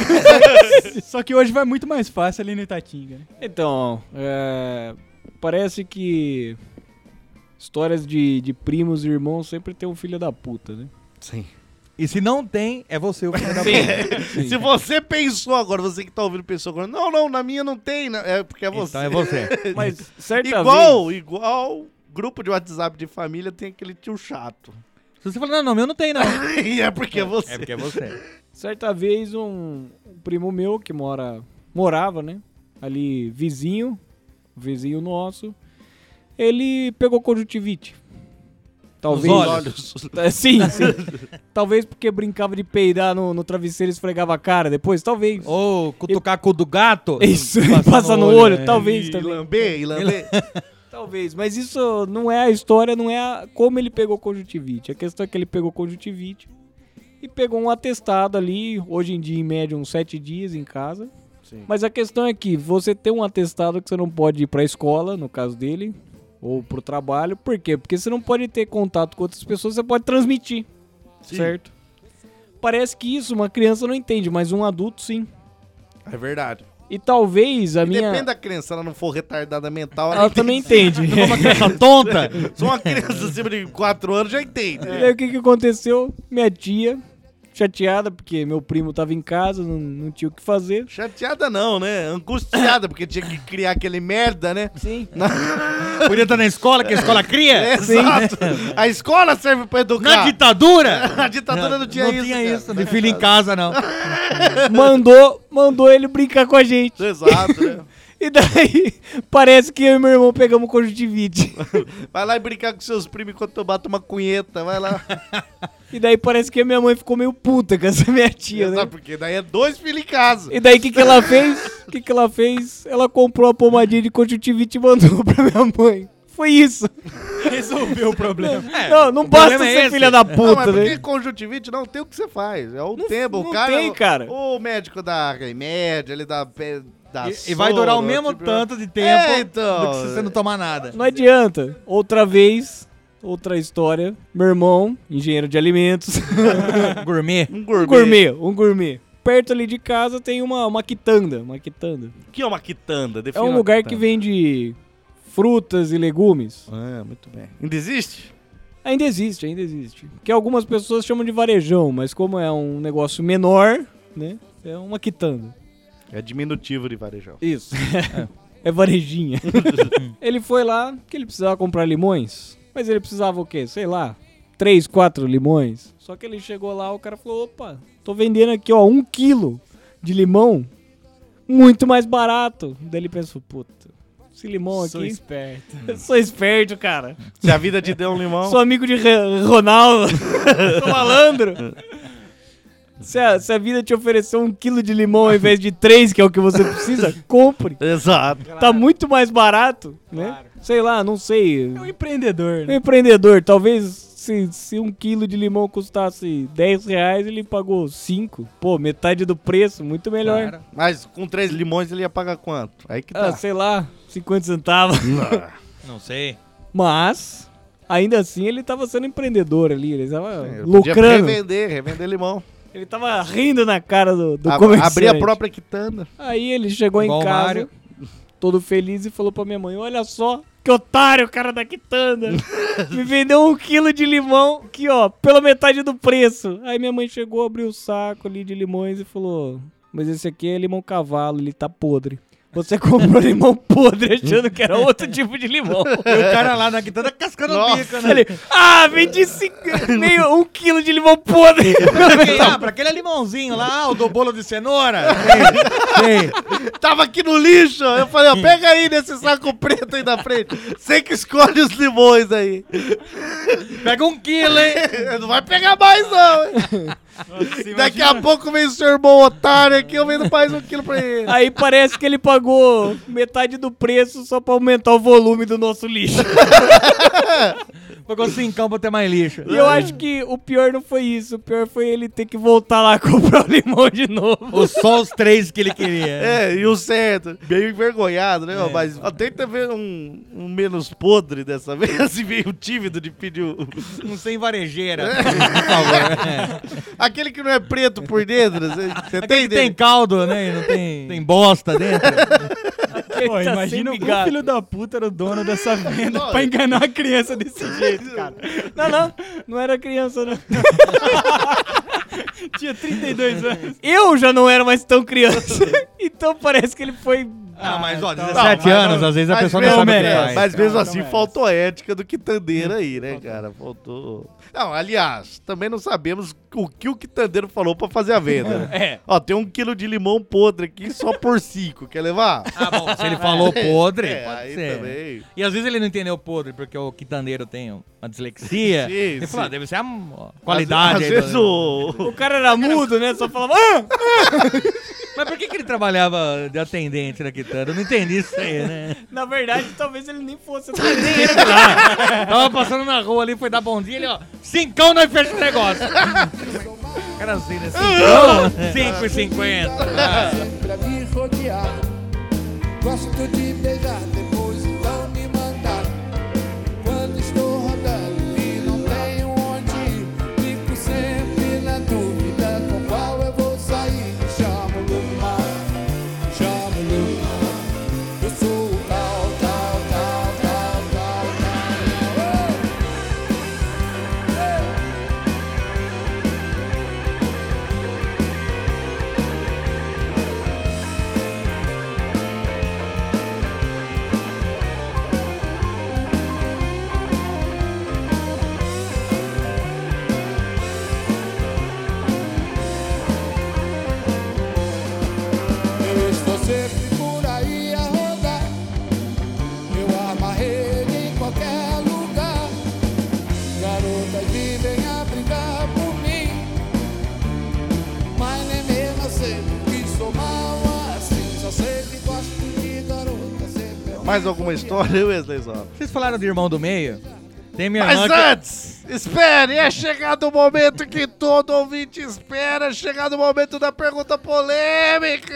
Só que hoje vai muito mais fácil ali no Itatinga. Né? Então, é, parece que histórias de, de primos e irmãos sempre tem um filho da puta, né? Sim. E se não tem, é você o filho da Sim. puta. Se você pensou agora, você que tá ouvindo pensou agora, não, não, na minha não tem, né? É porque é você. Então é você. Mas certa igual, vez... igual grupo de WhatsApp de família tem aquele tio chato. Se você falar, não, não, meu não tem, não. E é porque é você. É porque é você. Certa vez um, um primo meu que mora, morava, né? Ali vizinho, vizinho nosso, ele pegou conjuntivite. Talvez. Os olhos. É, sim, sim. Talvez porque brincava de peidar no, no travesseiro e esfregava a cara depois, talvez. Ou cutucar com o do gato. Isso, passar passa no olho, é. talvez E também. lamber, e lamber. Talvez, mas isso não é a história, não é a, como ele pegou conjuntivite. A questão é que ele pegou conjuntivite e pegou um atestado ali, hoje em dia em média uns sete dias em casa. Sim. Mas a questão é que você tem um atestado que você não pode ir pra escola, no caso dele, ou pro trabalho. Por quê? Porque você não pode ter contato com outras pessoas, você pode transmitir, Sim. certo? Parece que isso uma criança não entende, mas um adulto sim. É verdade. E talvez a E minha... depende da criança, se ela não for retardada mental, Ela também entende. Uma criança tonta. Se uma criança acima de quatro anos já entende. E aí o que que aconteceu? Minha tia, chateada, porque meu primo tava em casa, não, não tinha o que fazer. Chateada não, né? Angustiada, porque tinha que criar aquele merda, né? Sim. Podia estar na escola, que a escola cria. Exato. A escola serve pra educar. Na ditadura. A ditadura não tinha não isso. tinha cara. isso, de filho em casa, não. Mandou, mandou ele brincar com a gente. Exato, né? E daí, parece que eu e meu irmão pegamos conjuntivite. Vai lá e brincar com seus primos enquanto eu bato uma cunheta, vai lá. E daí parece que a minha mãe ficou meio puta com essa minha tia, né? Sabe por quê? Daí é dois filhos em casa. E daí o que que ela fez? O que que ela fez? Ela comprou a pomadinha de conjuntivite e mandou pra minha mãe. Foi isso. Resolveu o problema. não, não o basta problema é ser esse. filha da Não, puta, mas porque né? conjuntivite não tem o que você faz. É o Não- tempo. não o cara, tem, cara. O médico dá remédio, ele dá... pe- dá E, e vai durar o soro, mesmo tipo- tanto de tempo É, então. do que se você não tomar nada. Não adianta. Outra vez, outra história. Meu irmão, engenheiro de alimentos. Gourmet. Um Um gourmet. gourmet, um gourmet. Perto ali de casa tem uma, uma quitanda. Uma quitanda. O que é uma quitanda? É Defina um uma lugar quitanda. que vende frutas e legumes. Ah, muito bem. Ainda existe? Ainda existe, ainda existe. Que algumas pessoas chamam de varejão, mas como é um negócio menor, né? É uma quitanda. É diminutivo de varejão. Isso. É varejinha. Ele foi lá, que ele precisava comprar limões. Mas ele precisava o quê? Sei lá, três, quatro limões. Só que ele chegou lá, o cara falou, opa, tô vendendo aqui, ó, um quilo de limão, muito mais barato. Daí ele pensou, puta, esse limão Sou aqui... esperto. Eu sou esperto, cara. Se a vida te deu um limão... Sou amigo de Re- Ronaldo. Sou malandro. Se a, se a vida te ofereceu um quilo de limão ao invés de três, que é o que você precisa, compre. Exato. Tá muito mais barato, né? Claro. Sei lá, não sei. É um empreendedor, Um né? empreendedor, talvez se, se um quilo de limão custasse dez reais, ele pagou cinco. Pô, metade do preço, muito melhor. Claro. Mas com três limões ele ia pagar quanto? Aí que Ah, tá. sei lá, cinquenta centavos. Não sei. Mas, ainda assim, ele tava sendo empreendedor ali, ele tava Eu podia lucrando. revender, revender limão. Ele tava rindo na cara do, do A- comerciante. abrir a própria quitanda. Aí ele chegou Igual em o casa, Mário. todo feliz, e falou pra minha mãe, olha só, que otário o cara da quitanda. Me vendeu um quilo de limão, aqui ó, pela metade do preço. Aí minha mãe chegou, abriu o saco ali de limões e falou, mas esse aqui é limão cavalo, ele tá podre. Você comprou limão podre achando que era outro tipo de limão. E o cara lá na quitanda cascando o bico, né? Ele, ah, vendi cinco, meio, um quilo de limão podre. Ah, pra aquele limãozinho lá, o do bolo de cenoura. Sei, sei. Tava aqui no lixo. Eu falei, ó, pega aí nesse saco preto aí na frente. Você que escolhe os limões aí. Pega um quilo, hein? Não vai pegar mais, não, hein? Nossa, Daqui imagina- a pouco vem o seu irmão otário aqui, eu vendo mais um quilo pra ele. Aí parece que ele pagou metade do preço só pra aumentar o volume do nosso lixo. Pagou cincão pra ter mais lixo. E eu acho que o pior não foi isso. O pior foi ele ter que voltar lá comprar o limão de novo. Ou só os três que ele queria. É, e o certo, meio envergonhado, né? Mas ó, tenta ver um, um menos podre dessa vez, assim, meio tímido de pedir o... Um sem varejeira, por favor. É. Aquele que não é preto por dentro, você você Aquele tem que tem caldo, né? E não tem, tem bosta dentro. Pô, Tá imagina sem o migalha. filho da puta era o dono dessa venda pra enganar a criança desse jeito, cara. Não, não. Não era criança, não. Tinha trinta e dois anos. Eu já não era mais tão criança. Então parece que ele foi... Ah, mas ó, então- dezessete Não, mas anos, não- às vezes a mas pessoa não mesmo- sabe o que merece. faz. Mas mesmo Não, assim, não é. faltou a ética do quitandeiro aí, né, cara? Faltou. Não, aliás, também não sabemos o que o quitandeiro falou pra fazer a venda. Né? É. Ó, tem um quilo de limão podre aqui só por cinco. Quer levar? Ah, bom, se ele falou podre, É, pode aí ser. também. E às vezes ele não entendeu podre porque o quitandeiro tem uma dislexia. Sim, Ele sim. falou, ah, deve ser a ó, qualidade Às, aí às do- vezes o... O cara era mudo, né? Só falava... Ah! Mas por que, que ele trabalhava de atendente na quitanda? Eu não entendi isso aí, né? Na verdade, talvez ele nem fosse... Nem era de lá. Tava passando na rua ali, foi dar bom dia, ele, ó, cincão, nós fechamos o negócio. Cara assim, né? Cincão, cinco e cinquenta. Ah. Pra me rodear. Gosto de beijar, depois então me mandar. Quando estou rodando e não tenho onde ir, fico sempre na dúvida com qual eu vou sair. Chamo Luma, chamo Luma. Eu sou o tal, tal, tal, tal, tal, tal. Eu estou sempre por aí a rodar. Eu amarrei em qualquer lugar. Garotas vivem a brigar por mim, mas nem mesmo eu sei que sou mal assim. Só sei que gosto de garotas sempre. Mais alguma história, Wesley Zó? Vocês falaram do irmão do meio? Tem minha Mas irmã que... antes, espere, é chegado o momento que todo ouvinte espera, é chegado o momento da pergunta polêmica!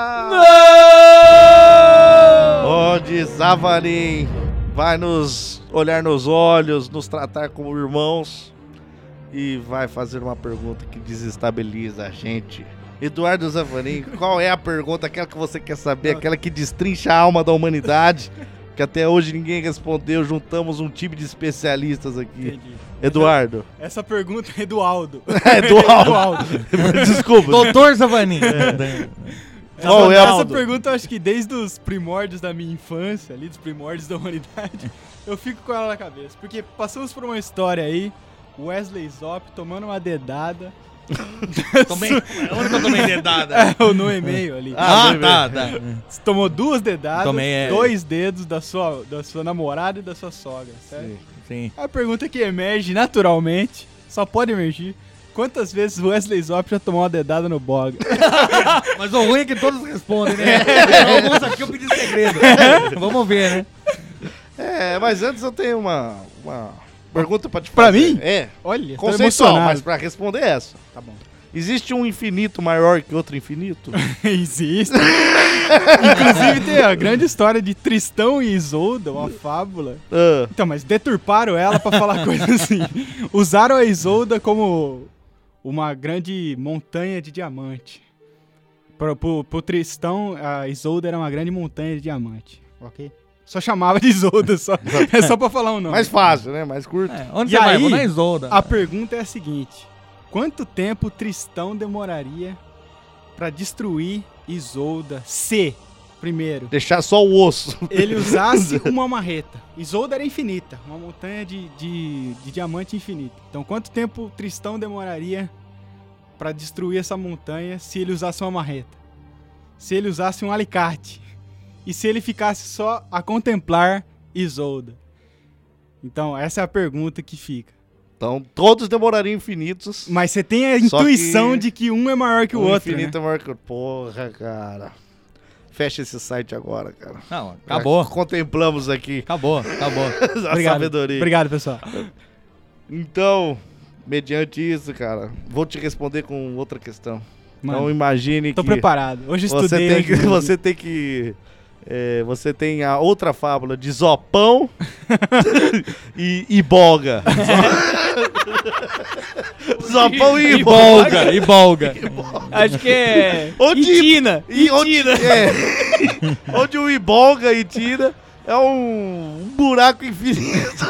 Onde Zavarim vai nos olhar nos olhos, nos tratar como irmãos e vai fazer uma pergunta que desestabiliza a gente. Eduardo Zavarim, qual é a pergunta, aquela que você quer saber, aquela que destrincha a alma da humanidade? Que até hoje ninguém respondeu, juntamos um time de especialistas aqui. Entendi. Eduardo. Essa pergunta é do Aldo. É, do Aldo. Desculpa. Doutor Zavanin. Qual é, Essa Aldo? pergunta eu acho que desde os primórdios da minha infância, ali, dos primórdios da humanidade, eu fico com ela na cabeça. Porque passamos por uma história aí, Wesley Zop tomando uma dedada. Tomei... Onde que eu tomei dedada? É, no e-mail ali. Ah, Ah, tá, tá. Você tomou duas dedadas, Tomei, é. dois dedos da sua, da sua namorada e da sua sogra, certo? Sim. A pergunta que emerge naturalmente, só pode emergir, quantas vezes o Wesley Zop já tomou uma dedada no bog? Mas o ruim é que todos respondem, né? Alguns aqui eu pedi segredo. Vamos ver, né? É, mas antes eu tenho uma, uma pergunta pra te Pra fazer. mim? É. Olha, tô Conceitual, emocionado. mas pra responder essa. Tá bom. Existe um infinito maior que outro infinito? Existe. Inclusive tem a grande história de Tristão e Isolda, uma fábula. Ah, Então, mas deturparam ela pra falar coisa assim. Usaram a Isolda como uma grande montanha de diamante. Pro, pro, pro Tristão, a Isolda era uma grande montanha de diamante. Ok? Só chamava de Isolda, só. É só pra falar um nome. mais fácil, né? Mais curto. É, onde E você vai? aí, Vou na Isolda. A pergunta é a seguinte: quanto tempo Tristão demoraria pra destruir Isolda se primeiro, Deixar só o osso. ele usasse uma marreta. Isolda era infinita, uma montanha de, de, de diamante infinito. Então, quanto tempo Tristão demoraria pra destruir essa montanha se ele usasse uma marreta? Se ele usasse um alicate? E se ele ficasse só a contemplar Isolda? Então, essa é a pergunta que fica. Então, todos demorariam infinitos. Mas você tem a Só intuição que de que um é maior que o, O outro, infinito né? é maior que o... Porra, cara. Fecha esse site agora, cara. Não, acabou. Já contemplamos aqui Acabou, acabou. a Obrigado. sabedoria. Obrigado, pessoal. Então, mediante isso, cara, vou te responder com outra questão. Mano, Então, imagine tô que preparado. Hoje eu você estudei. tem hoje que... eu- Você tem que é, você tem a outra fábula de Zopão e Ibolga. Zopão e E Ibolga. bolga, e bolga. Acho que é. Onde- Itina. E onde, Itina. é, onde o Ibolga e Tira é um, um buraco infinito.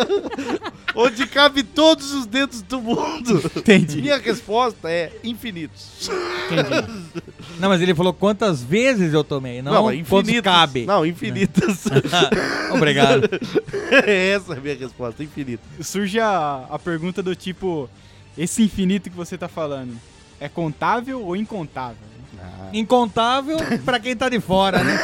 Onde cabe todos os dedos do mundo. Entendi. Minha resposta é infinitos. Não, mas ele falou quantas vezes eu tomei, não, mas quantos cabe. Não, infinitas. Obrigado. Essa é a minha resposta, infinito. Surge a, a pergunta do tipo: esse infinito que você tá falando é contável ou incontável? Incontável pra quem tá de fora, né?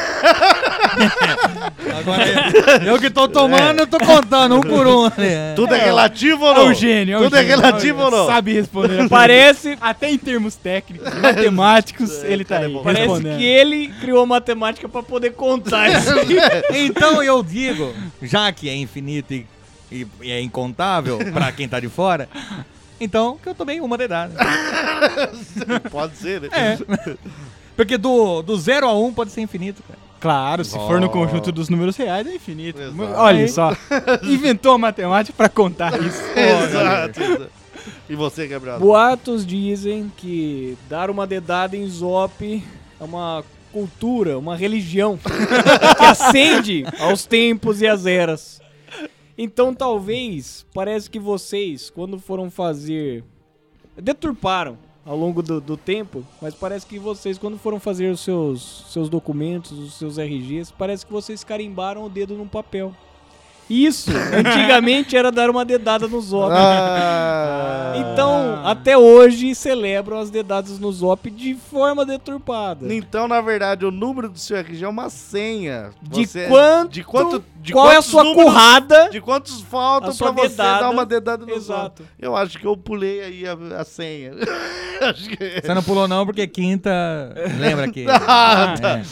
Agora, eu, eu que tô tomando, eu tô contando um por um. Né? Tudo é, relativo ou É não? o gênio, é o Tudo é gênio. relativo ou não? Sabe responder. a Parece, pergunta. Até em termos técnicos, matemáticos, ele tá cara, é aí bom. parece respondendo. que ele criou matemática pra poder contar isso aí. Então eu digo, já que é infinito e, e- e é incontável pra quem tá de fora, então que eu tomei uma dedada. Pode ser, né? É. Porque do, do zero a um pode ser infinito, cara. Claro, se for no conjunto dos números reais é infinito. Exato. Olha só, inventou a matemática pra contar isso. Exato, exato. E você, Gabriel? Boatos dizem que dar uma dedada em Zop é uma cultura, uma religião que ascende aos tempos e às eras. Então talvez, parece que vocês, quando foram fazer... Deturparam ao longo do, do tempo, mas parece que vocês, quando foram fazer os seus, seus documentos, os seus R Gs, parece que vocês carimbaram o dedo num papel. Isso, antigamente era dar uma dedada no Zop. Ah, Então, até hoje, celebram as dedadas no Zop de forma deturpada. Então, na verdade, o número do seu R G é uma senha. De Você- quanto, de quanto de qual é a quantos sua números- currada? De quantos faltam A sua pra você dedada. dar uma dedada no Exato. Zop? Eu acho que eu pulei aí a, a senha. Acho que... Você não pulou não, porque quinta... Lembra que... Ah, tá. É,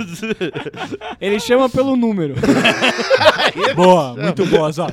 é. Ele chama pelo número. Boa, muito boa, Zó.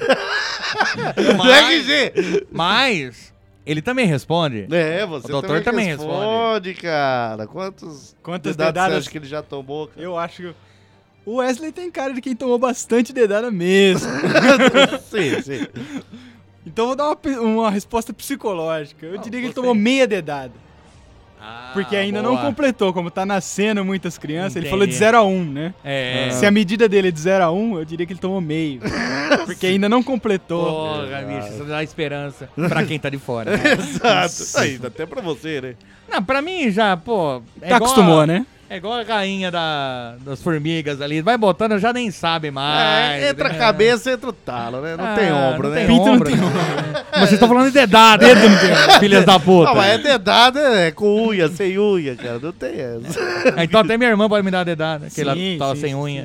Do R G! Mas ele também responde. É, você O doutor também responde, cara. Quantos Quantas dedadas você dedadas acha que ele já tomou, cara? Eu acho que o Wesley tem cara de quem tomou bastante dedada mesmo. Sim, sim. Então eu vou dar uma, pe- uma resposta psicológica. Eu Não, diria que ele gostei. tomou meia dedada. Ah, Porque ainda não boa. completou, como tá nascendo muitas crianças, ele Entendi. falou de zero a um, né? É. Se a medida dele é de zero a um, eu diria que ele tomou meio. Porque ainda não completou. Porra, bicho, isso dá esperança pra quem tá de fora. Exato. Aí, até pra você, né? Não, pra mim já, pô... É Tá igual acostumou, a- né? É igual a rainha da, das formigas ali. Vai botando, já nem sabe mais. É, entra a né? cabeça, entra o talo, né? Não Ah, tem ombro, não né? tem Pinto não ombro, tem né? Mas vocês estão falando de dedada. Dedo não tem. Filhas da puta. Não, mas é dedada, é com unha, sem unha, cara. Não tem essa. Ah, então até minha irmã pode me dar uma dedada. Que ela Sim, tava sim, sem sim, unha.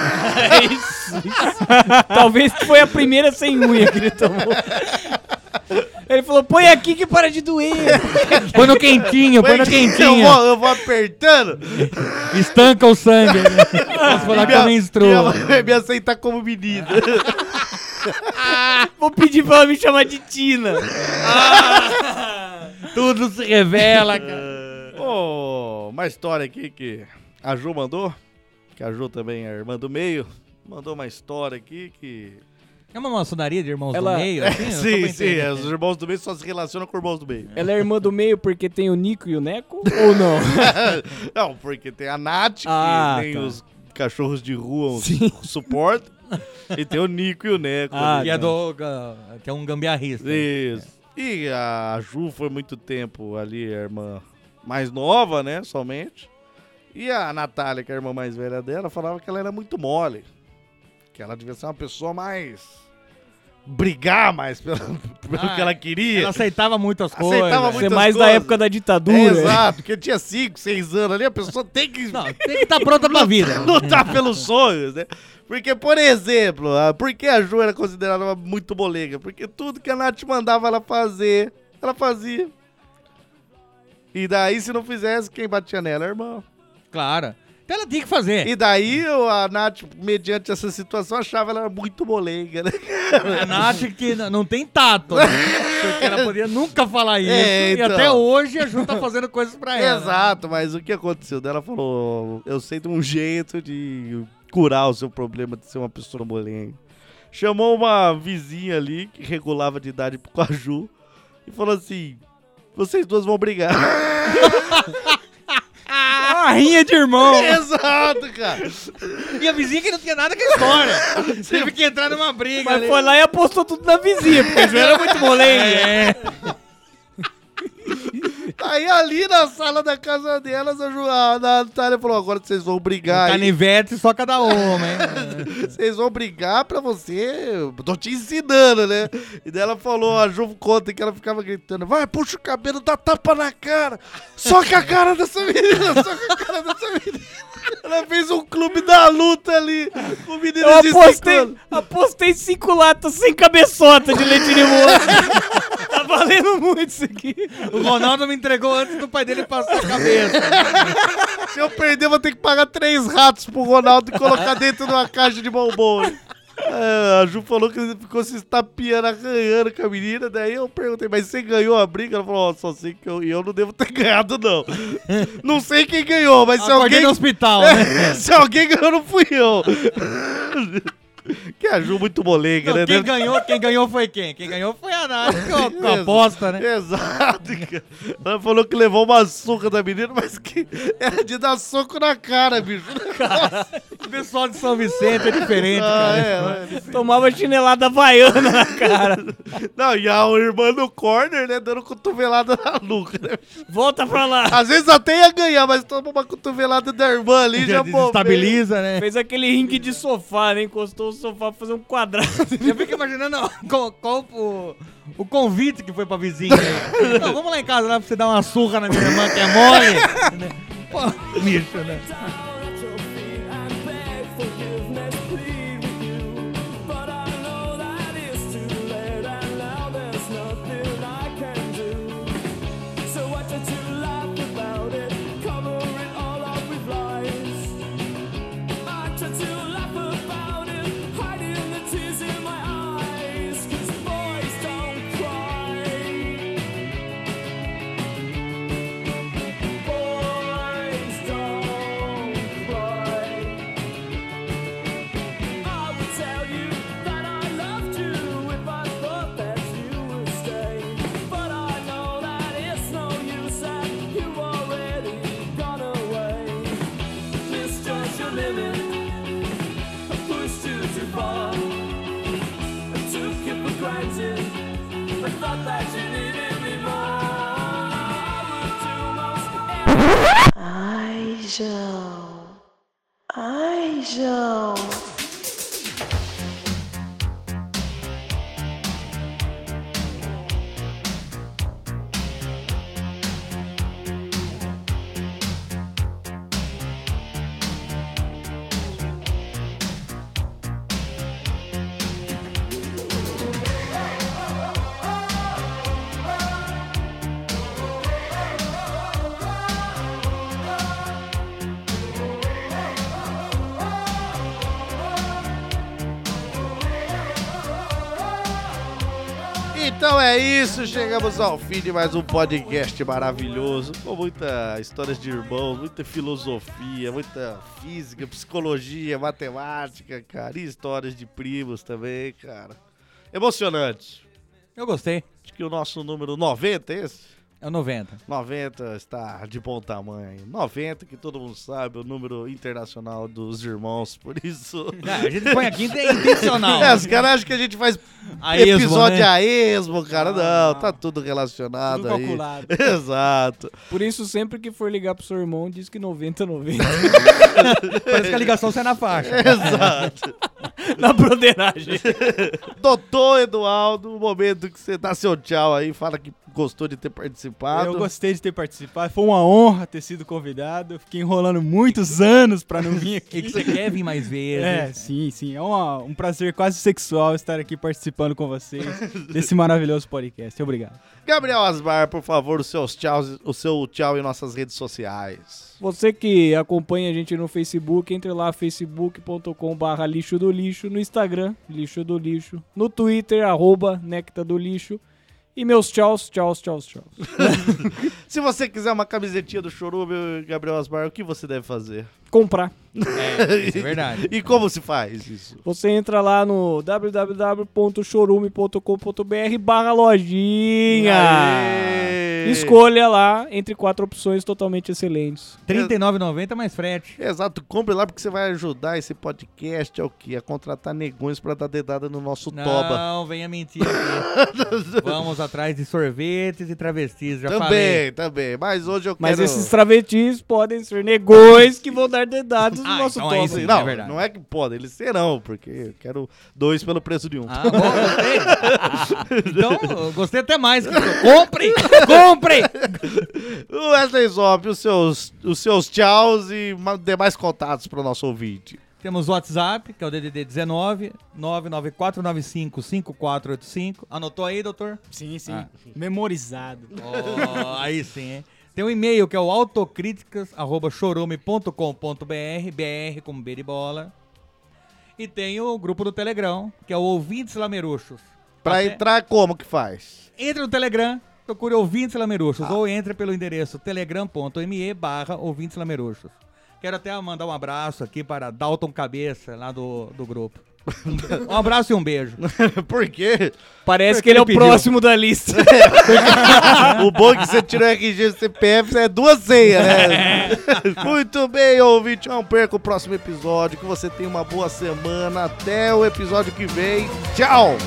Talvez foi a primeira sem unha que ele tomou. Ele falou, põe aqui que para de doer. Põe no quentinho, põe no Eu quentinho. vou, eu vou apertando. Estanca o sangue. Posso falar que eu minha, menstruo. minha, me aceitar como menina. Vou pedir pra ela me chamar de Tina. Tudo se revela, cara. Ô, uma história aqui que a Ju mandou. Que a Ju também é irmã do meio. Mandou uma história aqui que... É uma maçonaria de irmãos Ela- do meio? Assim? Eu tô sim, pra sim. entender. Os irmãos do meio só se relacionam com os irmãos do meio. Ela é irmã do meio porque tem o Nico e o Neco? Ou não? Não, porque tem a Nath, que Ah, nem tá. os cachorros de rua suportam. E tem o Nico e o Neco. Ah, ali. E é do... ga- que é um gambiarrista. Isso. E a Ju foi muito tempo ali, a irmã mais nova, né, somente. E a Natália, que é a irmã mais velha dela, falava que ela era muito mole. Que ela devia ser uma pessoa mais... brigar mais pelo, pelo Ah, que ela queria. Ela aceitava muitas Aceitava coisas. muito- Ser muitas mais da coisas. época da ditadura. É, exato, porque eu tinha cinco, seis anos ali, a pessoa tem que... Não, tem que estar pronta pra vida. lutar pelos sonhos, né? Porque, por exemplo, a- por que a Ju era considerada muito molega? Porque tudo que a Nath mandava ela fazer, ela fazia. E daí, se não fizesse, quem batia nela? A irmã. Claro. Então ela tinha que fazer. E daí, eu- a Nath, mediante essa situação, achava ela muito molenga, né? A Nath que n- não tem tato, né? Porque ela podia nunca falar isso. É, E então. até hoje a Ju tá fazendo coisas pra ela. Exato, mas o que aconteceu? Ela falou, eu sei de um jeito de curar o seu problema de ser uma pessoa molenga. Chamou uma vizinha ali, que regulava de idade com a Ju, e falou assim, vocês duas vão brigar. Uma rinha de irmão. Exato, cara. E a vizinha que não tinha nada com a história. Teve que entrar numa briga. Mas ali. foi lá e apostou tudo na vizinha, porque a Ju era muito molenga. É. Aí ali na sala da casa delas, a, Ju, a Natália falou, agora vocês vão brigar. aí. Canivete só cada homem. Vocês vão brigar pra você, eu tô te ensinando, né? E daí ela falou, a Ju conta que ela ficava gritando, vai, puxa o cabelo, dá tapa na cara, soca a cara dessa menina, soca a cara dessa menina. Ela fez um clube da luta ali, com Eu meninas de cinco apostei, anos. apostei cinco latas sem cabeçota de leite de moça. Tá valendo muito isso aqui. O Ronaldo me entregou antes do pai dele passar a cabeça. Se eu perder, eu vou ter que pagar três ratos pro Ronaldo e colocar dentro de uma caixa de bombom. É, a Ju falou que ele ficou se estapeando, arranhando com a menina. Daí eu perguntei, mas você ganhou a briga? Ela falou, ó, só sei que eu, e eu não devo ter ganhado, não. Não sei quem ganhou, mas se Acordei alguém... no hospital, né? Se alguém ganhou, não fui eu. Que a Ju muito molenga, Não, né? quem, ganhou, quem ganhou foi quem? Quem ganhou foi a Nath, com, com a aposta, né? Exato, cara. Ela falou que levou uma surra da menina, mas que era de dar soco na cara, bicho. O pessoal de São Vicente é diferente, Ah, cara. é, é. Tomava chinelada havaiana na cara. Não, e a irmã no corner, né, dando cotovelada na nuca, né? Volta pra lá. Às vezes até ia ganhar, mas toma uma cotovelada da irmã ali, já, Já desestabiliza, né? Fez aquele ringue de sofá, né? Encostou o sofá pra fazer um quadrado. Eu fico imaginando ó, qual, qual o, o convite que foi pra vizinha. Aí. Não, vamos lá em casa lá pra você dar uma surra na minha irmã que é mole. Pô, bicho, né? Ai, João. Ai, João. Então é isso, chegamos ao fim de mais um podcast maravilhoso, com muitas histórias de irmãos, muita filosofia, muita física, psicologia, matemática, cara, e histórias de primos também, cara. Emocionante. Eu gostei. Acho que o nosso número noventa é esse? É o noventa. noventa está de bom tamanho. noventa, que todo mundo sabe, o número internacional dos irmãos, por isso... Não, a gente põe aqui intencional. É, os caras acham que a gente faz A esmo, episódio né? a esmo, cara. Ah, não, tá tudo relacionado tudo aí. calculado. Exato. Por isso, sempre que for ligar pro seu irmão, diz que noventa, noventa. Parece que a ligação sai na faixa. Exato. Na broderagem. Doutor Eduardo, o momento que você dá seu tchau aí, fala que gostou de ter participado. Eu gostei de ter participado. Foi uma honra ter sido convidado. Fiquei enrolando muitos anos pra não vir aqui. E que você quer vir mais vezes. É, sim, sim. É uma- um prazer quase sexual estar aqui participando com vocês desse maravilhoso podcast. Obrigado. Gabriel Asmar, por favor, os seus tchauz, o seu tchau em nossas redes sociais. Você que acompanha a gente no Facebook, entre lá, facebook ponto com barra lixo do lixo, no Instagram, lixo do lixo, no Twitter, arroba necta do lixo. E meus tchauz, tchauz, tchauz, tchauz. Se você quiser uma camisetinha do Chorume, Gabriel Asmar, o que você deve fazer? Comprar. É, isso é verdade. E como se faz isso? Você entra lá no w w w ponto chorume ponto com ponto b r barra lojinha. Aê! Escolha lá entre quatro opções totalmente excelentes. trinta e nove reais e noventa centavos mais frete. Exato, compre lá porque você vai ajudar esse podcast ao quê? A contratar negões pra dar dedada no nosso toba. Não, venha mentir aqui. Vamos atrás de sorvetes e travestis, já Também, falei. também. Mas hoje eu Mas quero... esses travestis podem ser negões que vão dar dedados no Ah, nosso então toba. é isso aí. Não, é verdade. não é que podem, eles serão, porque eu quero dois pelo preço de um. Ah, bom, gostei. Então, eu gostei até mais. Compre! Compre! O Wesley Zop, os seus, os seus tchauz e ma- demais contatos para o nosso ouvinte. Temos o WhatsApp, que é o D D D dezenove, nove nove quatro nove cinco, cinco quatro oito cinco. Anotou aí, doutor? Sim, sim. Ah. Memorizado. Oh, aí sim, hein? Tem um e-mail que é o autocríticas arroba chorume ponto com ponto b r, B R como B de bola. E tem o grupo do Telegram, que é o Ouvintes Lameruxos. Para Até- entrar, como que faz? Entre no Telegram, procure Ouvintes Lameruxos, ou entre pelo endereço telegram ponto m e barra Ouvintes Lameruxos. Quero até mandar um abraço aqui para Dalton Cabeça, lá do, do grupo. Um abraço e um beijo. Por quê? Parece Porque que ele é o ele pediu. próximo da lista. O bom é que você tirou R G e C P F é duas senhas, né? Muito bem, ouvinte. Não perca o próximo episódio. Que você tenha uma boa semana. Até o episódio que vem. Tchau!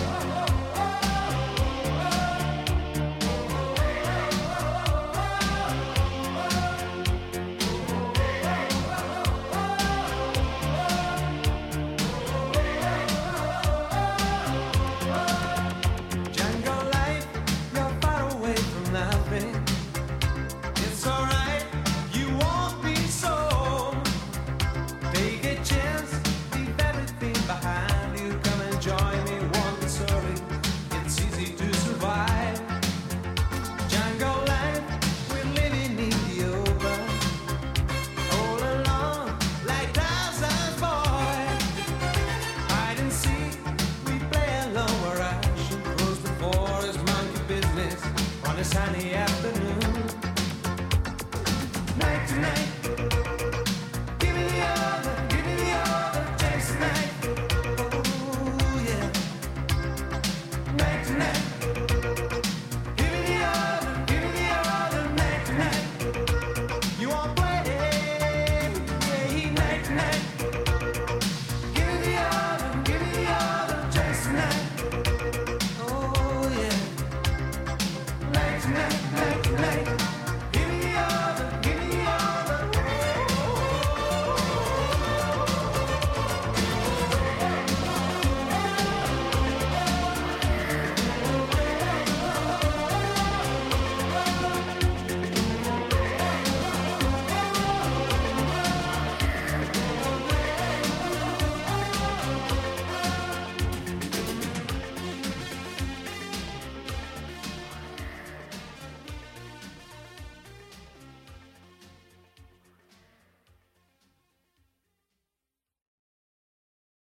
Jungle life, you're far away from nothing. It's alright, you won't be so. Take a chance, leave everything behind you. Come and join me, walk the story. It's easy to survive. Jungle life, we're living in the open. All alone, like Tarzan's boy. Hide and seek, we play alone where I should close the forest, monkey business on a sunny afternoon. Night to night,